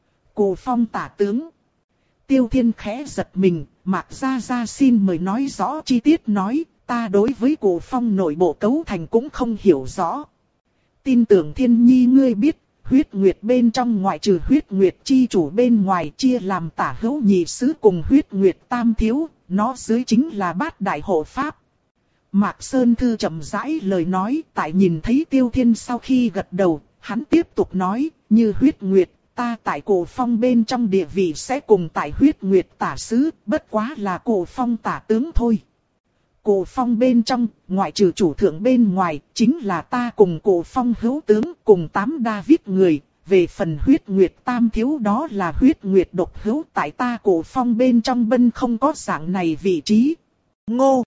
Cổ Phong tả tướng. Tiêu Thiên khẽ giật mình, Mạc gia gia xin mời nói rõ chi tiết nói, ta đối với Cổ Phong nội bộ cấu thành cũng không hiểu rõ. Tin tưởng Thiên Nhi ngươi biết, huyết nguyệt bên trong ngoại trừ huyết nguyệt chi chủ bên ngoài chia làm tả hữu nhị sứ cùng huyết nguyệt tam thiếu, nó dưới chính là bát đại hộ pháp. Mạc Sơn Thư chậm rãi lời nói, tại nhìn thấy Tiêu Thiên sau khi gật đầu, hắn tiếp tục nói, như huyết nguyệt, ta tại Cổ Phong bên trong địa vị sẽ cùng tại huyết nguyệt tả sứ, bất quá là Cổ Phong tả tướng thôi. Cổ Phong bên trong, ngoại trừ chủ thượng bên ngoài, chính là ta cùng Cổ Phong hữu tướng, cùng tám David người. Về phần huyết nguyệt tam thiếu đó là huyết nguyệt độc hữu, tại ta Cổ Phong bên trong bân không có dạng này vị trí. Ngô!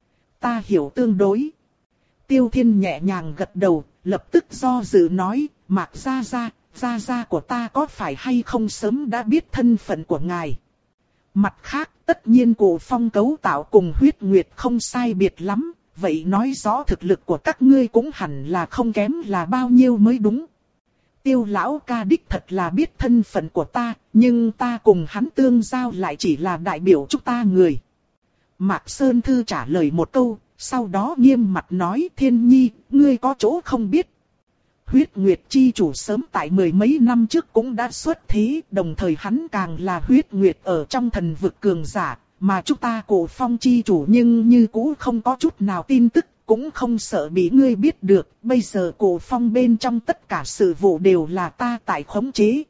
Ta hiểu tương đối. Tiêu Thiên nhẹ nhàng gật đầu, lập tức do dự nói, Mạc gia gia, gia gia của ta có phải hay không sớm đã biết thân phận của ngài. Mặt khác, tất nhiên Cổ Phong cấu tạo cùng huyết nguyệt không sai biệt lắm, vậy nói rõ thực lực của các ngươi cũng hẳn là không kém là bao nhiêu mới đúng. Tiêu lão ca đích thật là biết thân phận của ta, nhưng ta cùng hắn tương giao lại chỉ là đại biểu chúng ta người. Mạc Sơn Thư trả lời một câu, sau đó nghiêm mặt nói, Thiên Nhi, ngươi có chỗ không biết. Huyết Nguyệt chi chủ sớm tại mười mấy năm trước cũng đã xuất thế, đồng thời hắn càng là huyết nguyệt ở trong thần vực cường giả, mà chúng ta Cổ Phong chi chủ nhưng như cũ không có chút nào tin tức, cũng không sợ bị ngươi biết được, bây giờ Cổ Phong bên trong tất cả sự vụ đều là ta tại khống chế.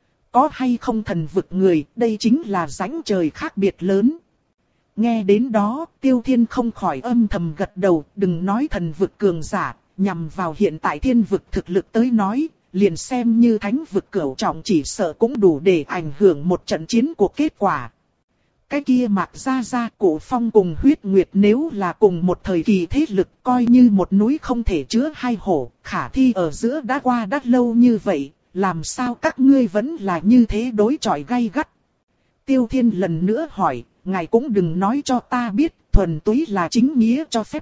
Có hay không thần vực người, đây chính là rãnh trời khác biệt lớn. Nghe đến đó, Tiêu Thiên không khỏi âm thầm gật đầu, đừng nói thần vực cường giả, nhằm vào hiện tại thiên vực thực lực tới nói, liền xem như thánh vực cửu trọng chỉ sợ cũng đủ để ảnh hưởng một trận chiến của kết quả. Cái kia Mạc gia gia, Cổ Phong cùng huyết nguyệt nếu là cùng một thời kỳ thế lực coi như một núi không thể chứa hai hổ, khả thi ở giữa đã qua đã lâu như vậy, làm sao các ngươi vẫn là như thế đối chọi gay gắt. Tiêu Thiên lần nữa hỏi, ngài cũng đừng nói cho ta biết, thuần túy là chính nghĩa cho phép.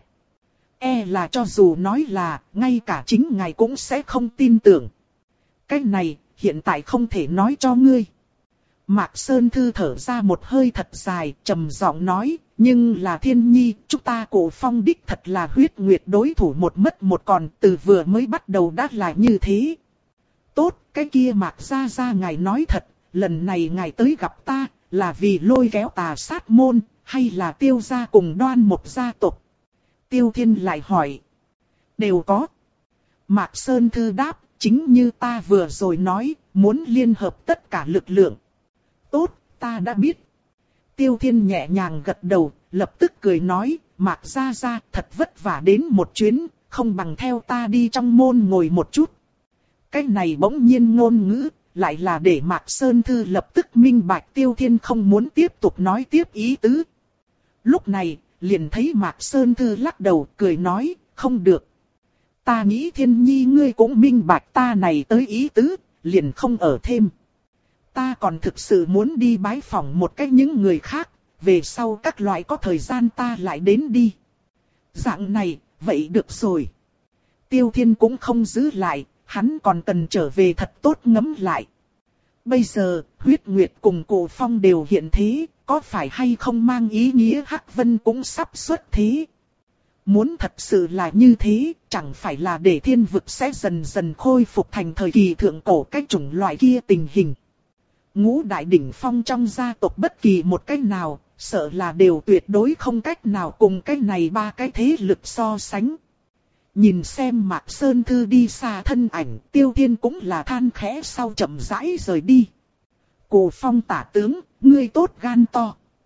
E là cho dù nói là, ngay cả chính ngài cũng sẽ không tin tưởng. Cái này, hiện tại không thể nói cho ngươi. Mạc Sơn Thư thở ra một hơi thật dài, trầm giọng nói, nhưng là Thiên Nhi, chúng ta Cổ Phong đích thật là huyết nguyệt đối thủ một mất một còn, từ vừa mới bắt đầu đã là như thế. Tốt, cái kia Mạc gia gia ngài nói thật, lần này ngài tới gặp ta, là vì lôi kéo Tà Sát môn, hay là Tiêu gia cùng Đoan Mộc gia tộc? Tiêu Thiên lại hỏi. Đều có. Mạc Sơn Thư đáp, chính như ta vừa rồi nói, muốn liên hợp tất cả lực lượng. Tốt, ta đã biết. Tiêu Thiên nhẹ nhàng gật đầu, lập tức cười nói, Mạc gia gia thật vất vả đến một chuyến, không bằng theo ta đi trong môn ngồi một chút. Cái này bỗng nhiên ngôn ngữ, lại là để Mạc Sơn Thư lập tức minh bạch Tiêu Thiên không muốn tiếp tục nói tiếp ý tứ. Lúc này, liền thấy Mạc Sơn Thư lắc đầu cười nói, không được. Ta nghĩ Thiên Nhi ngươi cũng minh bạch ta này tới ý tứ, liền không ở thêm. Ta còn thực sự muốn đi bái phỏng một cách những người khác, về sau các loại có thời gian ta lại đến đi. Dạng này, vậy được rồi. Tiêu Thiên cũng không giữ lại, hắn còn cần trở về thật tốt ngẫm lại. Bây giờ, huyết nguyệt cùng Cổ Phong đều hiện thế, có phải hay không mang ý nghĩa Hắc Vân cũng sắp xuất thế. Muốn thật sự là như thế, chẳng phải là để thiên vực sẽ dần dần khôi phục thành thời kỳ thượng cổ cái chủng loại kia tình hình. Ngũ đại đỉnh phong trong gia tộc bất kỳ một cách nào, sợ là đều tuyệt đối không cách nào cùng cái này ba cái thế lực so sánh. Nhìn xem Mạc Sơn Thư đi xa thân ảnh, Tiêu Thiên cũng là than khẽ sau chậm rãi rời đi. Cổ Phong tả tướng, ngươi tốt gan to.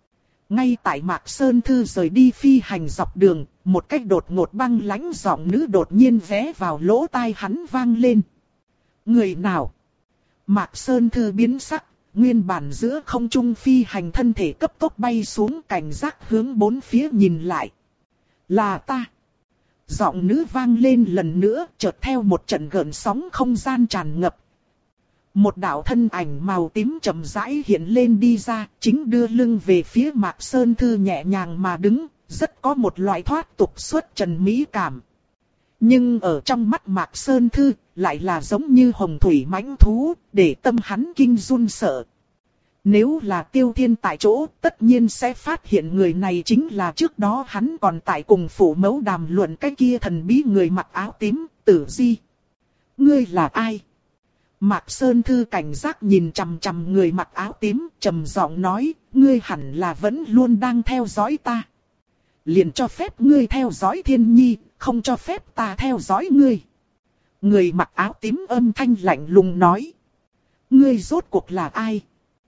Ngay tại Mạc Sơn Thư rời đi phi hành dọc đường, một cách đột ngột băng lãnh giọng nữ đột nhiên vé vào lỗ tai hắn vang lên. Người nào? Mạc Sơn Thư biến sắc, nguyên bản giữa không trung phi hành thân thể cấp tốc bay xuống, cảnh giác hướng bốn phía nhìn lại. Là ta. Giọng nữ vang lên lần nữa, chợt theo một trận gợn sóng không gian tràn ngập. Một đạo thân ảnh màu tím chậm rãi hiện lên đi ra, chính đưa lưng về phía Mạc Sơn Thư nhẹ nhàng mà đứng, rất có một loại thoát tục xuất trần mỹ cảm. Nhưng ở trong mắt Mạc Sơn Thư, lại là giống như hồng thủy mãnh thú, để tâm hắn kinh run sợ. Nếu là Tiêu Thiên tại chỗ, tất nhiên sẽ phát hiện người này chính là trước đó hắn còn tại cùng phủ mẫu đàm luận cái kia thần bí người mặc áo tím, Tử Di. Ngươi là ai? Mạc Sơn Thư cảnh giác nhìn chằm chằm người mặc áo tím, trầm giọng nói, ngươi hẳn là vẫn luôn đang theo dõi ta. Liền cho phép ngươi theo dõi Thiên Nhi, không cho phép ta theo dõi ngươi. Người mặc áo tím âm thanh lạnh lùng nói. Ngươi rốt cuộc là ai?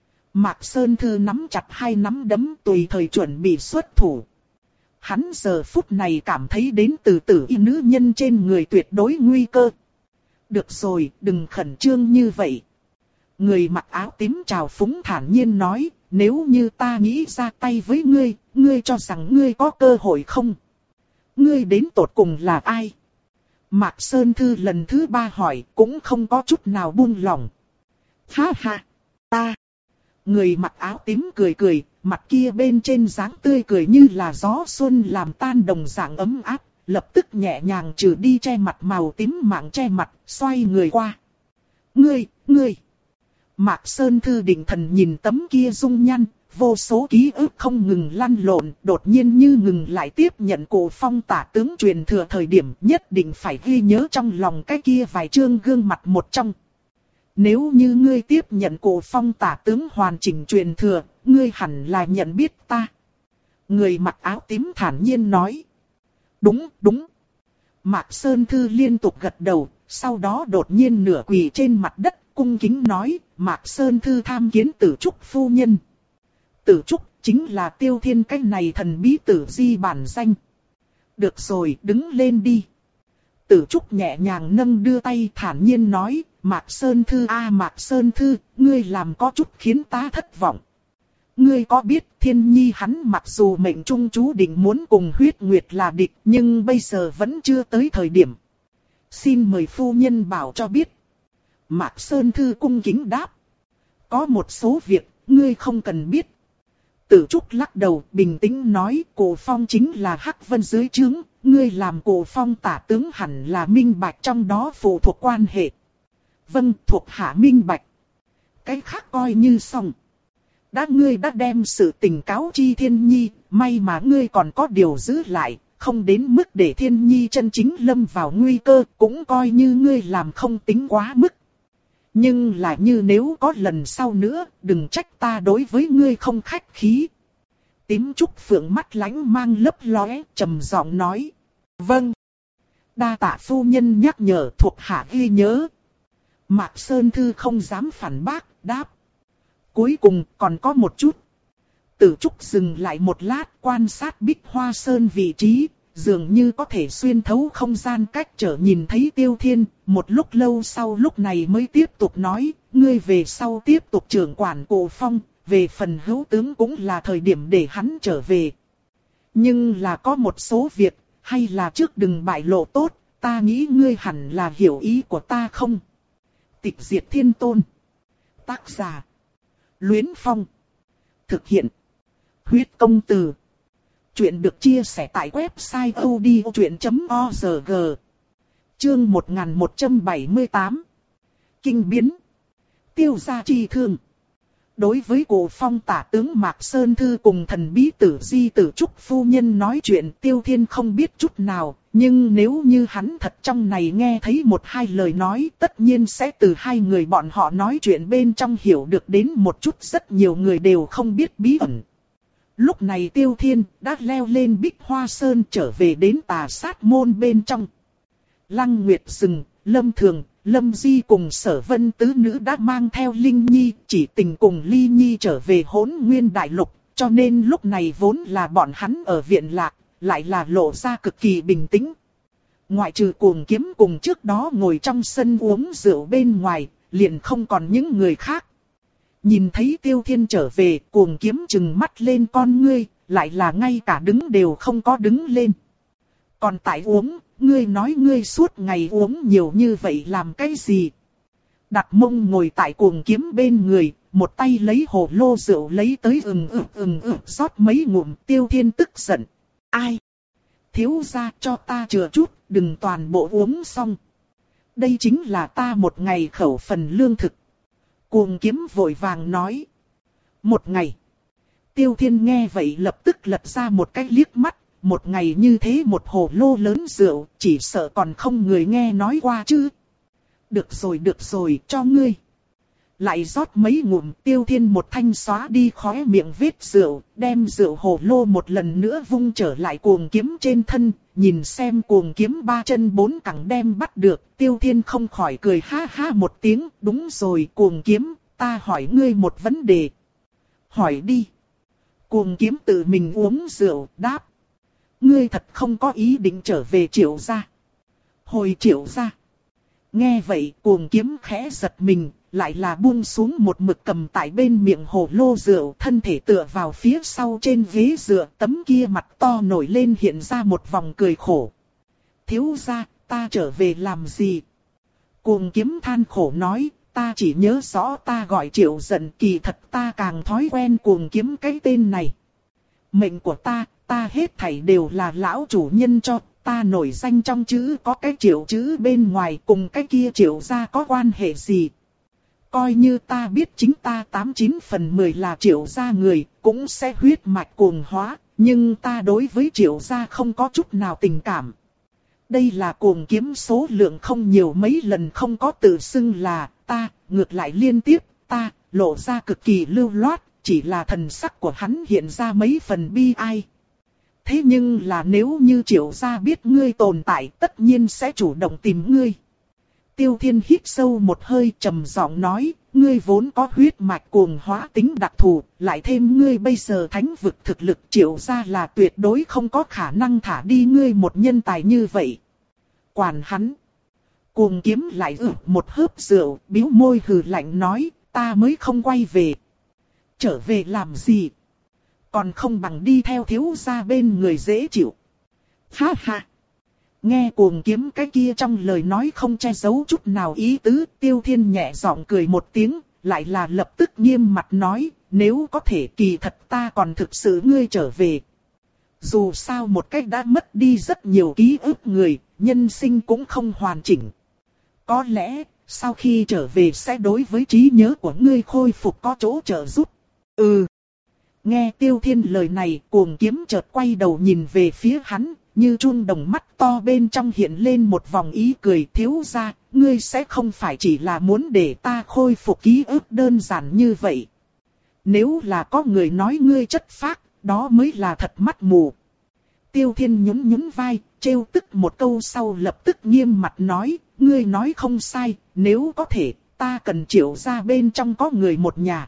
Mạc Sơn Thư nắm chặt hai nắm đấm tùy thời chuẩn bị xuất thủ. Hắn giờ phút này cảm thấy đến từ tử y nữ nhân trên người tuyệt đối nguy cơ. Được rồi, đừng khẩn trương như vậy. Người mặc áo tím trào phúng thản nhiên nói, nếu như ta nghĩ ra tay với ngươi, ngươi cho rằng ngươi có cơ hội không? Ngươi đến tột cùng là ai? Mạc Sơn Thư lần thứ ba hỏi, cũng không có chút nào buông lỏng. Ha ha, ta. Người mặc áo tím cười cười, mặt kia bên trên dáng tươi cười như là gió xuân làm tan đồng dạng ấm áp, lập tức nhẹ nhàng trừ đi che mặt màu tím mạng che mặt, xoay người qua. Ngươi, ngươi. Mạc Sơn Thư định thần nhìn tấm kia dung nhan, vô số ký ức không ngừng lăn lộn, đột nhiên như ngừng lại tiếp nhận Cổ Phong tả tướng truyền thừa thời điểm nhất định phải ghi nhớ trong lòng cái kia vài chương gương mặt một trong. Nếu như ngươi tiếp nhận Cổ Phong tả tướng hoàn chỉnh truyền thừa, ngươi hẳn là nhận biết ta. Người mặc áo tím thản nhiên nói. Đúng, đúng. Mạc Sơn Thư liên tục gật đầu, sau đó đột nhiên nửa quỳ trên mặt đất, cung kính nói, Mạc Sơn Thư tham kiến Tử Trúc phu nhân. Tử Trúc chính là Tiêu Thiên cái này thần bí Tử Di bản danh. Được rồi, đứng lên đi. Tử Trúc nhẹ nhàng nâng đưa tay thản nhiên nói, Mạc Sơn Thư a à, Mạc Sơn Thư, ngươi làm có chút khiến ta thất vọng. Ngươi có biết Thiên Nhi hắn mặc dù mệnh trung chú định muốn cùng Huyết Nguyệt là địch, nhưng bây giờ vẫn chưa tới thời điểm. Xin mời phu nhân bảo cho biết. Mạc Sơn Thư cung kính đáp. Có một số việc, ngươi không cần biết. Tử Trúc lắc đầu, bình tĩnh nói, Cổ Phong chính là Hắc Vân dưới trướng, ngươi làm Cổ Phong tả tướng hẳn là minh bạch trong đó phụ thuộc quan hệ. Vâng, thuộc hạ minh bạch. Cái khác coi như xong. Đã ngươi đã đem sự tình cáo chi Thiên Nhi, may mà ngươi còn có điều giữ lại, không đến mức để Thiên Nhi chân chính lâm vào nguy cơ, cũng coi như ngươi làm không tính quá mức. Nhưng là như nếu có lần sau nữa, đừng trách ta đối với ngươi không khách khí. Tím Trúc Phượng mắt lánh mang lấp lóe, trầm giọng nói. Vâng. Đa tạ phu nhân nhắc nhở, thuộc hạ ghi nhớ. Mạc Sơn Thư không dám phản bác, đáp. Cuối cùng còn có một chút. Tử Trúc dừng lại một lát, quan sát Bích Hoa Sơn vị trí, dường như có thể xuyên thấu không gian cách trở nhìn thấy Tiêu Thiên. Một lúc lâu sau lúc này mới tiếp tục nói, ngươi về sau tiếp tục trưởng quản Cổ Phong, về phần hữu tướng cũng là thời điểm để hắn trở về. Nhưng là có một số việc, hay là trước đừng bại lộ tốt, ta nghĩ ngươi hẳn là hiểu ý của ta không? Tịch diệt thiên tôn. Tác giả. Luyến Phong. Thực hiện. Huyết công từ. Chuyện được chia sẻ tại website odchuyện chấm org. Chương một nghìn một trăm bảy mươi tám. Kinh biến. Tiêu gia chi thương. Đối với Cổ Phong tả tướng Mạc Sơn Thư cùng thần bí Tử Di Tử Trúc phu nhân nói chuyện, Tiêu Thiên không biết chút nào, nhưng nếu như hắn thật trong này nghe thấy một hai lời nói, tất nhiên sẽ từ hai người bọn họ nói chuyện bên trong hiểu được đến một chút rất nhiều người đều không biết bí ẩn. Lúc này Tiêu Thiên đã leo lên Bích Hoa Sơn trở về đến Tà Sát môn bên trong. Lăng Nguyệt Sừng, Lâm Thường, Lâm Di cùng Sở Vân tứ nữ đã mang theo Linh Nhi, Chỉ Tình cùng Ly Nhi trở về Hỗn Nguyên Đại Lục, cho nên lúc này vốn là bọn hắn ở viện lạc, lại là lộ ra cực kỳ bình tĩnh. Ngoại trừ Cuồng Kiếm cùng trước đó ngồi trong sân uống rượu bên ngoài, liền không còn những người khác. Nhìn thấy Tiêu Thiên trở về, Cuồng Kiếm trừng mắt lên con ngươi, lại là ngay cả đứng đều không có đứng lên. Còn tại uống, ngươi nói ngươi suốt ngày uống nhiều như vậy làm cái gì? Đặt mông ngồi tại Cuồng Kiếm bên người, một tay lấy hồ lô rượu lấy tới ừng ực ừng ực rót mấy ngụm. Tiêu Thiên tức giận. Ai? Thiếu gia cho ta chừa chút, đừng toàn bộ uống xong. Đây chính là ta một ngày khẩu phần lương thực. Cuồng Kiếm vội vàng nói. Một ngày. Tiêu Thiên nghe vậy lập tức lật ra một cái liếc mắt. Một ngày như thế một hồ lô lớn rượu, chỉ sợ còn không người nghe nói qua chứ. Được rồi được rồi, cho ngươi. Lại rót mấy ngụm. Tiêu Thiên một thanh xóa đi khóe miệng vết rượu, đem rượu hồ lô một lần nữa vung trở lại Cuồng Kiếm trên thân. Nhìn xem Cuồng Kiếm ba chân bốn cẳng đem bắt được, Tiêu Thiên không khỏi cười ha ha một tiếng. Đúng rồi Cuồng Kiếm, ta hỏi ngươi một vấn đề. Hỏi đi. Cuồng Kiếm tự mình uống rượu, đáp. Ngươi thật không có ý định trở về Triệu gia? Hồi Triệu gia. Nghe vậy Cuồng Kiếm khẽ giật mình, lại là buông xuống một mực cầm tại bên miệng hồ lô rượu, thân thể tựa vào phía sau trên ghế dựa, tấm kia mặt to nổi lên hiện ra một vòng cười khổ. Thiếu gia, ta trở về làm gì? Cuồng Kiếm than khổ nói, ta chỉ nhớ rõ ta gọi Triệu Dận, kỳ thật ta càng thói quen Cuồng Kiếm cái tên này. Mệnh của ta, ta hết thảy đều là lão chủ nhân cho, ta nổi danh trong chữ có cái Triệu chữ bên ngoài, cùng cái kia Triệu gia có quan hệ gì? Coi như ta biết chính ta tám chín phần mười là Triệu gia người, cũng sẽ huyết mạch cuồng hóa, nhưng ta đối với Triệu gia không có chút nào tình cảm. Đây là Cuồng Kiếm số lượng không nhiều mấy lần không có tự xưng là ta, ngược lại liên tiếp ta, lộ ra cực kỳ lưu loát, chỉ là thần sắc của hắn hiện ra mấy phần bi ai. Thế nhưng là nếu như Triệu gia biết ngươi tồn tại, tất nhiên sẽ chủ động tìm ngươi. Tiêu Thiên hít sâu một hơi, trầm giọng nói, ngươi vốn có huyết mạch cuồng hóa tính đặc thù, lại thêm ngươi bây giờ thánh vực thực lực, Triệu gia là tuyệt đối không có khả năng thả đi ngươi một nhân tài như vậy. Quản hắn. Cuồng Kiếm lại ử một hớp rượu, bĩu môi hừ lạnh nói, ta mới không quay về. Trở về làm gì? Còn không bằng đi theo thiếu gia bên người dễ chịu. Ha ha. Nghe Cuồng Kiếm cái kia trong lời nói không che giấu chút nào ý tứ, Tiêu Thiên nhẹ giọng cười một tiếng, lại là lập tức nghiêm mặt nói, nếu có thể kỳ thật ta còn thực sự ngươi trở về. Dù sao một cách đã mất đi rất nhiều ký ức người, nhân sinh cũng không hoàn chỉnh. Có lẽ, sau khi trở về sẽ đối với trí nhớ của ngươi khôi phục có chỗ trợ giúp. Ừ. Nghe Tiêu Thiên lời này, Cuồng Kiếm chợt quay đầu nhìn về phía hắn, như chuông đồng mắt to bên trong hiện lên một vòng ý cười. Thiếu gia, ngươi sẽ không phải chỉ là muốn để ta khôi phục ký ức đơn giản như vậy. Nếu là có người nói ngươi chất phác, đó mới là thật mắt mù. Tiêu Thiên nhún nhún vai, trêu tức một câu sau lập tức nghiêm mặt nói, ngươi nói không sai, nếu có thể, ta cần Triệu gia bên trong có người một nhà.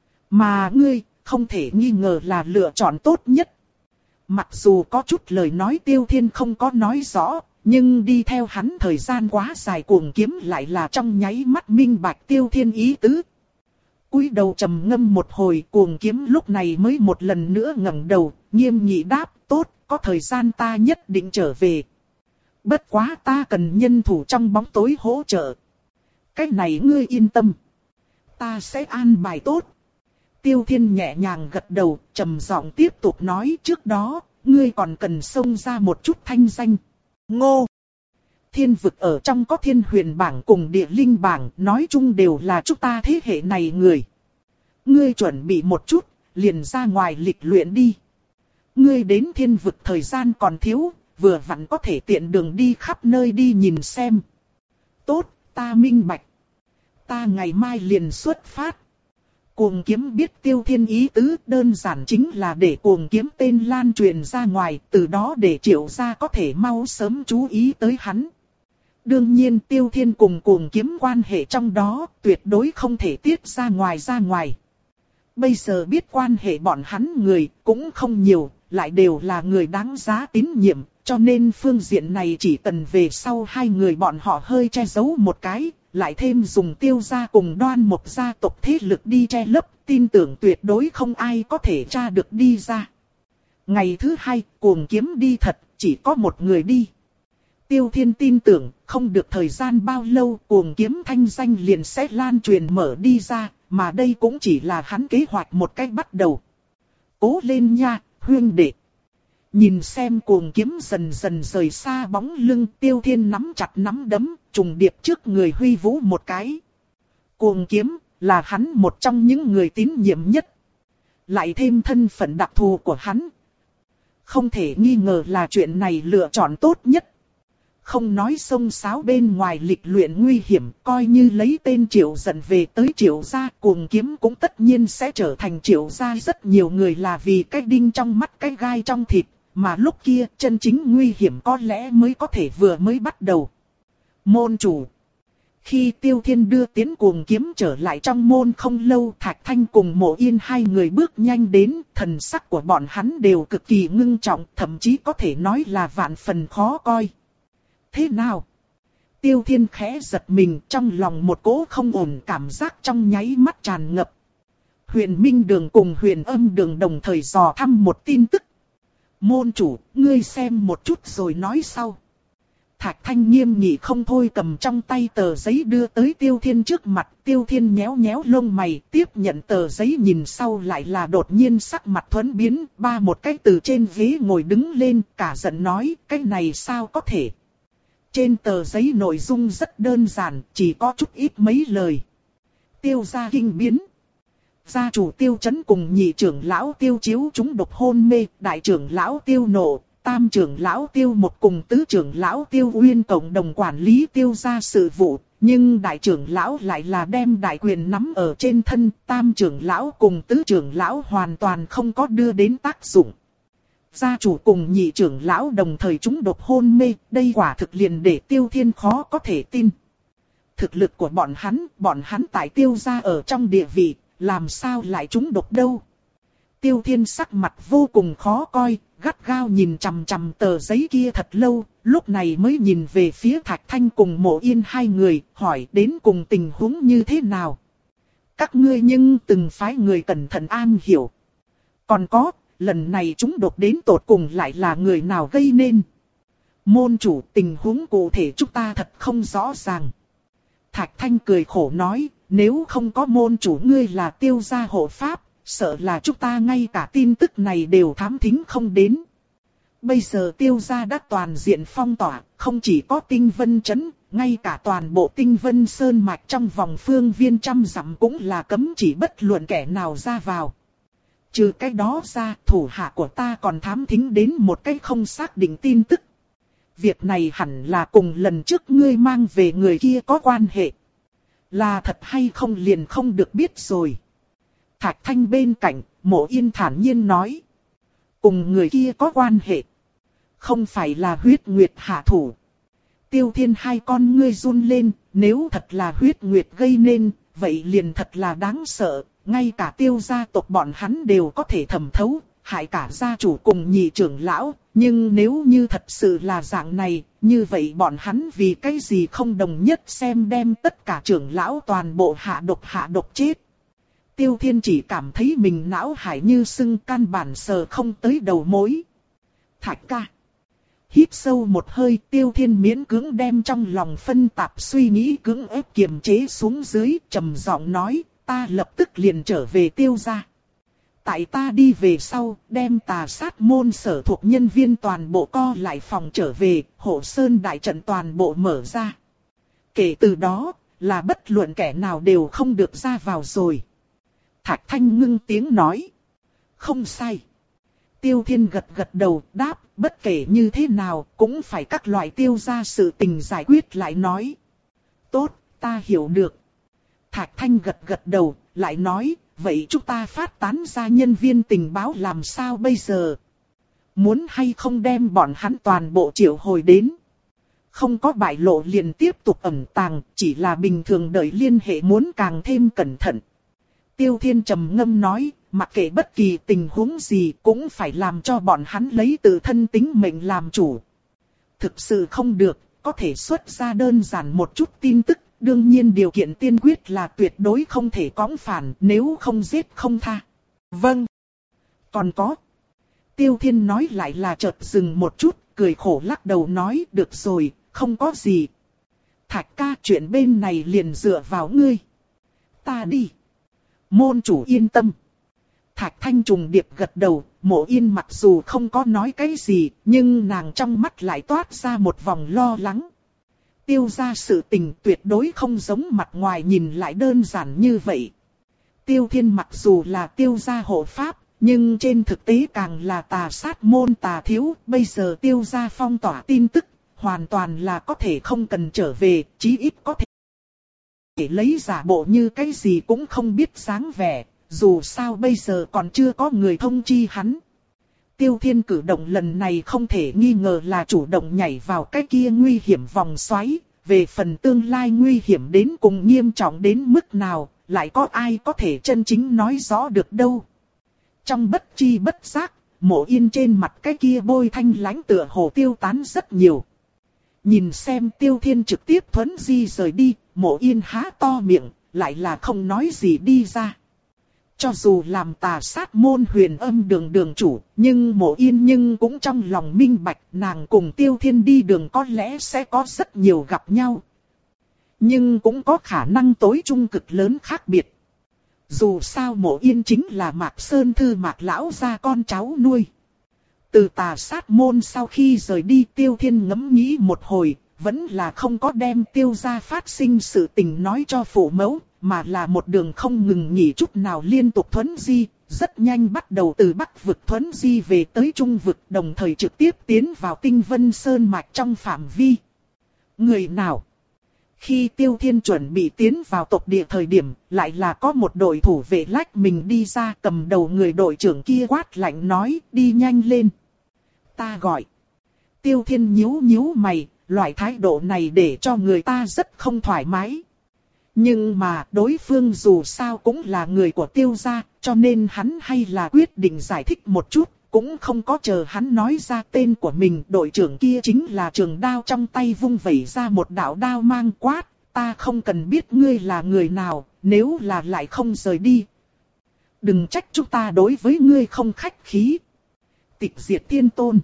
Mà ngươi, không thể nghi ngờ là lựa chọn tốt nhất. Mặc dù có chút lời nói Tiêu Thiên không có nói rõ, nhưng đi theo hắn thời gian quá dài, Cuồng Kiếm lại là trong nháy mắt minh bạch Tiêu Thiên ý tứ. Cúi đầu trầm ngâm một hồi, Cuồng Kiếm lúc này mới một lần nữa ngẩng đầu, nghiêm nghị đáp, tốt, có thời gian ta nhất định trở về. Bất quá ta cần nhân thủ trong bóng tối hỗ trợ. Cái này ngươi yên tâm. Ta sẽ an bài tốt. Tiêu Thiên nhẹ nhàng gật đầu, trầm giọng tiếp tục nói, trước đó, ngươi còn cần xông ra một chút thanh danh. Ngô! Thiên vực ở trong có Thiên Huyền bảng cùng Địa Linh bảng, nói chung đều là chúng ta thế hệ này người. Ngươi chuẩn bị một chút, liền ra ngoài lịch luyện đi. Ngươi đến thiên vực thời gian còn thiếu, vừa vặn có thể tiện đường đi khắp nơi đi nhìn xem. Tốt, ta minh bạch. Ta ngày mai liền xuất phát. Cuồng Kiếm biết Tiêu Thiên ý tứ, đơn giản chính là để Cuồng Kiếm tên lan truyền ra ngoài, từ đó để Triệu gia có thể mau sớm chú ý tới hắn. Đương nhiên Tiêu Thiên cùng Cuồng Kiếm quan hệ trong đó tuyệt đối không thể tiết ra ngoài ra ngoài. Bây giờ biết quan hệ bọn hắn người cũng không nhiều, lại đều là người đáng giá tín nhiệm, cho nên phương diện này chỉ cần về sau hai người bọn họ hơi che giấu một cái, lại thêm dùng Tiêu gia cùng Đoan Mộc gia tộc thế lực đi che lấp, tin tưởng tuyệt đối không ai có thể tra được đi ra. Ngày thứ hai, Cuồng Kiếm đi thật, chỉ có một người đi. Tiêu Thiên tin tưởng, không được thời gian bao lâu, Cuồng Kiếm thanh danh liền sẽ lan truyền mở đi ra, mà đây cũng chỉ là hắn kế hoạch một cách bắt đầu. Cố lên nha, huynh đệ. Nhìn xem Cuồng Kiếm dần dần rời xa bóng lưng, Tiêu Thiên nắm chặt nắm đấm, trùng điệp trước người huy vũ một cái. Cuồng Kiếm là hắn một trong những người tín nhiệm nhất. Lại thêm thân phận đặc thù của hắn. Không thể nghi ngờ là chuyện này lựa chọn tốt nhất. Không nói xông xáo bên ngoài lịch luyện nguy hiểm, coi như lấy tên Triệu Dận về tới Triệu gia, Cuồng Kiếm cũng tất nhiên sẽ trở thành Triệu gia. Rất nhiều người là vì cái đinh trong mắt cái gai trong thịt, mà lúc kia chân chính nguy hiểm có lẽ mới có thể vừa mới bắt đầu. Môn chủ. Khi Tiêu Thiên đưa tiến Cuồng Kiếm trở lại trong môn không lâu, Thạch Thanh cùng Mộ Yên hai người bước nhanh đến, thần sắc của bọn hắn đều cực kỳ ngưng trọng, thậm chí có thể nói là vạn phần khó coi. Thế nào? Tiêu Thiên khẽ giật mình, trong lòng một cỗ không ổn cảm giác trong nháy mắt tràn ngập. Huyền Minh Đường cùng Huyền Âm Đường đồng thời dò thăm một tin tức. Môn chủ, ngươi xem một chút rồi nói sau. Thạch Thanh nghiêm nghị không thôi cầm trong tay tờ giấy đưa tới Tiêu Thiên trước mặt. Tiêu Thiên nhéo nhéo lông mày, tiếp nhận tờ giấy nhìn sau lại là đột nhiên sắc mặt thuẫn biến. Ba một cái từ trên ghế ngồi đứng lên, cả giận nói, cái này sao có thể. Trên tờ giấy nội dung rất đơn giản, chỉ có chút ít mấy lời. Tiêu gia kinh biến. Gia chủ Tiêu Chấn cùng nhị trưởng lão Tiêu Chiếu chúng độc hôn mê, đại trưởng lão Tiêu Nộ, tam trưởng lão Tiêu Một cùng tứ trưởng lão Tiêu Uyên cộng đồng quản lý Tiêu gia sự vụ, nhưng đại trưởng lão lại là đem đại quyền nắm ở trên thân, tam trưởng lão cùng tứ trưởng lão hoàn toàn không có đưa đến tác dụng. Gia chủ cùng nhị trưởng lão đồng thời chúng độc hôn mê, đây quả thực liền để Tiêu Thiên khó có thể tin. Thực lực của bọn hắn, bọn hắn tại Tiêu gia ở trong địa vị, làm sao lại chúng độc đâu. Tiêu Thiên sắc mặt vô cùng khó coi, gắt gao nhìn chằm chằm tờ giấy kia thật lâu, lúc này mới nhìn về phía Thạch Thanh cùng Mộ Yên hai người, hỏi đến cùng tình huống như thế nào. Các ngươi nhưng từng phái người cẩn thận an hiểu. Còn có, lần này chúng độc đến tột cùng lại là người nào gây nên. Môn chủ, tình huống cụ thể chúng ta thật không rõ ràng. Thạch Thanh cười khổ nói, nếu không có môn chủ ngươi là Tiêu gia hộ pháp, sợ là chúng ta ngay cả tin tức này đều thám thính không đến. Bây giờ Tiêu gia đã toàn diện phong tỏa, không chỉ có Tinh Vân Trấn, ngay cả toàn bộ Tinh Vân Sơn Mạch trong vòng phương viên trăm dặm cũng là cấm chỉ bất luận kẻ nào ra vào. Trừ cái đó ra, thủ hạ của ta còn thám thính đến một cái không xác định tin tức. Việc này hẳn là cùng lần trước ngươi mang về người kia có quan hệ. Là thật hay không liền không được biết rồi. Thạch Thanh bên cạnh, Mộ Yên thản nhiên nói. Cùng người kia có quan hệ. Không phải là huyết nguyệt hạ thủ. Tiêu Thiên hai con ngươi run lên, nếu thật là huyết nguyệt gây nên, vậy liền thật là đáng sợ. Ngay cả Tiêu gia tộc bọn hắn đều có thể thẩm thấu, hại cả gia chủ cùng nhị trưởng lão. Nhưng nếu như thật sự là dạng này, như vậy bọn hắn vì cái gì không đồng nhất xem đem tất cả trưởng lão toàn bộ hạ độc hạ độc chết. Tiêu Thiên chỉ cảm thấy mình não hải như sưng, căn bản sờ không tới đầu mối. Thạch ca. Hít sâu một hơi, Tiêu Thiên miễn cưỡng đem trong lòng phân tạp suy nghĩ cưỡng ép kiềm chế xuống dưới, trầm giọng nói, ta lập tức liền trở về Tiêu gia. Tại ta đi về sau, đem Tà Sát môn sở thuộc nhân viên toàn bộ co lại phòng trở về, Hộ Sơn đại trận toàn bộ mở ra. Kể từ đó, là bất luận kẻ nào đều không được ra vào rồi. Thạch Thanh ngưng tiếng nói. Không sai. Tiêu Thiên gật gật đầu, đáp, bất kể như thế nào, cũng phải các loại Tiêu gia sự tình giải quyết lại nói. Tốt, ta hiểu được. Thạch Thanh gật gật đầu, lại nói, vậy chúng ta phát tán ra nhân viên tình báo làm sao bây giờ? Muốn hay không đem bọn hắn toàn bộ triệu hồi đến? Không có bại lộ liền tiếp tục ẩn tàng, chỉ là bình thường đợi liên hệ muốn càng thêm cẩn thận. Tiêu Thiên trầm ngâm nói, mặc kệ bất kỳ tình huống gì cũng phải làm cho bọn hắn lấy tự thân tính mệnh làm chủ. Thực sự không được, có thể xuất ra đơn giản một chút tin tức, đương nhiên điều kiện tiên quyết là tuyệt đối không thể cõng phản, nếu không giết không tha. Vâng. Còn có. Tiêu Thiên nói lại là chợt dừng một chút, cười khổ lắc đầu nói, được rồi, không có gì. Thạch ca, chuyện bên này liền dựa vào ngươi. Ta đi. Môn chủ yên tâm. Thạch Thanh trùng điệp gật đầu, Mộ Yên mặc dù không có nói cái gì, nhưng nàng trong mắt lại toát ra một vòng lo lắng. Tiêu gia sự tình tuyệt đối không giống mặt ngoài nhìn lại đơn giản như vậy. Tiêu Thiên mặc dù là tiêu gia hộ pháp, nhưng trên thực tế càng là tà sát môn tà thiếu, bây giờ tiêu gia phong tỏa tin tức, hoàn toàn là có thể không cần trở về, chí ít có thể để lấy giả bộ như cái gì cũng không biết dáng vẻ, dù sao bây giờ còn chưa có người thông chi hắn. Tiêu Thiên cử động lần này không thể nghi ngờ là chủ động nhảy vào cái kia nguy hiểm vòng xoáy, về phần tương lai nguy hiểm đến cùng nghiêm trọng đến mức nào, lại có ai có thể chân chính nói rõ được đâu. Trong bất chi bất giác, Mộ Yên trên mặt cái kia bôi thanh lãnh tựa hồ tiêu tán rất nhiều. Nhìn xem Tiêu Thiên trực tiếp thuấn di rời đi, Mộ Yên há to miệng, lại là không nói gì đi ra. Cho dù làm tà sát môn huyền âm đường đường chủ, nhưng Mộ Yên nhưng cũng trong lòng minh bạch nàng cùng Tiêu Thiên đi đường có lẽ sẽ có rất nhiều gặp nhau. Nhưng cũng có khả năng tối trung cực lớn khác biệt. Dù sao Mộ Yên chính là Mạc Sơn Thư Mạc lão gia con cháu nuôi. Từ tà sát môn sau khi rời đi, Tiêu Thiên ngẫm nghĩ một hồi, vẫn là không có đem Tiêu gia phát sinh sự tình nói cho phụ mẫu, mà là một đường không ngừng nghỉ chút nào liên tục thuấn di, rất nhanh bắt đầu từ Bắc vực thuấn di về tới Trung vực, đồng thời trực tiếp tiến vào Tinh Vân Sơn mạch trong phạm vi. Người nào? Khi Tiêu Thiên chuẩn bị tiến vào tộc địa thời điểm, lại là có một đội thủ vệ lách mình đi ra, cầm đầu người đội trưởng kia quát lạnh nói, đi nhanh lên. Ta gọi. Tiêu Thiên nhíu nhíu mày, loại thái độ này để cho người ta rất không thoải mái. Nhưng mà đối phương dù sao cũng là người của Tiêu gia, cho nên hắn hay là quyết định giải thích một chút, cũng không có chờ hắn nói ra tên của mình. Đội trưởng kia chính là trường đao trong tay vung vẩy ra một đạo đao mang quát, ta không cần biết ngươi là người nào, nếu là lại không rời đi. Đừng trách chúng ta đối với ngươi không khách khí. Tịch diệt tiên tôn.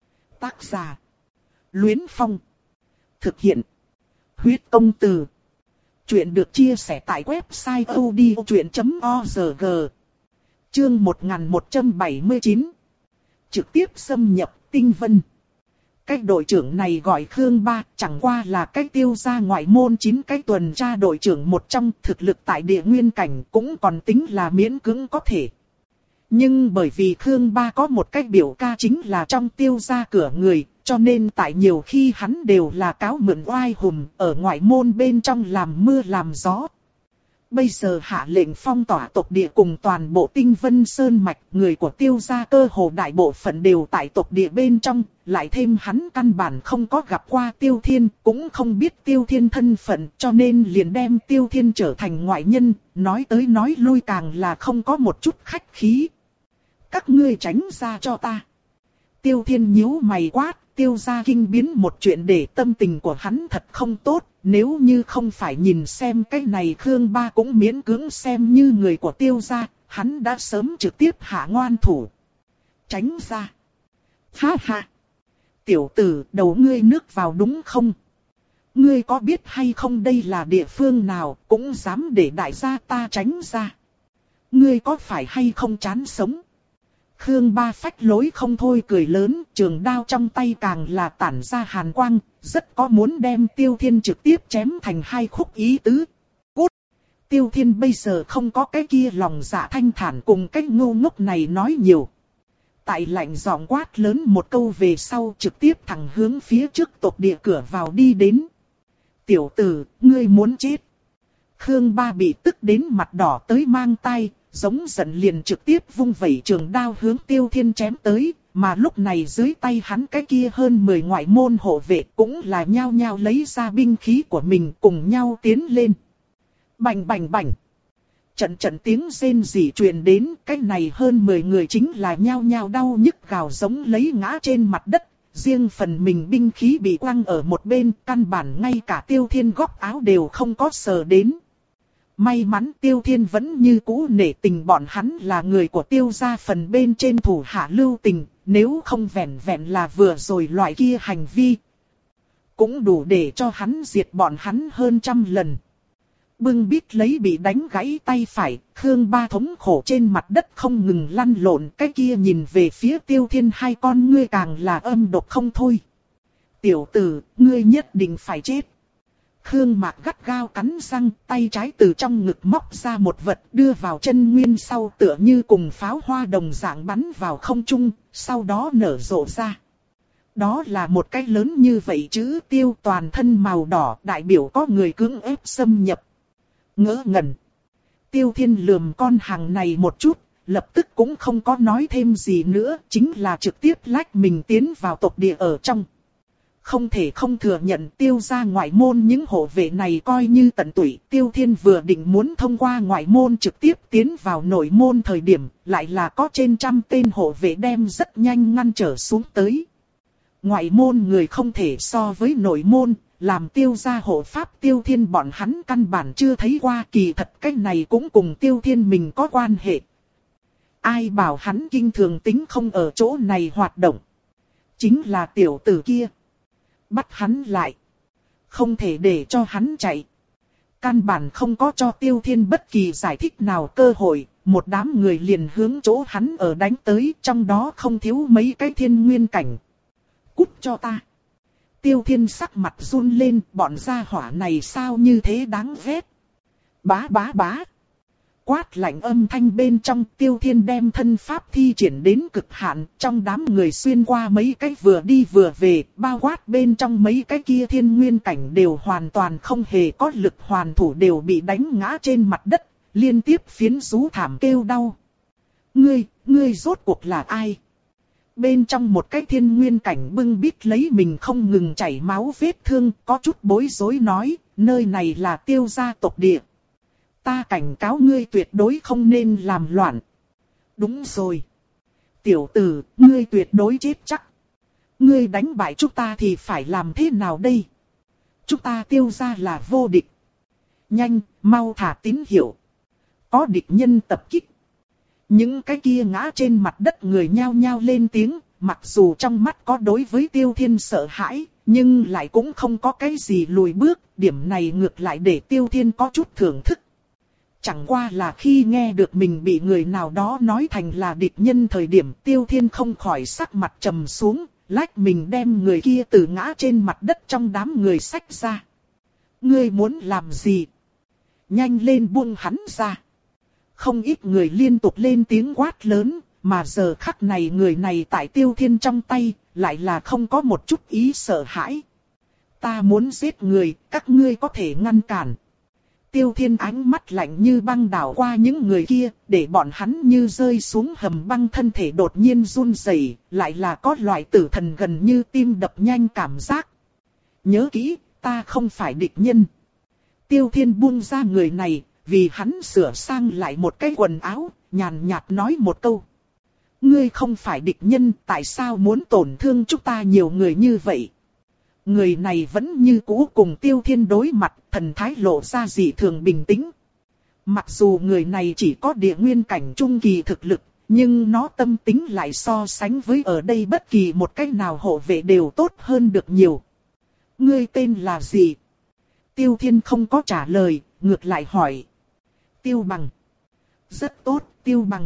Tác giả. Luyến Phong. Thực hiện. Huyết công từ. Chuyện được chia sẻ tại website odchuyện chấm org. Chương một nghìn một trăm bảy mươi chín. Trực tiếp xâm nhập Tinh Vân. Cái đội trưởng này gọi Khương Ba, chẳng qua là cái Tiêu gia ngoại môn chín cái tuần tra đội trưởng một trong, thực lực tại địa nguyên cảnh cũng còn tính là miễn cưỡng có thể. Nhưng bởi vì Khương Ba có một cái biểu ca chính là trong Tiêu gia cửa người, cho nên tại nhiều khi hắn đều là cáo mượn oai hùng, ở ngoại môn bên trong làm mưa làm gió. Bây giờ hạ lệnh phong tỏa tộc địa cùng toàn bộ Tinh Vân Sơn mạch, người của Tiêu gia cơ hồ đại bộ phận đều tại tộc địa bên trong, lại thêm hắn căn bản không có gặp qua Tiêu Thiên, cũng không biết Tiêu Thiên thân phận, cho nên liền đem Tiêu Thiên trở thành ngoại nhân, nói tới nói lui càng là không có một chút khách khí. Các ngươi tránh ra cho ta. Tiêu Thiên nhíu mày quát. Tiêu gia kinh biến một chuyện để tâm tình của hắn thật không tốt, nếu như không phải nhìn xem cái này Khương Ba cũng miễn cưỡng xem như người của Tiêu gia, hắn đã sớm trực tiếp hạ ngoan thủ. Tránh ra. Ha ha. Tiểu tử, đầu ngươi nước vào đúng không? Ngươi có biết hay không đây là địa phương nào, cũng dám để đại gia ta tránh ra. Ngươi có phải hay không chán sống? Khương Ba phách lối không thôi cười lớn, trường đao trong tay càng là tản ra hàn quang, rất có muốn đem Tiêu Thiên trực tiếp chém thành hai khúc ý tứ. Cút! Tiêu Thiên bây giờ không có cái kia lòng dạ thanh thản cùng cái ngu ngốc này nói nhiều. Tại lạnh giọng quát lớn một câu về sau trực tiếp thẳng hướng phía trước tộc địa cửa vào đi đến. Tiểu tử, ngươi muốn chết. Khương Ba bị tức đến mặt đỏ tới mang tay. Giống giận liền trực tiếp vung vẩy trường đao hướng Tiêu Thiên chém tới, mà lúc này dưới tay hắn cái kia hơn mười ngoại môn hộ vệ cũng là nhao nhao lấy ra binh khí của mình cùng nhau tiến lên. Bành bành bành. Trận trận tiếng rên rỉ truyền đến, cái này hơn mười người chính là nhao nhao đau nhức gào giống lấy ngã trên mặt đất. Riêng phần mình binh khí bị quăng ở một bên, căn bản ngay cả Tiêu Thiên góc áo đều không có sờ đến. May mắn Tiêu Thiên vẫn như cũ nể tình bọn hắn là người của Tiêu gia phần bên trên thủ hạ lưu tình, nếu không vẹn vẹn là vừa rồi loại kia hành vi, cũng đủ để cho hắn diệt bọn hắn hơn trăm lần. Bưng bít lấy bị đánh gãy tay phải, Khương Ba thống khổ trên mặt đất không ngừng lăn lộn, cái kia nhìn về phía Tiêu Thiên hai con ngươi càng là âm độc không thôi. Tiểu tử, ngươi nhất định phải chết. Khương Mạc gắt gao cắn răng, tay trái từ trong ngực móc ra một vật đưa vào chân nguyên sau tựa như cùng pháo hoa đồng dạng bắn vào không trung, sau đó nở rộ ra. Đó là một cái lớn như vậy chữ Tiêu, toàn thân màu đỏ, đại biểu có người cưỡng ép xâm nhập. Ngỡ ngẩn. Tiêu Thiên lườm con hàng này một chút, lập tức cũng không có nói thêm gì nữa, chính là trực tiếp lách mình tiến vào tộc địa ở trong. Không thể không thừa nhận Tiêu gia ngoại môn những hộ vệ này coi như tận tụy. Tiêu Thiên vừa định muốn thông qua ngoại môn trực tiếp tiến vào nội môn thời điểm, lại là có trên trăm tên hộ vệ đem rất nhanh ngăn trở xuống tới. Ngoại môn người không thể so với nội môn, làm Tiêu gia hộ pháp Tiêu Thiên bọn hắn căn bản chưa thấy qua, kỳ thật cái này cũng cùng Tiêu Thiên mình có quan hệ. Ai bảo hắn kinh thường tính không ở chỗ này hoạt động. Chính là tiểu tử kia. Bắt hắn lại. Không thể để cho hắn chạy. Căn bản không có cho Tiêu Thiên bất kỳ giải thích nào cơ hội. Một đám người liền hướng chỗ hắn ở đánh tới, trong đó không thiếu mấy cái thiên nguyên cảnh. Cút cho ta. Tiêu Thiên sắc mặt run lên, bọn gia hỏa này sao như thế đáng ghét. Bá bá bá. Quát lạnh âm thanh bên trong, Tiêu Thiên đem thân pháp thi triển đến cực hạn, trong đám người xuyên qua mấy cái vừa đi vừa về, bao quát bên trong mấy cái kia thiên nguyên cảnh đều hoàn toàn không hề có lực hoàn thủ, đều bị đánh ngã trên mặt đất, liên tiếp phiến rú thảm kêu đau. Ngươi, ngươi rốt cuộc là ai? Bên trong một cái thiên nguyên cảnh bưng bít lấy mình không ngừng chảy máu vết thương, có chút bối rối nói, nơi này là Tiêu gia tộc địa. Ta cảnh cáo ngươi tuyệt đối không nên làm loạn. Đúng rồi. Tiểu tử, ngươi tuyệt đối chết chắc. Ngươi đánh bại chúng ta thì phải làm thế nào đây? Chúng ta Tiêu gia là vô địch. Nhanh, mau thả tín hiệu. Có địch nhân tập kích. Những cái kia ngã trên mặt đất người nhao nhao lên tiếng, mặc dù trong mắt có đối với Tiêu Thiên sợ hãi, nhưng lại cũng không có cái gì lùi bước, điểm này ngược lại để Tiêu Thiên có chút thưởng thức. Chẳng qua là khi nghe được mình bị người nào đó nói thành là địch nhân thời điểm, Tiêu Thiên không khỏi sắc mặt trầm xuống, lách mình đem người kia từ ngã trên mặt đất trong đám người xách ra. Ngươi muốn làm gì? Nhanh lên buông hắn ra. Không ít người liên tục lên tiếng quát lớn, mà giờ khắc này người này tại Tiêu Thiên trong tay, lại là không có một chút ý sợ hãi. Ta muốn giết người, các ngươi có thể ngăn cản. Tiêu Thiên ánh mắt lạnh như băng đảo qua những người kia, để bọn hắn như rơi xuống hầm băng, thân thể đột nhiên run rẩy, lại là có loại tử thần gần như tim đập nhanh cảm giác. Nhớ kỹ, ta không phải địch nhân. Tiêu Thiên buông ra người này, vì hắn sửa sang lại một cái quần áo, nhàn nhạt nói một câu. Ngươi không phải địch nhân, tại sao muốn tổn thương chúng ta nhiều người như vậy? Người này vẫn như cũ cùng Tiêu Thiên đối mặt, thần thái lộ ra dị thường bình tĩnh. Mặc dù người này chỉ có địa nguyên cảnh trung kỳ thực lực, nhưng nó tâm tính lại so sánh với ở đây bất kỳ một cách nào hộ vệ đều tốt hơn được nhiều. Ngươi tên là gì? Tiêu Thiên không có trả lời, ngược lại hỏi. Tiêu Bằng. Rất tốt, Tiêu Bằng.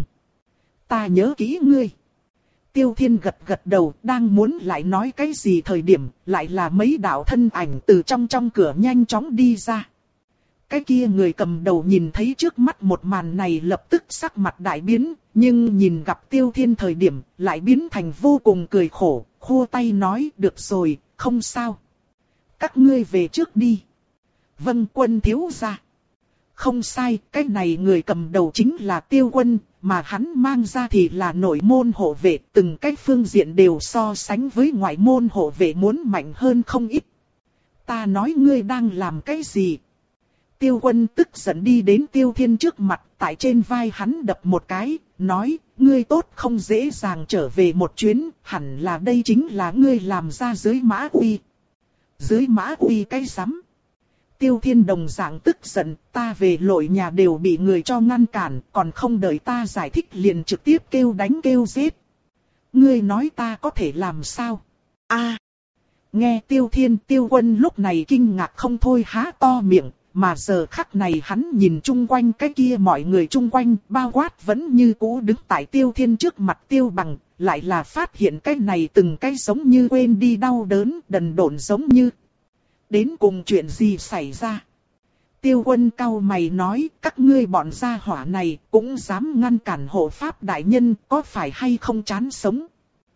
Ta nhớ kỹ ngươi. Tiêu Thiên gật gật đầu, đang muốn lại nói cái gì thời điểm, lại là mấy đạo thân ảnh từ trong trong cửa nhanh chóng đi ra. Cái kia người cầm đầu nhìn thấy trước mắt một màn này lập tức sắc mặt đại biến, nhưng nhìn gặp Tiêu Thiên thời điểm, lại biến thành vô cùng cười khổ, khua tay nói, được rồi, không sao. Các ngươi về trước đi. Vâng quân thiếu gia. Không sai, cái này người cầm đầu chính là Tiêu Quân, mà hắn mang ra thì là nội môn hộ vệ, từng cái phương diện đều so sánh với ngoại môn hộ vệ muốn mạnh hơn không ít. Ta nói ngươi đang làm cái gì? Tiêu Quân tức giận đi đến Tiêu Thiên trước mặt, tại trên vai hắn đập một cái, nói, ngươi tốt không dễ dàng trở về một chuyến, hẳn là đây chính là ngươi làm ra dưới mã uy. Dưới mã uy cái rắm. Tiêu Thiên đồng dạng tức giận, ta về lội nhà đều bị người cho ngăn cản, còn không đợi ta giải thích liền trực tiếp kêu đánh kêu giết. Ngươi nói ta có thể làm sao? A. Nghe Tiêu Thiên, Tiêu Quân lúc này kinh ngạc không thôi há to miệng, mà giờ khắc này hắn nhìn chung quanh cái kia mọi người chung quanh, bao quát vẫn như cũ đứng tại Tiêu Thiên trước mặt Tiêu Bằng, lại là phát hiện cái này từng cái giống như quên đi đau đớn, đần độn giống như. Đến cùng chuyện gì xảy ra? Tiêu Quân cau mày nói, các ngươi bọn gia hỏa này cũng dám ngăn cản hộ pháp đại nhân, có phải hay không chán sống?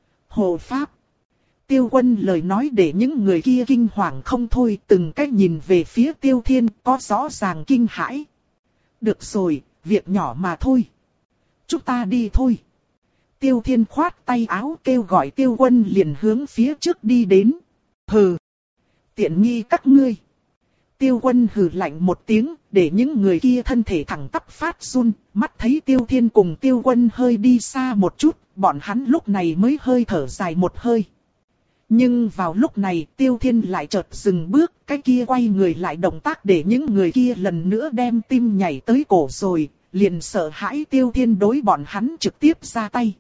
Hộ pháp. Tiêu Quân lời nói để những người kia kinh hoàng không thôi, từng cách nhìn về phía Tiêu Thiên, có rõ ràng kinh hãi. Được rồi, việc nhỏ mà thôi. Chúng ta đi thôi. Tiêu Thiên khoát tay áo kêu gọi Tiêu Quân liền hướng phía trước đi đến. Hừ. Tiện nghi các ngươi. Tiêu Quân hừ lạnh một tiếng, để những người kia thân thể thẳng tắp phát run, mắt thấy Tiêu Thiên cùng Tiêu Quân hơi đi xa một chút, bọn hắn lúc này mới hơi thở dài một hơi. Nhưng vào lúc này Tiêu Thiên lại chợt dừng bước, cái kia quay người lại động tác để những người kia lần nữa đem tim nhảy tới cổ rồi, liền sợ hãi Tiêu Thiên đối bọn hắn trực tiếp ra tay.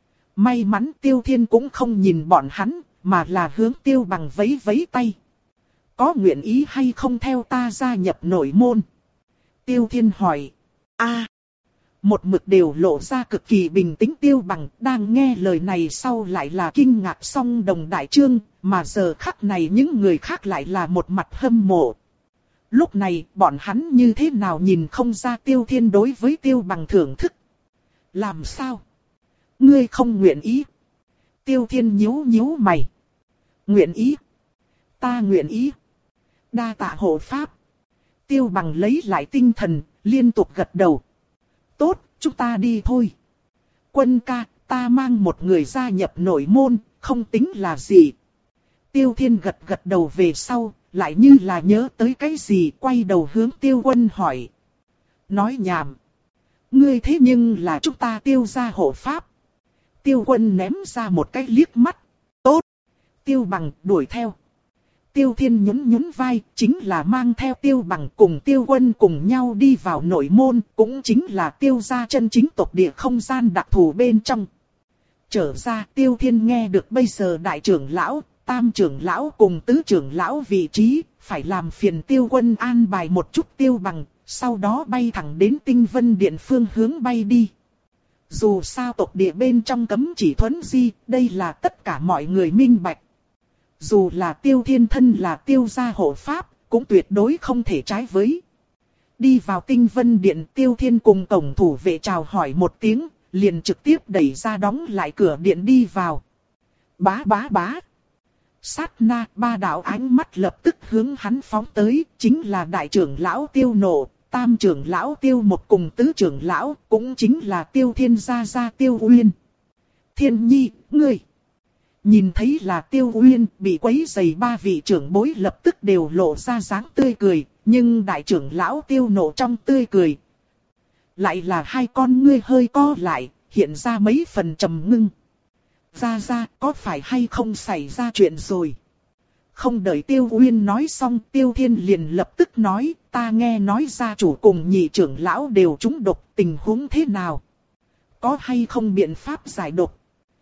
May mắn Tiêu Thiên cũng không nhìn bọn hắn, mà là hướng Tiêu Bằng vẫy vẫy tay. Có nguyện ý hay không theo ta gia nhập nội môn? Tiêu Thiên hỏi. A. Một mực đều lộ ra cực kỳ bình tĩnh Tiêu Bằng, đang nghe lời này sau lại là kinh ngạc song đồng đại trương, mà giờ khắc này những người khác lại là một mặt hâm mộ. Lúc này bọn hắn như thế nào nhìn không ra Tiêu Thiên đối với Tiêu Bằng thưởng thức. Làm sao? Ngươi không nguyện ý? Tiêu Thiên nhíu nhíu mày. Nguyện ý? Ta nguyện ý. Đa tạ hộ pháp. Tiêu Bằng lấy lại tinh thần, liên tục gật đầu. Tốt, chúng ta đi thôi. Quân ca, ta mang một người gia nhập nội môn, không tính là gì. Tiêu Thiên gật gật đầu về sau, lại như là nhớ tới cái gì, quay đầu hướng Tiêu Quân hỏi. Nói nhảm. Ngươi thế nhưng là chúng ta Tiêu gia hộ pháp. Tiêu Quân ném ra một cái liếc mắt. Tốt. Tiêu Bằng đuổi theo. Tiêu Thiên nhún nhún vai, chính là mang theo Tiêu Bằng cùng Tiêu Quân cùng nhau đi vào nội môn, cũng chính là Tiêu gia chân chính tộc địa không gian đặc thù bên trong. Trở ra Tiêu Thiên nghe được bây giờ đại trưởng lão, tam trưởng lão cùng tứ trưởng lão vị trí, phải làm phiền Tiêu Quân an bài một chút Tiêu Bằng, sau đó bay thẳng đến Tinh Vân Điện phương hướng bay đi. Dù sao tộc địa bên trong cấm chỉ thuấn di, đây là tất cả mọi người minh bạch. Dù là Tiêu Thiên thân là Tiêu gia hộ pháp, cũng tuyệt đối không thể trái với. Đi vào Tinh Vân Điện, Tiêu Thiên cùng tổng thủ vệ chào hỏi một tiếng, liền trực tiếp đẩy ra đóng lại cửa điện đi vào. Bá bá bá. Sát na, ba đạo ánh mắt lập tức hướng hắn phóng tới, chính là đại trưởng lão Tiêu Nộ, tam trưởng lão Tiêu Một cùng tứ trưởng lão, cũng chính là Tiêu Thiên gia gia Tiêu Uyên. Thiên Nhi, ngươi. Nhìn thấy là Tiêu Uyên, bị quấy rầy ba vị trưởng bối lập tức đều lộ ra dáng tươi cười, nhưng đại trưởng lão Tiêu Nộ trong tươi cười. Lại là hai con ngươi hơi co lại, hiện ra mấy phần trầm ngưng. Gia gia, có phải hay không xảy ra chuyện rồi? Không đợi Tiêu Uyên nói xong, Tiêu Thiên liền lập tức nói, ta nghe nói gia chủ cùng nhị trưởng lão đều trúng độc, tình huống thế nào? Có hay không biện pháp giải độc?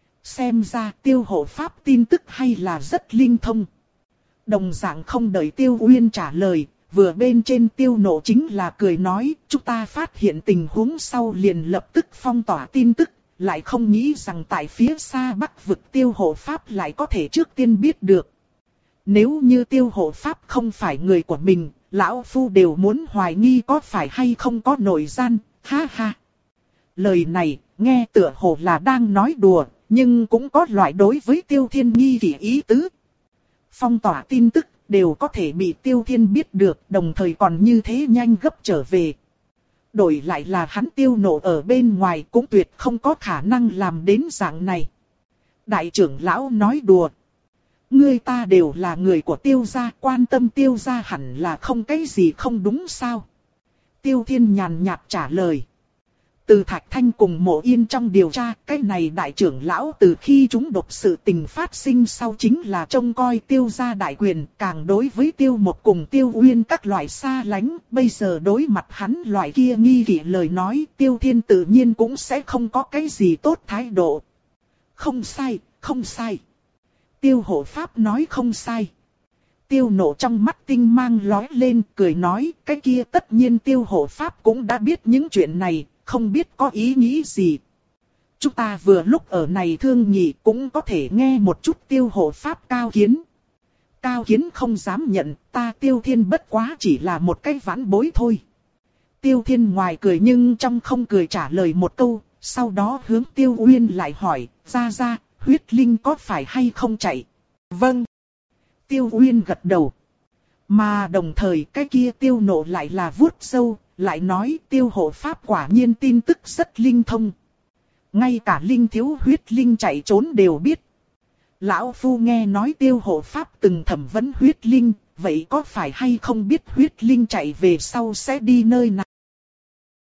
Xem ra Tiêu hộ pháp tin tức hay là rất linh thông. Đồng dạng không đợi Tiêu Uyên trả lời, vừa bên trên Tiêu Nộ chính là cười nói, chúng ta phát hiện tình huống sau liền lập tức phong tỏa tin tức, lại không nghĩ rằng tại phía xa bắc vực Tiêu hộ pháp lại có thể trước tiên biết được. Nếu như Tiêu hộ pháp không phải người của mình, lão phu đều muốn hoài nghi có phải hay không có nội gian, ha ha. Lời này, nghe tựa hồ là đang nói đùa, nhưng cũng có loại đối với Tiêu Thiên nghi kỷ ý tứ. Phong tỏa tin tức đều có thể bị Tiêu Thiên biết được, đồng thời còn như thế nhanh gấp trở về. Đổi lại là hắn Tiêu Nộ ở bên ngoài cũng tuyệt không có khả năng làm đến dạng này. Đại trưởng lão nói đùa. Ngươi ta đều là người của Tiêu gia, quan tâm Tiêu gia hẳn là không cái gì không đúng sao? Tiêu Thiên nhàn nhạt trả lời. Từ Thạch Thanh cùng Mộ Yên trong điều tra, cái này đại trưởng lão từ khi chúng độc sự tình phát sinh sau chính là trông coi Tiêu gia đại quyền, càng đối với Tiêu Một cùng Tiêu Uyên các loại xa lánh, bây giờ đối mặt hắn loại kia nghi kỵ lời nói, Tiêu Thiên tự nhiên cũng sẽ không có cái gì tốt thái độ. Không sai, không sai. Tiêu hộ pháp nói không sai. Tiêu Nộ trong mắt tinh mang lóe lên, cười nói, cái kia tất nhiên Tiêu hộ pháp cũng đã biết những chuyện này, không biết có ý nghĩ gì. Chúng ta vừa lúc ở này thương nghị cũng có thể nghe một chút Tiêu hộ pháp cao kiến. Cao kiến không dám nhận, ta Tiêu Thiên bất quá chỉ là một cái vãn bối thôi. Tiêu Thiên ngoài cười nhưng trong không cười trả lời một câu, sau đó hướng Tiêu Uyên lại hỏi, ra ra, huyết linh có phải hay không chạy? Vâng. Tiêu Uyên gật đầu. Mà đồng thời cái kia Tiêu Nộ lại là vuốt râu, lại nói Tiêu hộ pháp quả nhiên tin tức rất linh thông. Ngay cả linh thiếu huyết linh chạy trốn đều biết. Lão Phu nghe nói Tiêu hộ pháp từng thẩm vấn huyết linh, vậy có phải hay không biết huyết linh chạy về sau sẽ đi nơi nào?